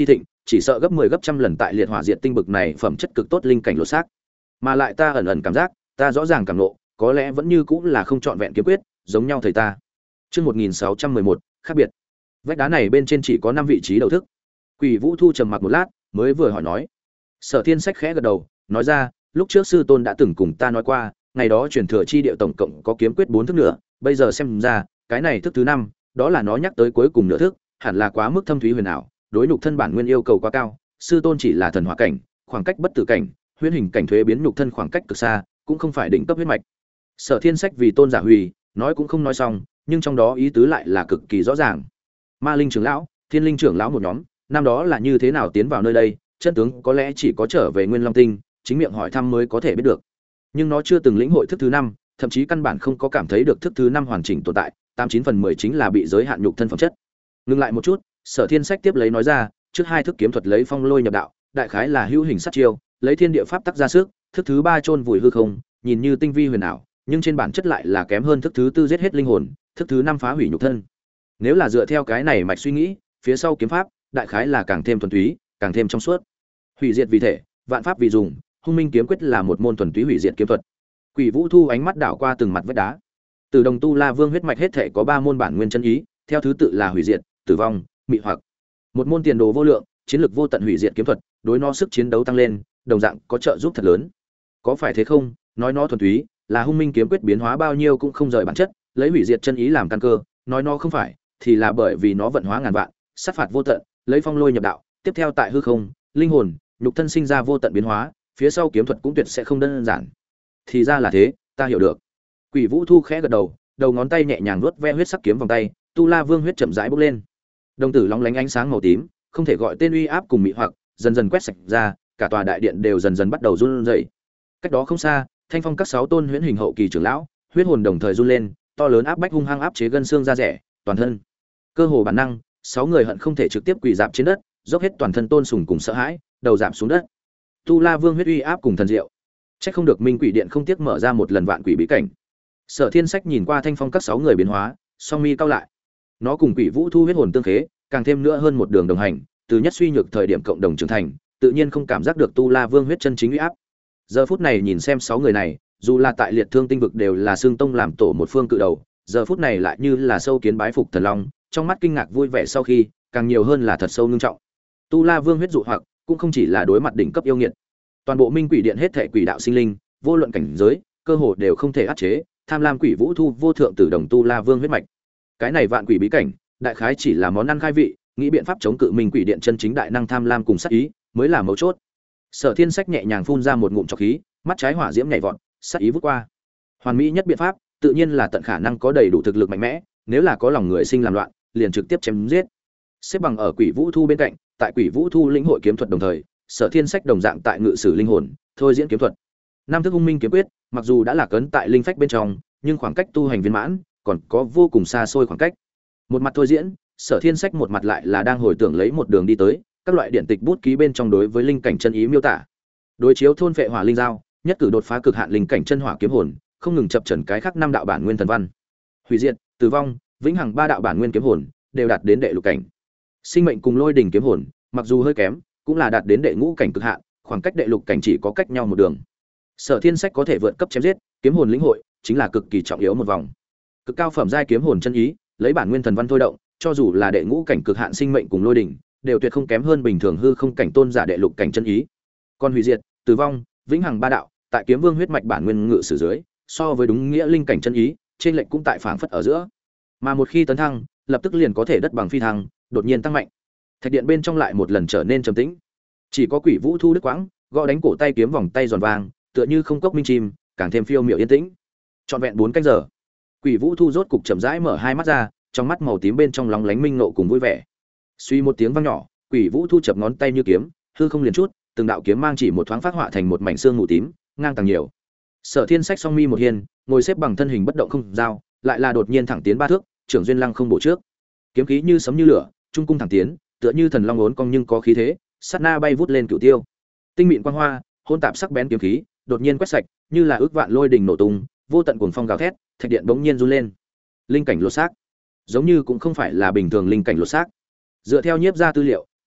chỉ sợ gấp 10 gấp trăm lần tại liệt hỏa diệt tinh bực này phẩm chất cực tốt linh cảnh lột xác. Mà lại ta ẩn ẩn cảm giác, ta rõ ràng cảm ngộ, có lẽ vẫn như cũng là không trọn vẹn kiếm quyết, giống nhau thầy ta. Chương 1611, khác biệt. Vách đá này bên trên chỉ có 5 vị trí đầu thức. Quỷ Vũ Thu trầm mặc một lát, mới vừa hỏi nói. Sở Thiên Sách khẽ gật đầu, nói ra, lúc trước sư tôn đã từng cùng ta nói qua, ngày đó truyền thừa chi địa tổng cộng có kiếm quyết 4 thức nữa, bây giờ xem ra, cái này thức thứ 5, đó là nó nhắc tới cuối cùng nửa thức, hẳn là quá mức thâm thúy huyền ảo, đối nhục thân bản nguyên yêu cầu quá cao, sư tôn chỉ là thần hỏa cảnh, khoảng cách bất tử cảnh, huyễn hình cảnh thuế biến nhục thân khoảng cách cực xa, cũng không phải đỉnh cấp huyết mạch. Sở Thiên Sách vì tôn giả hủy, nói cũng không nói xong, nhưng trong đó ý tứ lại là cực kỳ rõ ràng. Ma linh trưởng lão, Thiên linh trưởng lão một nhóm, năm đó là như thế nào tiến vào nơi đây, chân tướng có lẽ chỉ có trở về Nguyên Long Tinh, chính miệng hỏi thăm mới có thể biết được. Nhưng nó chưa từng lĩnh hội thức thứ 5, thậm chí căn bản không có cảm thấy được thức thứ 5 hoàn chỉnh tồn tại, 89/10 chính là bị giới hạn nhục thân phẩm chất. Ngừng lại một chút, Sở Thiên Sách tiếp lấy nói ra, trước 2 thức kiếm thuật lấy phong lôi nhập đạo, đại khái là hữu hình sát chiêu, lấy thiên địa pháp tắc ra sức, thức thứ 3 chôn vùi hư không, nhìn như tinh vi huyền ảo, nhưng trên bản chất lại là kém hơn thức thứ 4 giết hết linh hồn, thức thứ 5 phá hủy nhục thân. Nếu là dựa theo cái này mạch suy nghĩ, phía sau kiếm pháp, đại khái là càng thêm thuần túy, càng thêm trong suốt. Hủy diệt vì thể, vạn pháp vì dùng, Hung Minh kiếm quyết là một môn thuần túy hủy diệt kiếm thuật. Quỷ Vũ Thu ánh mắt đảo qua từng mặt vách đá. Từ Đồng Tu La Vương huyết mạch hết thể có 3 môn bản nguyên chân ý, theo thứ tự là hủy diệt, tử vong, mị hoặc. Một môn tiền đồ vô lượng, chiến lược vô tận hủy diệt kiếm thuật, đối nó sức chiến đấu tăng lên, đồng dạng có trợ giúp thật lớn. Có phải thế không? Nói nó thuần túy, là Hung Minh kiếm quyết biến hóa bao nhiêu cũng không rời bản chất, lấy hủy diệt chân ý làm căn cơ, nói nó không phải, thì là bởi vì nó vận hóa ngàn vạn, sát phạt vô tận, lấy phong lôi nhập đạo, tiếp theo tại hư không, linh hồn, nhục thân sinh ra vô tận biến hóa, phía sau kiếm thuật cũng tuyệt sẽ không đơn giản. Thì ra là thế, ta hiểu được. Quỷ Vũ Thu khẽ gật đầu, đầu ngón tay nhẹ nhàng vuốt ve huyết sắc kiếm vòng tay, Tu La Vương huyết chậm rãi bốc lên. Đồng tử lóng lánh ánh sáng màu tím, không thể gọi tên uy áp cùng mị hoặc, dần dần quét sạch ra, cả tòa đại điện đều dần dần bắt đầu run rẩy. Cách đó không xa, Thanh Phong các 6 tôn huyễn hình hậu kỳ trưởng lão, huyết hồn đồng thời run lên, to lớn áp bách hung hăng áp chế gân xương da rẻ, toàn thân. Cơ hồ bản năng, 6 người hận không thể trực tiếp quỳ rạp trên đất, dốc hết toàn thân tôn sùng cùng sợ hãi, đầu rạp xuống đất. Tu La Vương huyết uy áp cùng thần diệu. Chắc không được Minh Quỷ Điện không tiếc mở ra một lần vạn quỷ bí cảnh. Sở Thiên Sách nhìn qua Thanh Phong các 6 người biến hóa, song mi cau lại. Nó cùng Quỷ Vũ Thu huyết hồn tương khế, càng thêm nữa hơn một đường đồng hành, từ nhất suy nhược thời điểm cộng đồng trưởng thành, tự nhiên không cảm giác được Tu La Vương huyết chân chính uy áp. Giờ phút này nhìn xem 6 người này, dù là tại Liệt Thương tinh vực đều là xương tông làm tổ một phương cự đầu, giờ phút này lại như là sâu kiến bái phục thần long, trong mắt kinh ngạc vui vẻ sau khi, càng nhiều hơn là thật sâu ngưng trọng. Tu La Vương huyết dụ hoặc, cũng không chỉ là đối mặt đỉnh cấp yêu nghiệt. Toàn bộ Minh Quỷ Điện hết thảy quỷ đạo sinh linh, vô luận cảnh giới, cơ hồ đều không thể áp chế, tham lam Quỷ Vũ Thu vô thượng tử đồng Tu La Vương huyết mạch. Cái này vạn quỷ bí cảnh, đại khái chỉ là món ăn khai vị, nghĩ biện pháp chống cự Minh Quỷ Điện chân chính đại năng tham lam cùng sát ý, mới là mấu chốt. Sở Thiên Sách nhẹ nhàng phun ra một ngụm trọc khí, mắt trái hỏa diễm nhảy vọt, sát ý vút qua. Hoàn mỹ nhất biện pháp, tự nhiên là tận khả năng có đầy đủ thực lực mạnh mẽ, nếu là có lòng người sinh làm loạn, liền trực tiếp chém giết. Xếp bằng ở Quỷ Vũ Thu bên cạnh, tại Quỷ Vũ Thu lĩnh hội kiếm thuật đồng thời, Sở Thiên Sách đồng dạng tại ngự sử linh hồn, thôi diễn kiếm thuật. Nam thức Hung Minh kiếm quyết, mặc dù đã là cấn tại linh phách bên trong, nhưng khoảng cách tu hành viên mãn còn có vô cùng xa xôi khoảng cách. Một mặt thôi diễn, Sở Thiên Sách một mặt lại là đang hồi tưởng lấy một đường đi tới, các loại điện tịch bút ký bên trong đối với linh cảnh chân ý miêu tả. Đối chiếu thôn phệ hỏa linh giao, nhất cử đột phá cực hạn linh cảnh chân hỏa kiếm hồn, không ngừng chập chẩn cái khác 5 đạo bản nguyên thần văn. Hủy diệt, tử vong, vĩnh hằng 3 đạo bản nguyên kiếm hồn, đều đạt đến đệ lục cảnh. Sinh mệnh cùng lôi đỉnh kiếm hồn, mặc dù hơi kém, cũng là đạt đến đệ ngũ cảnh cực hạn, khoảng cách đệ lục cảnh chỉ có cách nhau một đường. Sở Thiên Sách có thể vượt cấp chém giết, kiếm hồn lĩnh hội, chính là cực kỳ trọng yếu một vòng. Cực cao phẩm giai kiếm hồn chân ý, lấy bản nguyên thần văn thôi động, cho dù là đệ ngũ cảnh cực hạn sinh mệnh cùng lôi đỉnh, đều tuyệt không kém hơn bình thường hư không cảnh tôn giả đệ lục cảnh chân ý. Còn hủy diệt, tử vong, vĩnh hằng 3 đạo, tại kiếm vương huyết mạch bản nguyên ngự sử dưới, so với đúng nghĩa linh cảnh chân ý, trên lệnh cũng tại phảng phất ở giữa. Mà một khi tấn thăng, lập tức liền có thể đất bằng phi thăng, đột nhiên tăng mạnh. Thạch điện bên trong lại một lần trở nên trầm tĩnh. Chỉ có Quỷ Vũ Thu đứt quãng, gõ đánh cổ tay kiếm vòng tay giòn vàng, tựa như không cốc minh chim, càng thêm phiêu miểu yên tĩnh. Trọn vẹn 4 canh giờ, Quỷ Vũ Thu rốt cục chậm rãi mở hai mắt ra, trong mắt màu tím bên trong lóng lánh minh nộ cùng vui vẻ. Suy một tiếng vang nhỏ, Quỷ Vũ Thu chập ngón tay như kiếm, hư không liền chút, từng đạo kiếm mang chỉ một thoáng phát họa thành một mảnh xương mù tím, ngang tàng nhiều. Sở Thiên Sách song mi một hiên, ngồi xếp bằng thân hình bất động không giao, lại là đột nhiên thẳng tiến 3 thước, trưởng duyên lăng không bổ trước. Kiếm khí như sấm như lửa, trung cung thẳng tiến, tựa như thần long uốn cong nhưng có khí thế, sát na bay vút lên cửu tiêu. Tinh mịn quang hoa, hôn tạp sắc bén kiếm khí, đột nhiên quét sạch, như là ước vạn lôi đình nổ tung, vô tận cuồng phong gào thét, thạch điện bỗng nhiên run lên. Linh cảnh lột xác, giống như cũng không phải là bình thường linh cảnh lột xác. Dựa theo nhiếp ra tư liệu,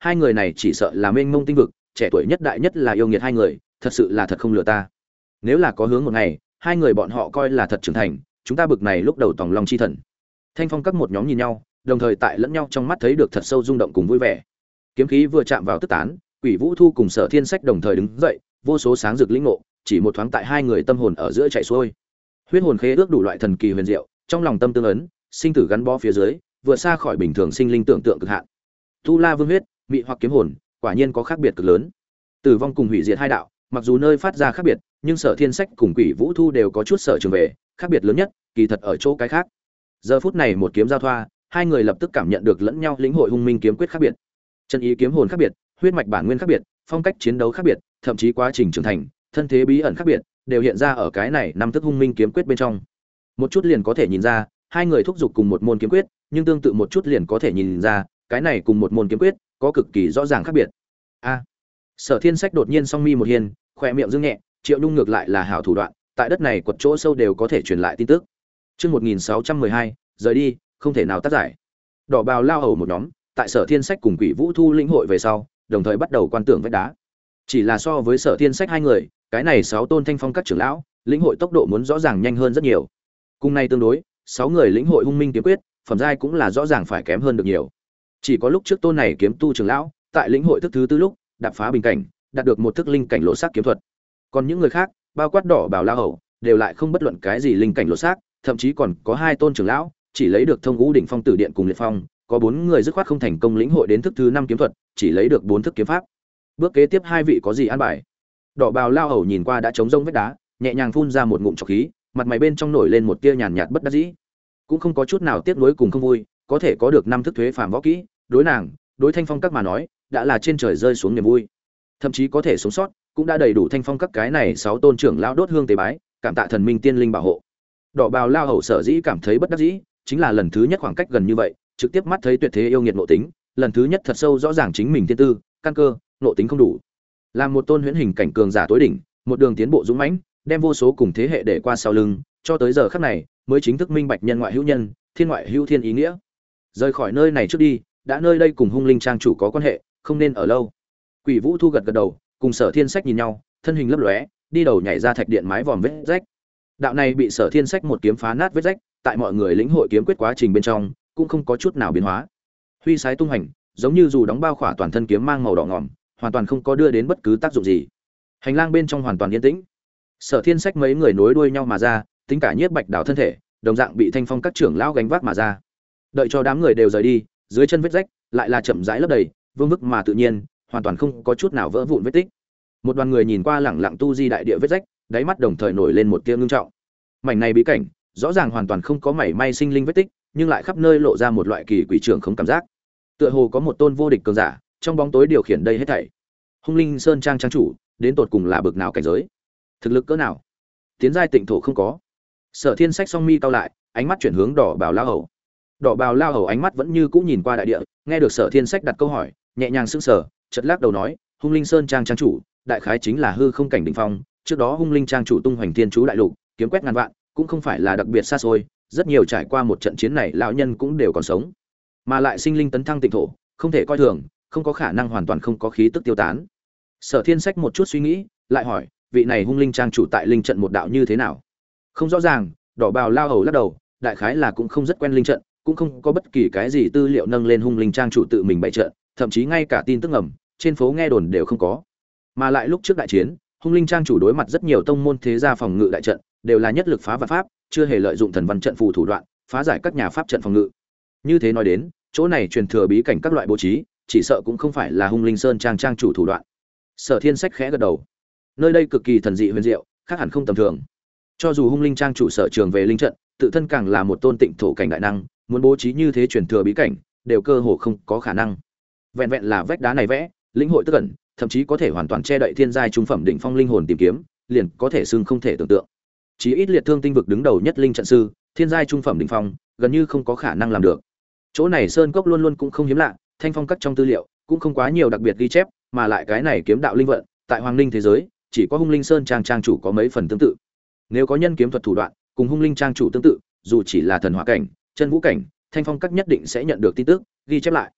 hai người này chỉ sợ là mênh mông tinh vực, trẻ tuổi nhất đại nhất là yêu nghiệt hai người, thật sự là thật không lừa ta. Nếu là có hướng một ngày, hai người bọn họ coi là thật trưởng thành, chúng ta bực này lúc đầu tòng long chi thần. Thanh phong các một nhóm nhìn nhau, đồng thời tại lẫn nhau trong mắt thấy được thật sâu rung động cùng vui vẻ. Kiếm khí vừa chạm vào tức tán, Quỷ Vũ Thu cùng Sở Thiên Sách đồng thời đứng dậy, vô số sáng rực lĩnh ngộ, chỉ một thoáng tại hai người tâm hồn ở giữa chạy xuôi. Huyết hồn khế ước đủ loại thần kỳ huyền diệu, trong lòng tâm tương ấn, sinh tử gắn bó phía dưới, vượt xa khỏi bình thường sinh linh tưởng tượng cực hạn. Tu La Vương huyết, mị hoặc kiếm hồn, quả nhiên có khác biệt cực lớn. Tử vong cùng hủy diệt hai đạo, mặc dù nơi phát ra khác biệt, nhưng Sở Thiên Sách cùng Quỷ Vũ Thu đều có chút sở trường về, khác biệt lớn nhất, kỳ thật ở chỗ cái khác. Giờ phút này một kiếm giao thoa, hai người lập tức cảm nhận được lẫn nhau lĩnh hội hung minh kiếm quyết khác biệt. Chân ý kiếm hồn khác biệt, huyết mạch bản nguyên khác biệt, phong cách chiến đấu khác biệt, thậm chí quá trình trưởng thành, thân thế bí ẩn khác biệt, đều hiện ra ở cái này năm thức hung minh kiếm quyết bên trong. Một chút liền có thể nhìn ra, hai người thúc giục cùng một môn kiếm quyết, nhưng tương tự một chút liền có thể nhìn ra, cái này cùng một môn kiếm quyết, có cực kỳ rõ ràng khác biệt. A. Sở Thiên Sách đột nhiên song mi một hiền, khóe miệng dương nhẹ, Triệu Nhung ngược lại là hảo thủ đoạn, tại đất này quật chỗ sâu đều có thể truyền lại tin tức. Chương 1612, rời đi, không thể nào tác giải. Đỏ bào lao hầu một nhóm, tại Sở Thiên Sách cùng Quỷ Vũ Thu lĩnh hội về sau, đồng thời bắt đầu quan tưởng vách đá. Chỉ là so với Sở Thiên Sách hai người, cái này 6 tôn thanh phong các trưởng lão, lĩnh hội tốc độ muốn rõ ràng nhanh hơn rất nhiều. Cùng này tương đối, 6 người lĩnh hội hung minh kiếm quyết, phẩm giai cũng là rõ ràng phải kém hơn được nhiều. Chỉ có lúc trước tôn này kiếm tu trưởng lão, tại lĩnh hội thức thứ tư lúc, đạp phá bình cảnh, đạt được một thức linh cảnh lộ sắc kiếm thuật. Còn những người khác, bao quát đỏ bào lao hầu, đều lại không bất luận cái gì linh cảnh lộ sắc, thậm chí còn có 2 tôn trưởng lão, chỉ lấy được thông ngũ đỉnh phong tử điện cùng liệt phong, có 4 người dứt khoát không thành công lĩnh hội đến thức thứ 5 kiếm thuật, chỉ lấy được 4 thức kiếm pháp. Bước kế tiếp hai vị có gì an bài? Đỏ bào lao hầu nhìn qua đã trống rông vết đá, nhẹ nhàng phun ra một ngụm trọc khí, mặt mày bên trong nổi lên một tia nhàn nhạt bất đắc dĩ, cũng không có chút nào tiếc nuối cùng không vui, có thể có được 5 thức thuế phàm võ kỹ, đối nàng, đối thanh phong các mà nói, đã là trên trời rơi xuống niềm vui. Thậm chí có thể sống sót, cũng đã đầy đủ thanh phong các cái này 6 tôn trưởng lão đốt hương tế bái, cảm tạ thần minh tiên linh bảo hộ. Đỏ bào lao hầu sở dĩ cảm thấy bất đắc dĩ, chính là lần thứ nhất khoảng cách gần như vậy, trực tiếp mắt thấy tuyệt thế yêu nghiệt nội tính, lần thứ nhất thật sâu rõ ràng chính mình thiên tư, căn cơ, nội tính không đủ. Làm một tôn huyễn hình cảnh cường giả tối đỉnh, một đường tiến bộ dũng mãnh, đem vô số cùng thế hệ để qua sau lưng, cho tới giờ khắc này, mới chính thức minh bạch nhân ngoại hữu nhân, thiên ngoại hữu thiên ý nghĩa. Rời khỏi nơi này trước đi, đã nơi đây cùng hung linh trang chủ có quan hệ, không nên ở lâu. Quỷ Vũ Thu gật gật đầu, cùng Sở Thiên Sách nhìn nhau, thân hình lấp lóe, đi đầu nhảy ra thạch điện mái vòm vết rách. Đạo này bị Sở Thiên Sách một kiếm phá nát vết rách, tại mọi người lĩnh hội kiếm quyết quá trình bên trong, cũng không có chút nào biến hóa. Huy sái tung hành, giống như dù đóng bao khỏa toàn thân kiếm mang màu đỏ ngòm, hoàn toàn không có đưa đến bất cứ tác dụng gì. Hành lang bên trong hoàn toàn yên tĩnh. Sở Thiên Sách mấy người nối đuôi nhau mà ra, tính cả Nhiếp Bạch Đào thân thể, đồng dạng bị thanh phong các trưởng lão gánh vác mà ra. Đợi cho đám người đều rời đi, dưới chân vết rách lại là chậm rãi lấp đầy, vương vức mà tự nhiên, hoàn toàn không có chút nào vỡ vụn vết tích. Một đoàn người nhìn qua lẳng lặng tu di đại địa vết rách, đáy mắt đồng thời nổi lên một tia ngưng trọng. Mảnh này bí cảnh, rõ ràng hoàn toàn không có mảy may sinh linh vết tích, nhưng lại khắp nơi lộ ra một loại kỳ quỷ trưởng không cảm giác. Tựa hồ có một tôn vô địch cường giả, trong bóng tối điều khiển đây hết thảy. Hung Linh Sơn trang trang chủ, đến tột cùng là bực nào cảnh giới? Thực lực cỡ nào? Tiến giai tịnh thổ không có. Sở Thiên Sách song mi cau lại, ánh mắt chuyển hướng đỏ bào lao hầu. Đỏ bào lao hầu ánh mắt vẫn như cũ nhìn qua đại địa, nghe được Sở Thiên Sách đặt câu hỏi, nhẹ nhàng sững sờ, chợt lắc đầu nói, Hung Linh Sơn trang trang chủ, đại khái chính là hư không cảnh đỉnh phong, trước đó Hung Linh trang chủ tung hoành thiên chú đại lục, kiếm quét ngàn vạn, cũng không phải là đặc biệt xa xôi, rất nhiều trải qua một trận chiến này lão nhân cũng đều còn sống. Mà lại sinh linh tấn thăng tịnh thổ, không thể coi thường, không có khả năng hoàn toàn không có khí tức tiêu tán. Sở Thiên Sách một chút suy nghĩ, lại hỏi, vị này Hung Linh trang chủ tại linh trận một đạo như thế nào? Không rõ ràng, đỏ bào lao hầu lắc đầu, đại khái là cũng không rất quen linh trận, cũng không có bất kỳ cái gì tư liệu nâng lên Hung Linh trang chủ tự mình bày trận, thậm chí ngay cả tin tức ngầm trên phố nghe đồn đều không có. Mà lại lúc trước đại chiến, Hung Linh trang chủ đối mặt rất nhiều tông môn thế gia phòng ngự đại trận, đều là nhất lực phá vạn pháp, chưa hề lợi dụng thần văn trận phù thủ đoạn, phá giải các nhà pháp trận phòng ngự. Như thế nói đến, chỗ này truyền thừa bí cảnh các loại bố trí, chỉ sợ cũng không phải là Hung Linh Sơn trang trang chủ thủ đoạn. Sở Thiên Sách khẽ gật đầu. Nơi đây cực kỳ thần dị huyền diệu, khác hẳn không tầm thường. Cho dù Hung Linh trang chủ sở trường về linh trận, tự thân càng là một tôn tịnh thổ cảnh đại năng, muốn bố trí như thế truyền thừa bí cảnh, đều cơ hồ không có khả năng. Vẹn vẹn là vách đá này vẽ, lĩnh hội tức ẩn, thậm chí có thể hoàn toàn che đậy thiên giai trung phẩm đỉnh phong linh hồn tìm kiếm, liền có thể xưng không thể tưởng tượng. Chí ít liệt thương tinh vực đứng đầu nhất linh trận sư, thiên giai trung phẩm đỉnh phong, gần như không có khả năng làm được. Chỗ này sơn cốc luôn luôn cũng không hiếm lạ, thanh phong các trong tư liệu cũng không quá nhiều đặc biệt ghi chép, mà lại cái này kiếm đạo linh vận, tại Hoàng Ninh thế giới, chỉ có Hung Linh Sơn trang trang chủ có mấy phần tương tự. Nếu có nhân kiếm thuật thủ đoạn, cùng Hung Linh trang chủ tương tự, dù chỉ là thần hỏa cảnh, chân vũ cảnh, thanh phong các nhất định sẽ nhận được tin tức, ghi chép lại.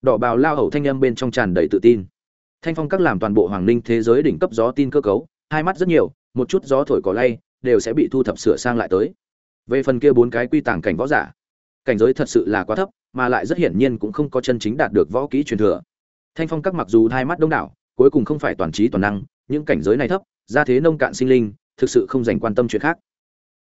Đỏ bào lao hầu thanh âm bên trong tràn đầy tự tin. Thanh phong các làm toàn bộ hoàng ninh thế giới đỉnh cấp gió tin cơ cấu, hai mắt rất nhiều, một chút gió thổi cỏ lay đều sẽ bị thu thập sửa sang lại tới. Về phần kia bốn cái quy tàng cảnh võ giả, cảnh giới thật sự là quá thấp, mà lại rất hiển nhiên cũng không có chân chính đạt được võ kỹ truyền thừa. Thanh phong các mặc dù hai mắt đông đảo, cuối cùng không phải toàn trí toàn năng, những cảnh giới này thấp, ra thế nông cạn sinh linh, thực sự không dành quan tâm chuyện khác.